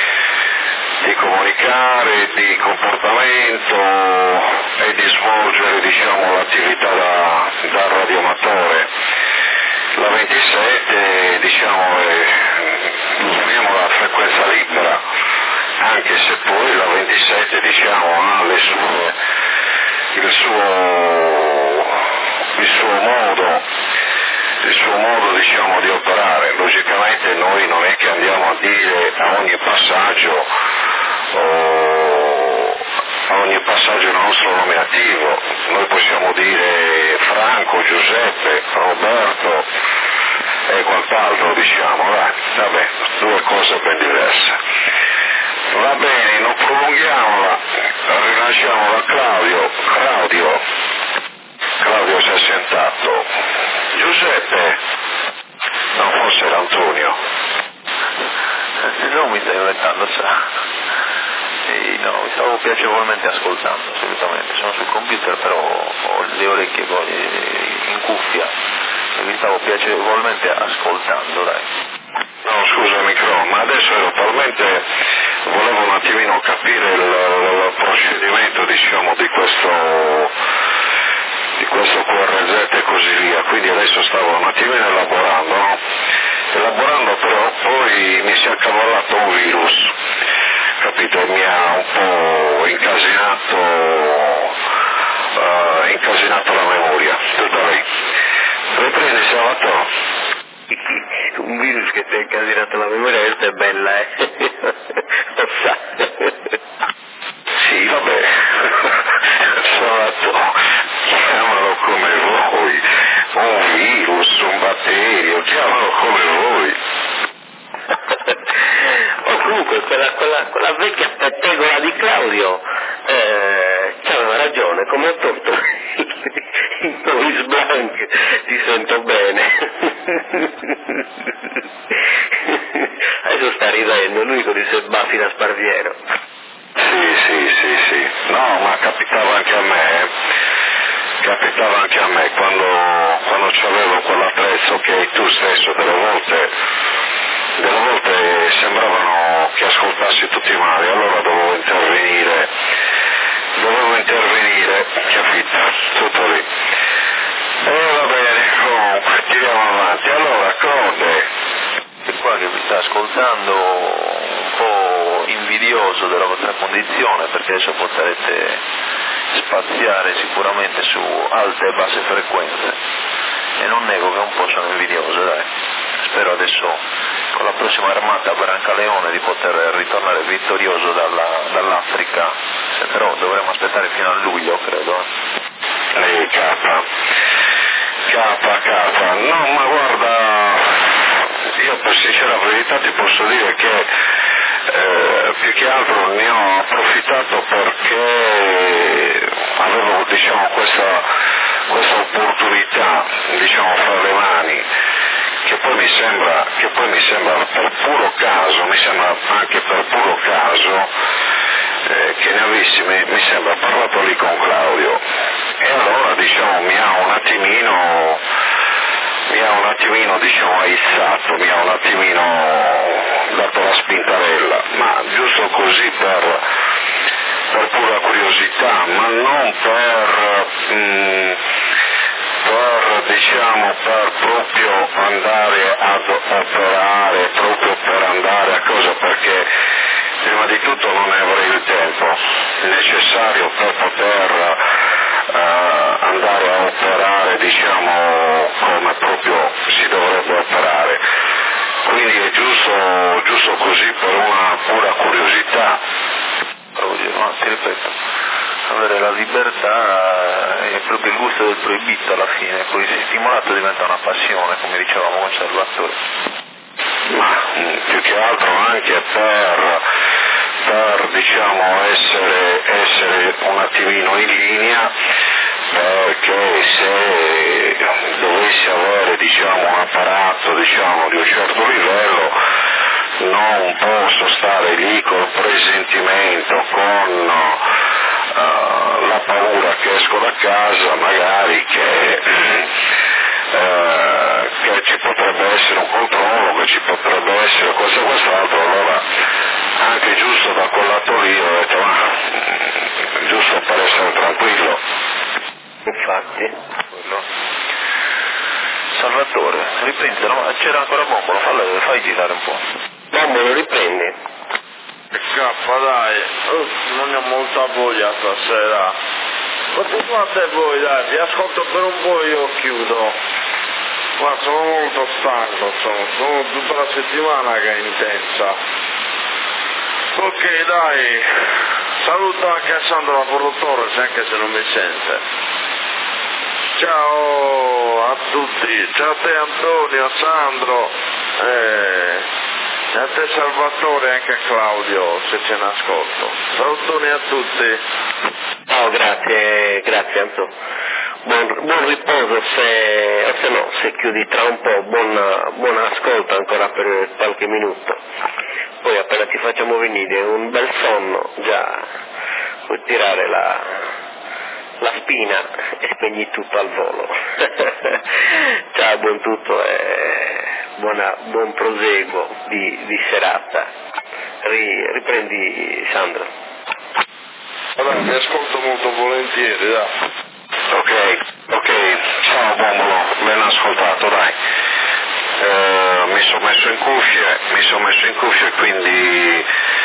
di comportamento e di svolgere, diciamo, l'attività da radioamatore. La 27, diciamo, chiamiamola frequenza libera, anche se poi la 27, diciamo, ha il suo modo diciamo di operare. Logicamente noi non è che andiamo a dire a ogni passaggio il nostro nominativo, noi possiamo dire Franco, Giuseppe, Roberto e quant'altro, diciamo, vabbè, due cose ben diverse. Va bene, non prolunghiamola, rilasciamo da Claudio si è sentato. Giuseppe, no, forse era Antonio. No, mi stai inventando, no, mi stavo piacevolmente ascoltando, assolutamente, sono sul computer però ho le orecchie in cuffia e mi stavo piacevolmente ascoltando, dai. No, scusa Micro, ma adesso ero talmente, volevo un attimino capire il procedimento, diciamo, di questo QRZ e così via, quindi adesso stavo un attimino elaborando, no? Elaborando però poi mi si è accavolato un virus, capito? Mi ha un po' incasinato la memoria, tutto lì. Riprendi Salvatore. Un virus che ti ha incasinato la memoria, questa è bella, lo sa. Sì, vabbè, Salvatore, chiamalo come voi, un virus, un batterio, chiamalo come voi. Comunque quella vecchia pettegola di Claudio c'aveva ragione, come ho tolto il Noise Blanc ti sento bene. Adesso sta ridendo lui con i suoi baffi da sparviero. Sì, no, ma capitava anche a me quando c'avevo quell'attrezzo che tu stesso delle volte sembravano che ascoltassi tutti male, allora dovevo intervenire, capito? Tutto lì. Va bene, comunque, tiriamo avanti. Allora, Conte. E qua che mi sta ascoltando un po' invidioso della vostra condizione, perché adesso potrete spaziare sicuramente su alte e basse frequenze, e non nego che un po' sono invidioso, dai. Spero adesso con la prossima armata Brancaleone di poter ritornare vittorioso dall'Africa, se però dovremo aspettare fino a luglio, credo. Capa, no, ma guarda, io per sincera verità ti posso dire che più che altro ne ho approfittato perché avevo, diciamo, questa opportunità, diciamo, fra le mani, che poi mi sembra per puro caso, che ne avessi, mi sembra, parlato lì con Claudio, e allora, diciamo, mi ha un attimino, diciamo, aizzato, mi ha un attimino dato la spintarella, ma giusto così per pura curiosità, ma non per proprio andare ad operare, proprio per andare a cosa, perché prima di tutto non ne avrei il tempo necessario per poter andare a operare, diciamo, come proprio si dovrebbe operare. Quindi è giusto così, per una pura curiosità. Ma ti ripeto, avere la libertà è proprio il gusto del proibito alla fine, poi stimolato diventa una passione, come dicevamo con Salvatore. Ma più che altro anche per diciamo essere un attimino in linea, perché se dovessi avere, diciamo, un apparato, diciamo, di un certo livello, non posso stare lì col presentimento, con la paura che esco da casa, magari che ci potrebbe essere un controllo, che ci potrebbe essere questo e quest'altro, allora anche giusto da quel lato lì ho detto, ma giusto per essere tranquillo. Infatti. Salvatore, riprendilo, ma c'era ancora Bombolo, fai girare un po'. Bombolo, riprendi. Scappa, dai, non ho molta voglia stasera. Continuate voi, dai, vi ascolto per un po', io chiudo. Ma sono molto stanco, sono tutta la settimana che è intensa. Ok, dai, saluto anche a Sandro la produttore, anche se non mi sente. Ciao a tutti, ciao a te Antonio, a Sandro, e a te Salvatore e anche a Claudio, se c'è un ascolto. Salutoni a tutti. Ciao, grazie Antonio. Buon riposo, se chiudi tra un po', buon ascolto ancora per qualche minuto. Poi appena ti facciamo venire un bel sonno, già puoi tirare la spina e spegni tutto al volo. Ciao, buon tutto e buon proseguo di serata. Riprendi Sandro. Vabbè, mi ascolto molto volentieri, dai. Ok, ciao Bombolo, ben ascoltato, dai. Mi sono messo in cuffie, quindi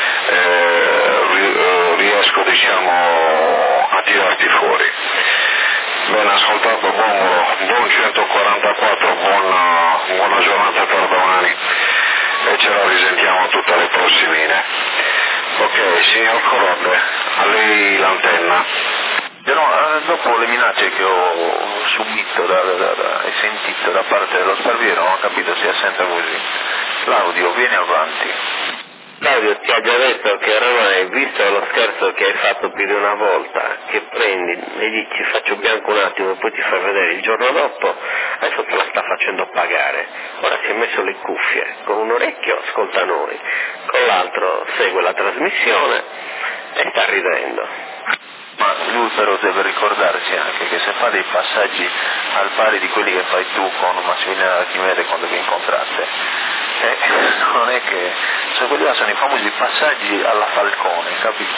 riesco, diciamo, a tirarti fuori. Ben ascoltato Bombolo, buon 144, buona giornata per domani e ce la risentiamo tutte le prossimine. Ok, signor Corrodde, a lei l'antenna. Però dopo le minacce che ho subito e sentito da parte dello Sparviero non ho capito sia sempre così. Claudio, vieni avanti. Claudio ti ha già detto che oramai, visto lo scherzo che hai fatto più di una volta, che prendi e dici faccio bianco un attimo e poi ti fai vedere il giorno dopo, adesso te la sta facendo pagare. Ora si è messo le cuffie, con un orecchio ascolta noi, con l'altro segue la trasmissione e sta ridendo. Ma lui però deve ricordarsi anche che se fa dei passaggi al pari di quelli che fai tu con Massimiliano Archimede quando vi incontrate, non è che quelli là sono i famosi passaggi alla Falcone, capito?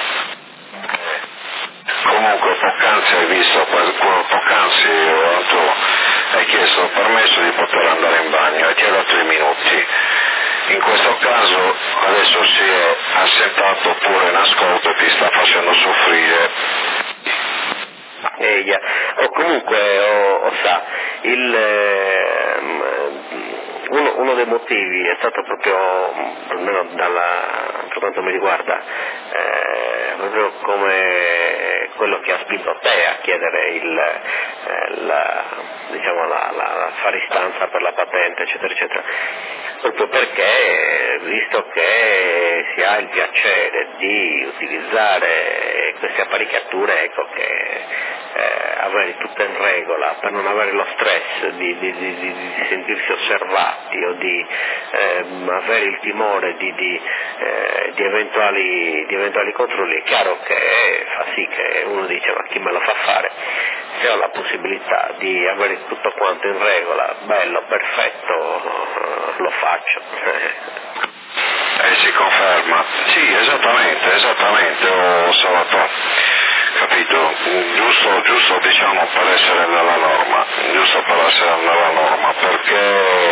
Comunque poc'anzi hai visto, poc'anzi hai chiesto il permesso di poter andare in bagno e ti ha dato i minuti. In questo caso adesso si è assentato pure in ascolto e ti sta facendo soffrire. O comunque, sa, uno dei motivi è stato proprio, almeno per quanto mi riguarda, proprio come quello che ha spinto te a chiedere la fare istanza per la patente, eccetera, eccetera. Proprio perché, visto che si ha il piacere di utilizzare queste apparecchiature, ecco che avere tutto in regola, per non avere lo stress di sentirsi osservati o di avere il timore di eventuali controlli, è chiaro che fa sì che uno dice ma chi me lo fa fare? Se ho la possibilità di avere tutto quanto in regola, bello, perfetto, lo faccio. Si conferma. Sì, esattamente, ho Salvatore, capito? Giusto diciamo per essere nella norma, perché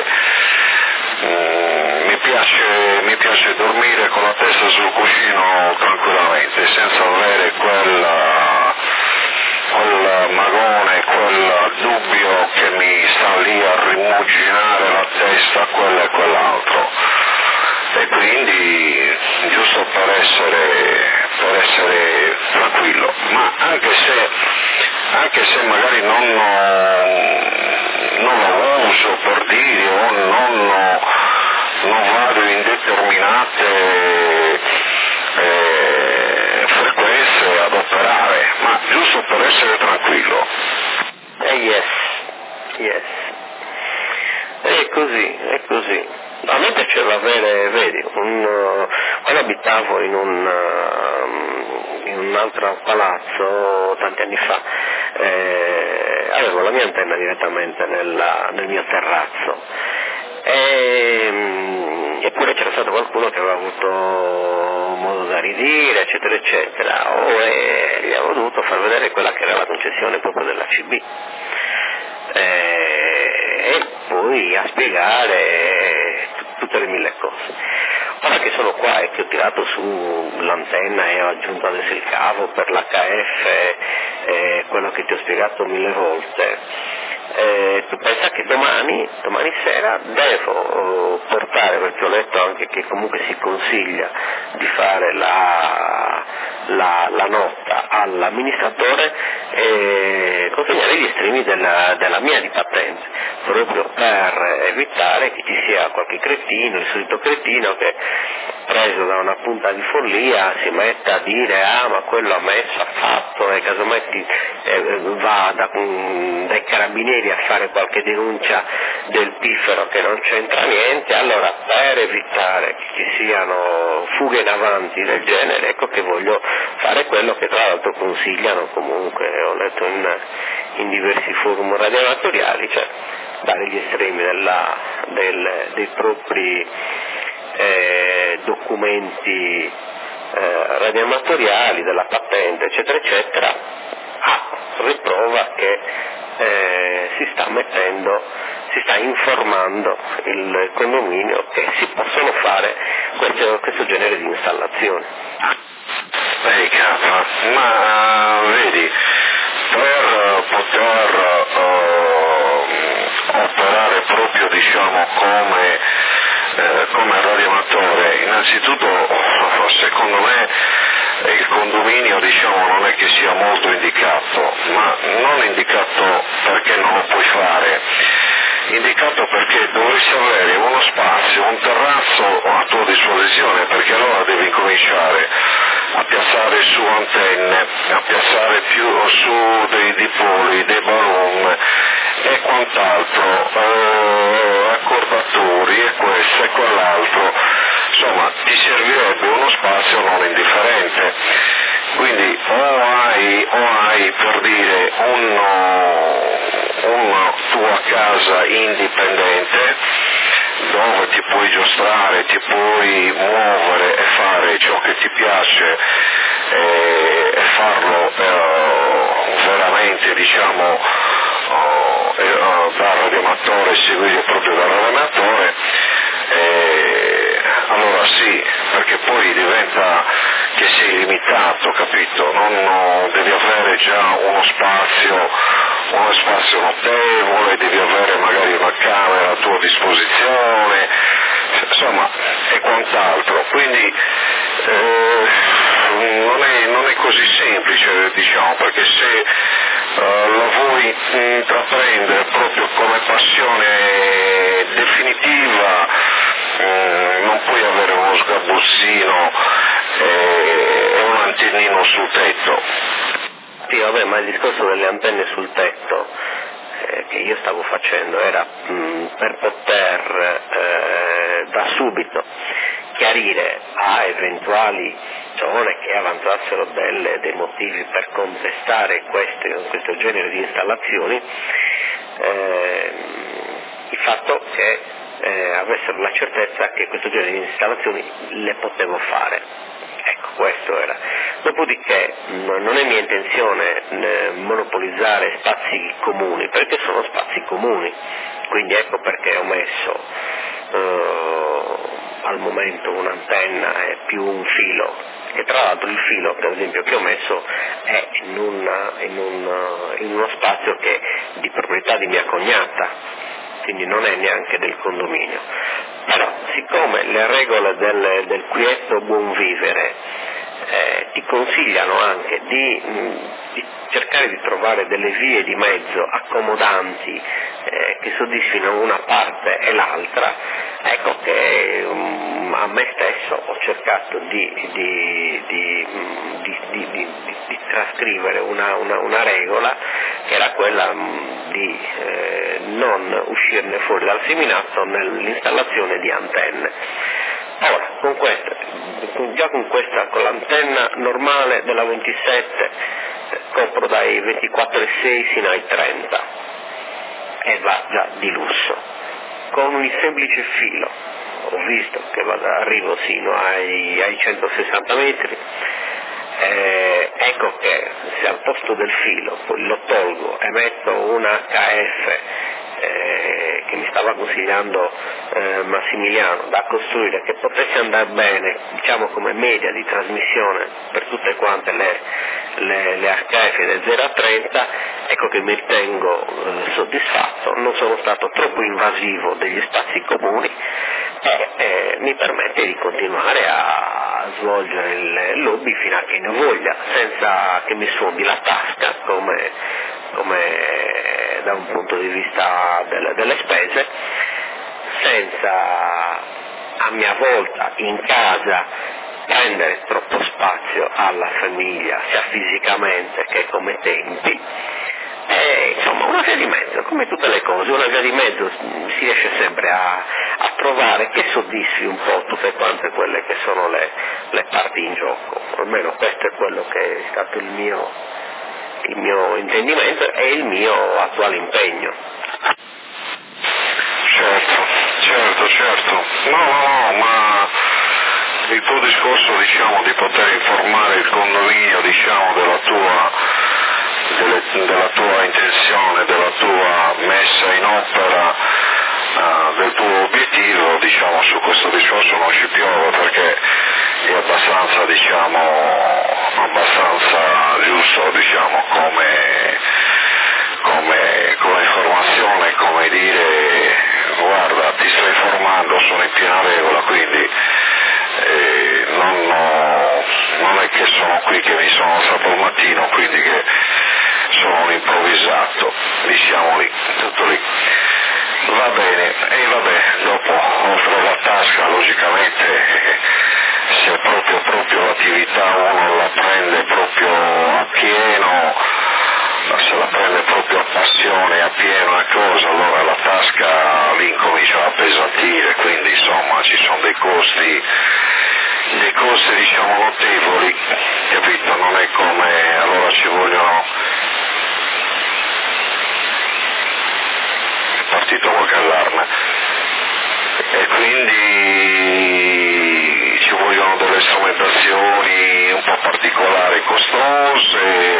mi piace dormire con la testa sul cuscino tranquillamente, senza avere quel magone, quel dubbio che mi sta lì a rimuginare la testa, quello e quell'altro. E quindi giusto per essere tranquillo, ma anche se magari non lo uso per dire o non vado in determinate frequenze ad operare, ma giusto per essere tranquillo. Yes. È così. A me piaceva avere, vedi, quando abitavo in un altro palazzo tanti anni fa, avevo la mia antenna direttamente nel mio terrazzo, eppure c'era stato qualcuno che aveva avuto modo da ridire, eccetera, eccetera, gli avevo dovuto far vedere quella che era la concessione proprio della CB. E poi a spiegare tutte le mille cose. Ora che sono qua e che ho tirato su l'antenna e ho aggiunto adesso il cavo per l'HF, quello che ti ho spiegato 1000 volte, tu pensa che domani domani sera devo portare, perché ho letto anche che comunque si consiglia di fare la nota all'amministratore e consegnare gli estremi della mia di patente, proprio per evitare che ci sia qualche cretino, il solito cretino che preso da una punta di follia si metta a dire ma quello ha messo, ha fatto, e casomai va dai carabinieri a fare qualche denuncia del piffero che non c'entra niente. Allora, per evitare che ci siano fughe in avanti del genere, ecco che voglio fare quello che tra l'altro consigliano comunque, ho letto in diversi forum radioamatoriali, cioè dare gli estremi dei propri documenti radioamatoriali, della patente, eccetera eccetera, a riprova che si sta informando il condominio che si possono fare questo genere di installazioni. Ma vedi, per poter operare proprio come radioamatore, innanzitutto secondo me il condominio non è che sia molto indicato, ma non indicato perché non lo puoi fare, indicato perché dovresti avere uno spazio, un terrazzo a tua disposizione, perché allora devi cominciare a piazzare su antenne, a piazzare più su dei dipoli, dei balloon e quant'altro, accordatori e questo e quell'altro, insomma ti servirebbe uno spazio non indifferente, quindi o hai per dire una tua casa indipendente dove ti puoi giostrare, ti puoi muovere e fare ciò che ti piace e farlo veramente da radioamatore, seguire proprio da radioamatore, allora sì, perché poi diventa che sei limitato, capito? Non devi avere già uno spazio notevole, devi avere magari una camera a tua disposizione, insomma, e quant'altro. Quindi non è così semplice, perché se la vuoi intraprendere proprio come passione definitiva, non puoi avere uno sgabuzzino e un antennino sul tetto. Sì, vabbè, ma il discorso delle antenne sul tetto che io stavo facendo era per poter da subito chiarire a eventuali persone che avanzassero dei motivi per contestare questo genere di installazioni, il fatto che avessero la certezza che questo genere di installazioni le potevo fare. Ecco, questo era. Dopodiché non è mia intenzione monopolizzare spazi comuni, perché sono spazi comuni, quindi ecco perché ho messo al momento un'antenna e più un filo, e tra l'altro il filo per esempio che ho messo è in uno spazio che è di proprietà di mia cognata, quindi non è neanche del condominio. Però siccome le regole del quieto buon vivere ti consigliano anche di cercare di trovare delle vie di mezzo accomodanti che soddisfino una parte e l'altra, ecco che a me stesso ho cercato di trascrivere una regola che era quella di non uscirne fuori dal seminato nell'installazione di antenne. Ora, con l'antenna normale della 27 copro dai 24,6 fino ai 30 e va già di lusso. Con un semplice filo ho visto che arrivo sino ai 160 metri, ecco che se al posto del filo poi lo tolgo e metto un HF che mi stava consigliando Massimiliano, da costruire, che potesse andare bene, diciamo come media di trasmissione per tutte quante le HF del 0 a 30, ecco che mi ritengo soddisfatto, non sono stato troppo invasivo degli spazi comuni e mi permette di continuare a svolgere il lobby fino a che ne voglia, senza che mi sfondi la tasca come da un punto di vista delle spese, senza a mia volta in casa prendere troppo spazio alla famiglia, sia fisicamente che come tempi. Insomma, una via di mezzo, come tutte le cose, una via di mezzo si riesce sempre a trovare che soddisfi un po' tutte quante quelle che sono le parti in gioco. Almeno questo è quello che è stato il mio intendimento e il mio attuale impegno. Certo. No, ma il tuo discorso, diciamo, di poter informare il condominio, diciamo, della tua intenzione, della tua messa in opera, del tuo obiettivo, diciamo, su questo discorso non ci piove, perché è abbastanza, diciamo, giusto, diciamo, come informazione, come dire, guarda, ti sto informando, sono in piena regola, quindi non è che sono qui che mi sono alzato al mattino, quindi che sono un improvvisato, diciamo lì, tutto lì. Va bene, e vabbè, dopo oltre la tasca, logicamente, se proprio l'attività uno la prende proprio a pieno, se la prende proprio a passione, a pieno e cosa, allora la tasca lì incomincia a appesantire, quindi insomma ci sono dei costi diciamo notevoli, capito? Non è come, allora ci vogliono, è partito qualche allarme, e quindi ci vogliono delle strumentazioni un po' particolari, costose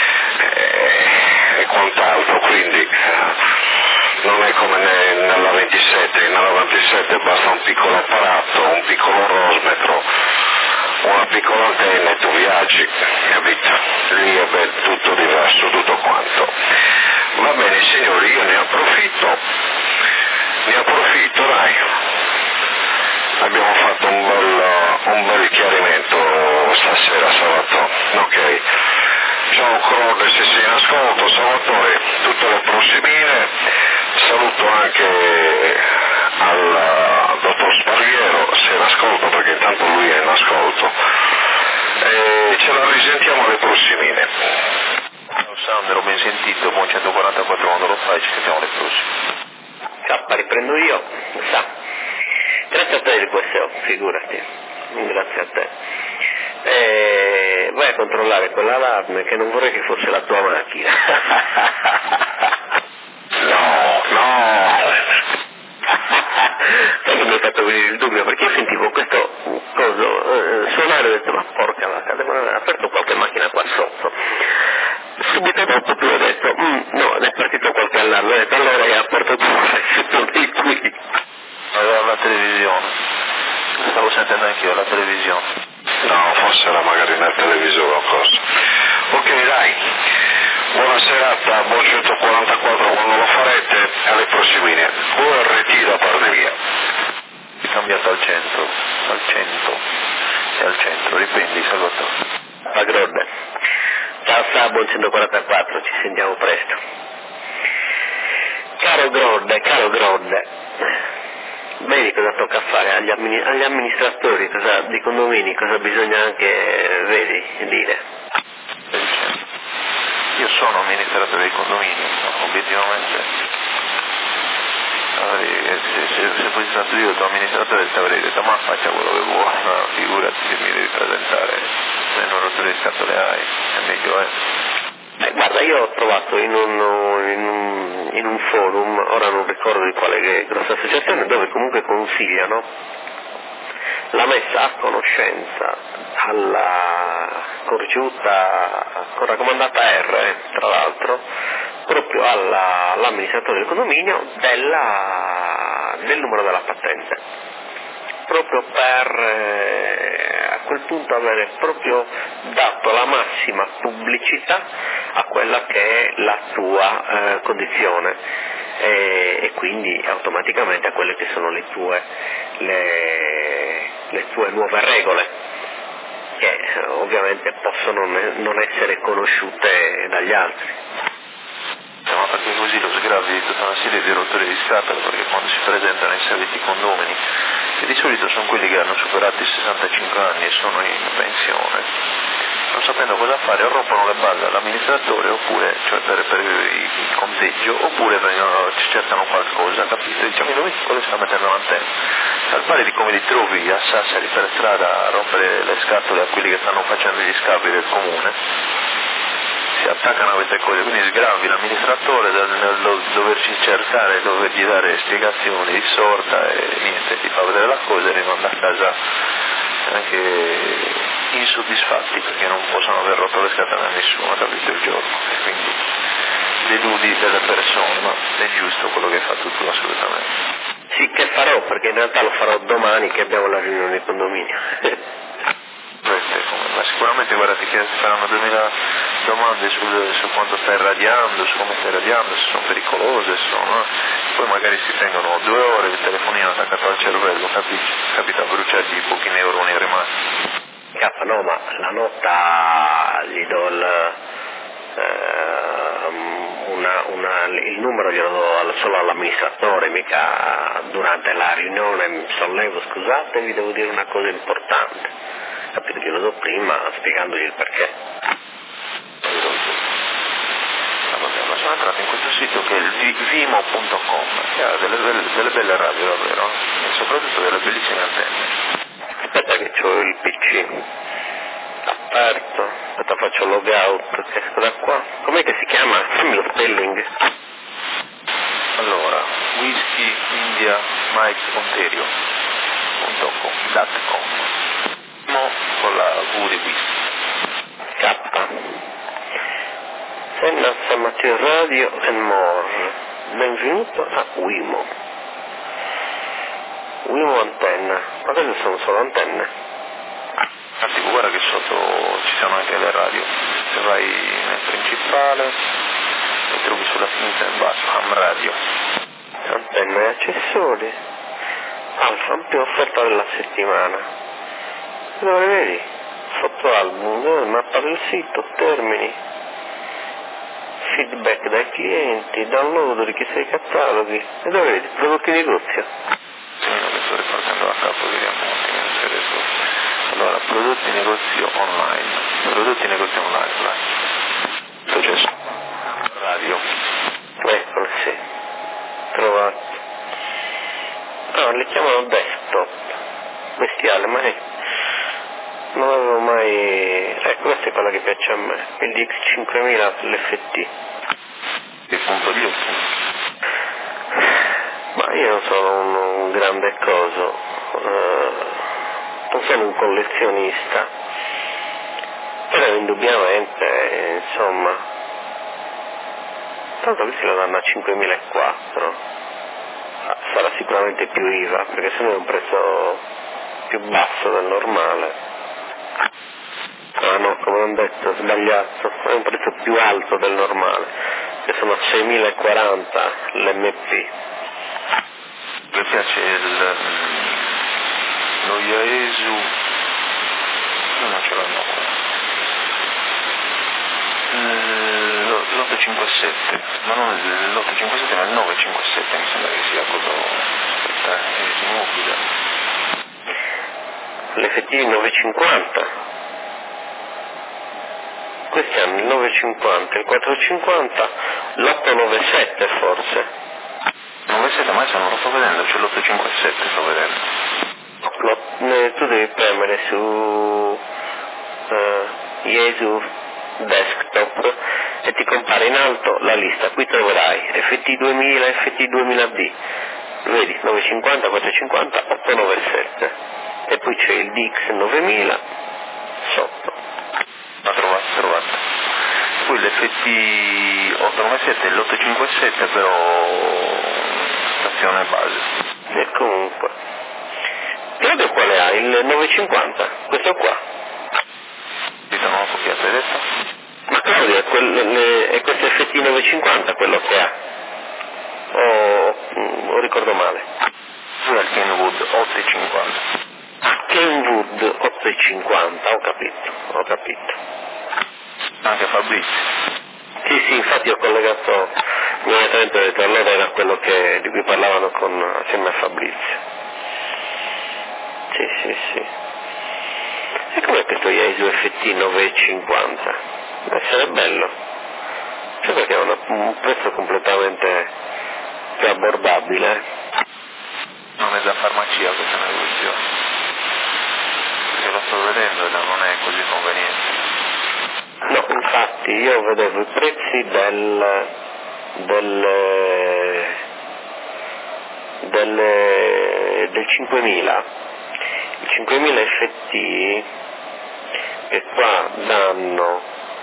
e quant'altro, quindi non è come nella 27 basta un piccolo apparato, un piccolo rosmetro, una piccola antenna e tu viaggi, capito? Lì è tutto diverso, tutto quanto. Va bene signori, io ne approfitto, dai. Abbiamo fatto un bel chiarimento stasera, Salvatore, ok? Ciao Crode, se sei in ascolto, Salvatore, tutte le prossimine, saluto anche al dottor Sparviero, se è in ascolto, perché intanto lui è in ascolto, e ce la risentiamo alle prossimine. Ciao Sandro, ben sentito, buon 144 quando lo fai, ci sentiamo alle prossime. K, riprendo io, sa. Grazie a te il QSO, figurati, grazie a te. Vai a controllare quell'allarme che non vorrei che fosse la tua macchina. No. Sai che mi hai fatto venire il dubbio, perché io sentivo questo coso suonare e ho detto ma porca vacca, devono aver aperto qualche macchina qua sotto. Subito dopo tu hai detto no, è partito qualche allarme, ho detto allora hai aperto tu dei qui. Aveva la televisione, stavo sentendo anch'io la televisione. No, forse era magari nel televisore o cosa. Ok, dai, buona serata, buon 144 quando lo farete, alle prossimine. URT da parte mia. È cambiato al centro, riprendi Salvatore. A Grodde. Ciao, buon 144, ci sentiamo presto. Caro Grodde, vedi cosa tocca fare agli amministratori di condomini, cosa bisogna anche, dire. Io sono amministratore dei condomini, obiettivamente. Se fossi stato io il tuo amministratore ti avrei detto ma faccia quello che vuoi, no, figurati se mi devi presentare, meno rotture di scatole hai, è meglio è. Guarda, io ho trovato in un forum, ora non ricordo di quale grossa associazione, dove comunque consigliano la messa a conoscenza alla Corgiuta, con raccomandata R, tra l'altro, proprio all'amministratore del condominio del numero della patente, proprio per a quel punto avere proprio dato la massima pubblicità a quella che è la tua condizione e quindi automaticamente a quelle che sono le tue nuove regole, che ovviamente possono non essere conosciute dagli altri. Ma perché così lo sgravi di tutta una serie di rotture di scatola, perché quando si presentano i servizi condomini, che di solito sono quelli che hanno superato i 65 anni e sono in pensione, non sapendo cosa fare, rompono le balle all'amministratore, oppure, cioè per il conteggio, oppure cercano qualcosa, capito? Diciamo, dove sta mettendo l'antenna? Al pari di come li trovi a Sassari per strada a rompere le scatole a quelli che stanno facendo gli scavi del comune, si attaccano a queste cose, quindi sgravi l'amministratore nel doverci cercare, dovergli dare spiegazioni di sorta e niente, ti fa vedere la cosa e rimanda a casa anche insoddisfatti perché non possono aver rotto le scatole a nessuno, capito, il giorno, e quindi deludi delle persone, ma è giusto quello che hai fatto tu assolutamente. Sì, che farò, perché in realtà lo farò domani che abbiamo la riunione di condominio. Ma sicuramente guarda, ti faranno 2000 domande su quanto stai radiando, su come stai radiando, se sono pericolose, poi magari si tengono 2 ore il telefonino attaccato al cervello, capita a bruciargli i pochi neuroni rimasti. No, ma la nota gli do il numero glielo do solo all'amministratore, mica durante la riunione mi sollevo, scusate, vi devo dire una cosa importante, capito, glielo do prima spiegandogli il perché. Ma sono entrato in questo sito che è il vimo.com, che ha delle belle radio davvero, e soprattutto delle bellissime antenne. Aspetta che c'ho il PC aperto, aspetta faccio logout, che esco da qua. Com'è che si chiama? Fammi lo spelling. Allora, Whisky India Mike Ontario.com Mo con la V di whisky. K. Senna Amateur Radio and More. Benvenuto a Wimo. Wimo antenna. Ma queste sono solo antenne? Infatti guarda che sotto ci sono anche le radio. Se vai nel principale e trovi sulla sinistra in basso Ham Radio. Antenne e accessori. Alfa più offerta della settimana. Dove vedi? Sottoalbum, mappa del sito, termini, feedback dai clienti, download, richieste dei cataloghi. E dove vedi? Prodotti di negozio. Sì, non mi sto riportando a capo, vediamo adesso. Allora, prodotti negozio online. Prodotti negozio online, vai. Successo. Radio. Eccolo, sì. Trovato. Ah, li chiamano desktop. Bestiale, ma non avevo mai... questa è quella che piace a me. Il DX5000 l'FT. Che punto di occhio? Ma io non sono un grande coso. Non sono un collezionista. Però indubbiamente, insomma... Tanto questi lo danno a 5.400. Sarà sicuramente più IVA, perché se no è un prezzo più basso del normale. Ah no, come ho detto, sbagliato, è un prezzo più alto del normale, che sono 6.040 l'MP. Mi piace lo Yaesu, non ce l'hanno qua. L'857, ma non l'857 ma il 957 mi sembra che sia quello, aspetta, è immobile. L'FT 950, questi hanno il 950, il 450, l'897 forse. 97, ma adesso non lo sto vedendo, c'è l'857 sto vedendo. Tu devi premere su Yaesu Desktop e ti compare in alto la lista, qui troverai FT2000, FT2000D, vedi 950, 450, 897 e poi c'è il DX9000 sotto. Ma trovato. poi l'FT 897 e l'857 però stazione base. E comunque, Claudio quale ha? Il 950? Questo qua? Non ho copiato, hai detto? Ma Claudio è questo FT 950 quello che ha? O ricordo male? Lui ha il Kenwood 850. Kenwood 850, ho capito. Anche Fabrizio. Sì, infatti ho collegato immediatamente, ho detto allora era quello di cui parlavano assieme a Fabrizio. Sì. E com'è questo Yaesu FT 950? Deve essere bello. Cioè perché è un prezzo completamente più abbordabile. Non è da farmacia questa negoziazione. Perché lo sto vedendo e non è così conveniente. No, infatti io vedevo i prezzi del 5000. Il 5000 FT che qua danno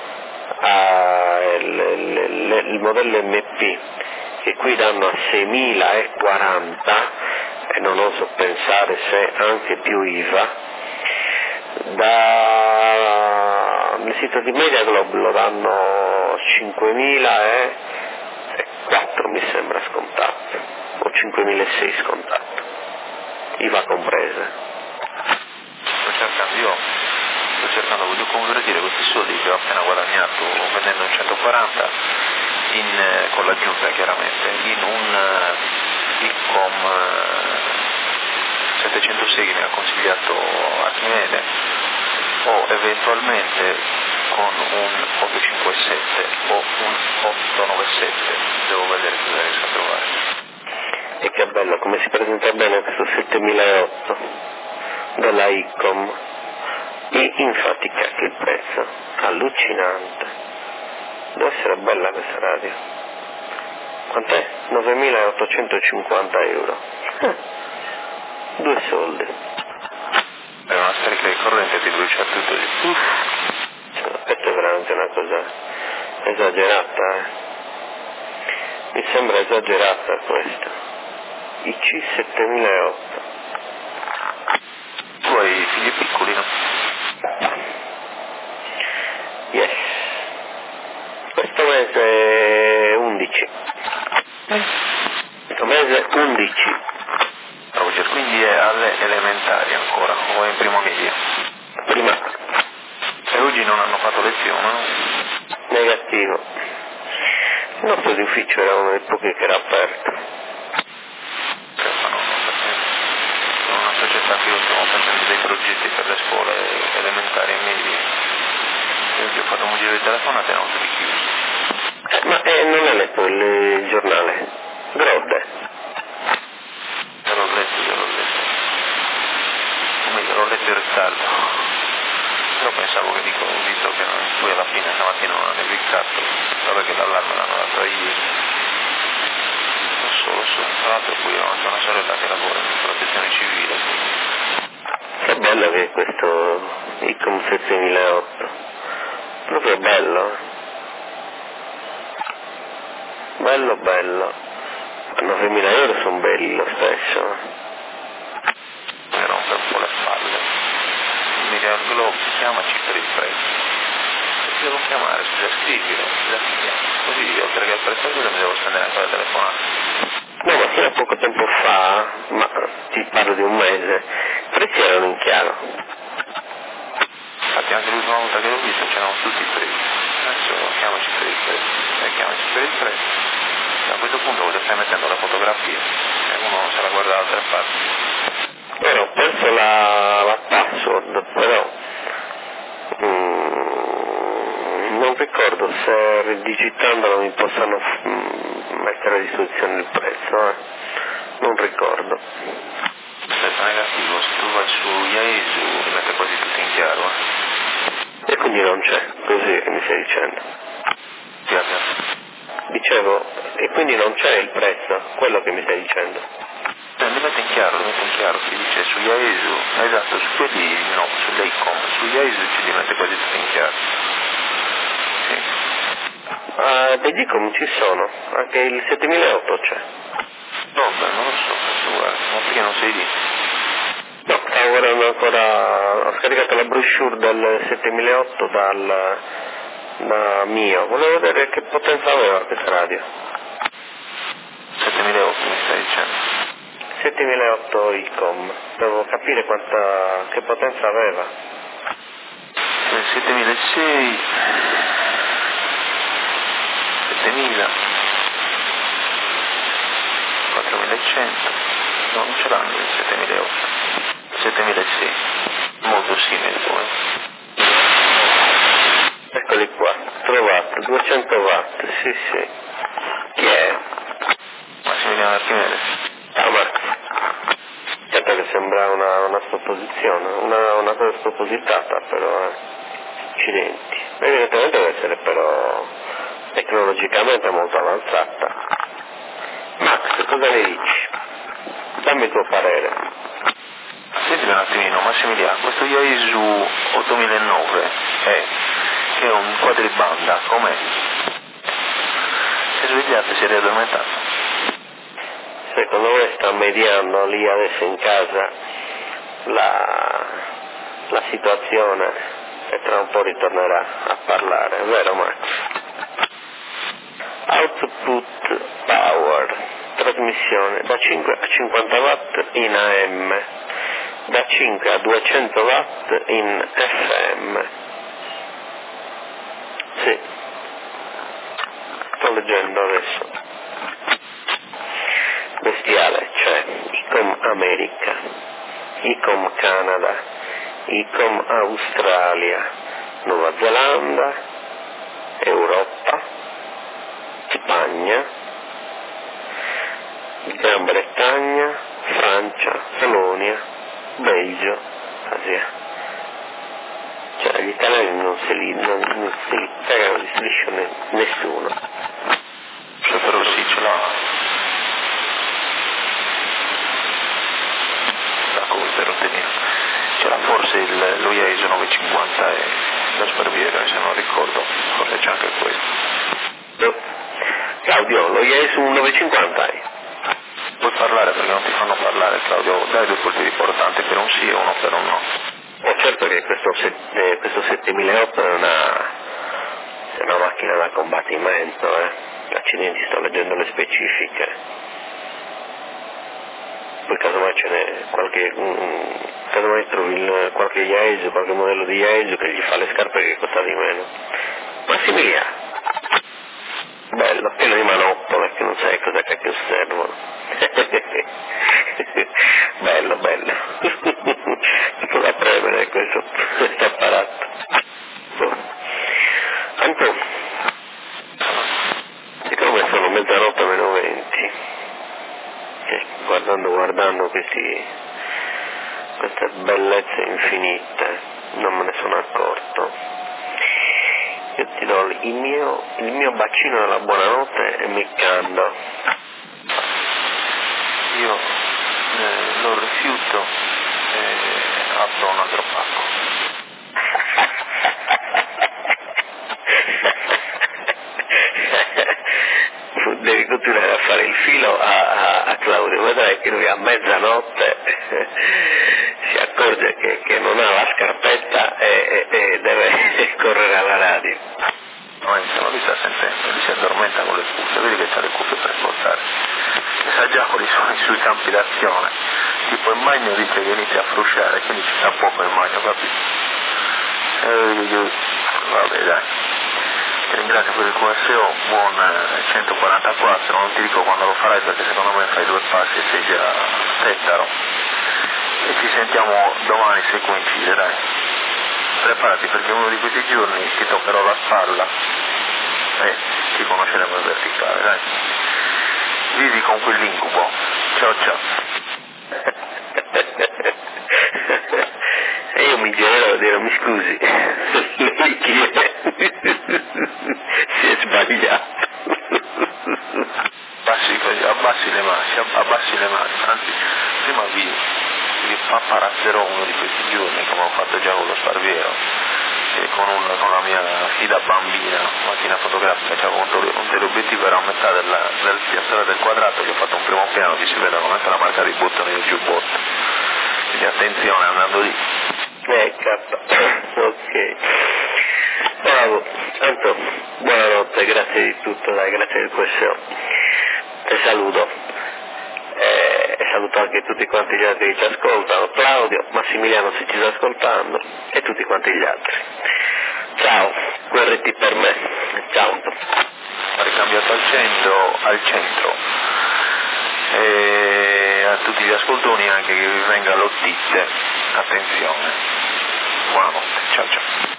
il modello MP che qui danno a 6040 e non oso pensare se anche più IVA, nel sito di Mediaglobe lo danno 5004 mi sembra scontato, o 5006 scontato, IVA compresa. Sto cercando, voglio convertire questi soldi che ho appena guadagnato vendendo in 140 con l'aggiunta chiaramente in un ICOM 706 che mi ha consigliato Archimede, o eventualmente con un 857 o un 897, devo vedere cosa riesco a trovare. E che bello, come si presenta bene questo 7008 della ICOM. E infatti cacchio il prezzo, allucinante. Deve essere bella questa radio. Quant'è? 9.850 euro. 2 soldi. È una scarica di corrente ti brucia tutto lì. Questa è veramente una cosa esagerata, Mi sembra esagerata questa. IC 7008. Tu hai figli piccoli, no? Yes. Questo mese 11. Questo mese 11. Roger, quindi è alle elementari ancora, o è in prima media? Prima. E oggi non hanno fatto lezione, no? Negativo. Il nostro di ufficio era uno dei pochi che era aperto. Sono una società che io stiamo facendo dei progetti per le scuole elementari e medie. E oggi ho fatto un giro di telefonate e erano tutti chiusi. Ma non è letto il giornale? Grode. L'ho letto. O meglio, l'ho letto in ritardo. Però pensavo che visto che poi alla fine stamattina non hanno cliccato, vabbè che l'allarme l'hanno data ieri. Lo so. Tra l'altro poi ho anche una sorella che lavora in protezione civile. Che bello che è questo ICOM 7008. Proprio bello. Bello. 9.000 euro sono belli lo stesso. Mi rompe un po' le spalle. Mi dice al Globo, chiamaci per il prezzo. Ti devo chiamare, scusa, scrivilo. Così oltre che al prezzo mi devo spendere anche la telefonata. No, ma fino a poco tempo fa, ma ti parlo di un mese, i prezzi erano in chiaro. Infatti anche l'ultima volta che l'ho visto c'erano tutti i prezzi. Adesso chiamaci per il prezzo. A questo punto voi stai mettendo le fotografie e uno se la guarda da altre parti. Ho perso la password, però non ricordo se ridigitandolo mi possano mettere a disposizione il prezzo, non ricordo. Prezzo negativo, se tu vai su Yaesu mette quasi tutto in chiaro. E quindi non c'è, così che mi stai dicendo. Dicevo, e quindi non c'è il prezzo, quello che mi stai dicendo. Li mette in chiaro, ti dice su Yaesu, esatto, su quelli no, sull'ICOM, su Yaesu ci li mette quasi tutto in chiaro. Sì. dei Dicom ci sono, anche il 7008 c'è. No, beh, non lo so, ma perché non sei lì? No, stavo guardando ancora, ho scaricato la brochure del 7008 da mio, volevo vedere che potenza aveva questa radio. 7008 mi stai dicendo? 7008 ICOM, devo capire che potenza aveva. 7006, 7000, 4100, no, non ce l'hanno il 7008, 7006, molto simile poi. Eccoli qua, trovato, 200 watt, sì. Chi è? Massimiliano Archimede. Ah, ma certo che sembra una sproposizione, una cosa spropositata, però accidenti. Evidentemente deve essere però tecnologicamente molto avanzata. Max, cosa ne dici? Dammi il tuo parere. Senti un attimino, Massimiliano, questo Yaesu 8009 che è un quadribanda, com'è? Si è svegliato, si è riaddormentato? Secondo me sta mediando lì adesso in casa la situazione e tra un po' ritornerà a parlare, è vero Max? Output power, trasmissione da 5 a 50 watt in AM, da 5 a 200 watt in FM. Sì, sto leggendo adesso. Bestiale, c'è ICOM America, ICOM Canada, ICOM Australia, Nuova Zelanda, Europa, Spagna, Gran Bretagna, Francia, Polonia, Belgio, Asia. Cioè gli italiani non se li pagano di striscio nessuno. Cioè però sì, ce l'ha. C'era forse lo Yaesu 950 e lo Sparviero, se non ricordo, forse c'è anche questo. Claudio, lo Yaesu 950 hai? Puoi parlare perché non ti fanno parlare, Claudio, dai due colpi importanti per un sì e uno per un no. Certo che questo 7008 è una macchina da combattimento, accidenti, sto leggendo le specifiche. Poi casomai ce n'è casomai trovi qualche Yaesu, qualche modello di Yaesu che gli fa le scarpe che costa di meno. Massimiliano, bello, pieno di manoppole che non sai cosa cacchio servono. bello, tutto da premere questo apparato. Anto, secondo me sono mezzanotte meno 20. Guardando queste bellezze infinite, non me ne sono accorto. Io ti do il mio bacino della buonanotte e mi cando. Io lo rifiuto e apro un altro pacco. Devi continuare a fare il filo a Claudio, vedrai che lui a mezzanotte si accorge che non ha la scarpetta e deve correre alla radio. No, insomma, lui sta sentendo, lui si addormenta con le cuffie, vedi che c'ha le cuffie per ascoltare. Sa già quali sono i suoi campi d'azione, tipo il magno dice che inizia a frusciare, quindi ci sta poco il magno, capito? Vabbè dai. Ti ringrazio per il QSO, buon 144, non ti dico quando lo farai perché secondo me fai due passi e sei già tettaro. E ci sentiamo domani se coincide, dai. Preparati perché uno di questi giorni ti toccherò la spalla e ci conosceremo in verticale, dai. Vivi con quell'incubo. Ciao ciao. E io mi girerò a dire mi scusi, lei chi è? Si è sbagliato. Abbassi le mani, anzi prima vi paparazzerò uno di questi giorni come ho fatto già con lo Sparviero con la mia fida bambina, macchina fotografica, c'avevo un teleobiettivo, era a metà del piazzale del Quadrato, che ho fatto un primo piano, che si vede anche la marca dei bottoni del giubbotto, quindi attenzione andando lì. Ok. Bravo, tanto buonanotte, grazie di tutto, dai, grazie del questo. Ti saluto. E saluto anche tutti quanti gli altri che ci ascoltano, Claudio, Massimiliano se ci sta ascoltando e tutti quanti gli altri. Ciao, QRT per me, ciao. Ricambiato al centro e a tutti gli ascoltoni anche che vi venga l'ottite, attenzione, buonanotte, ciao ciao.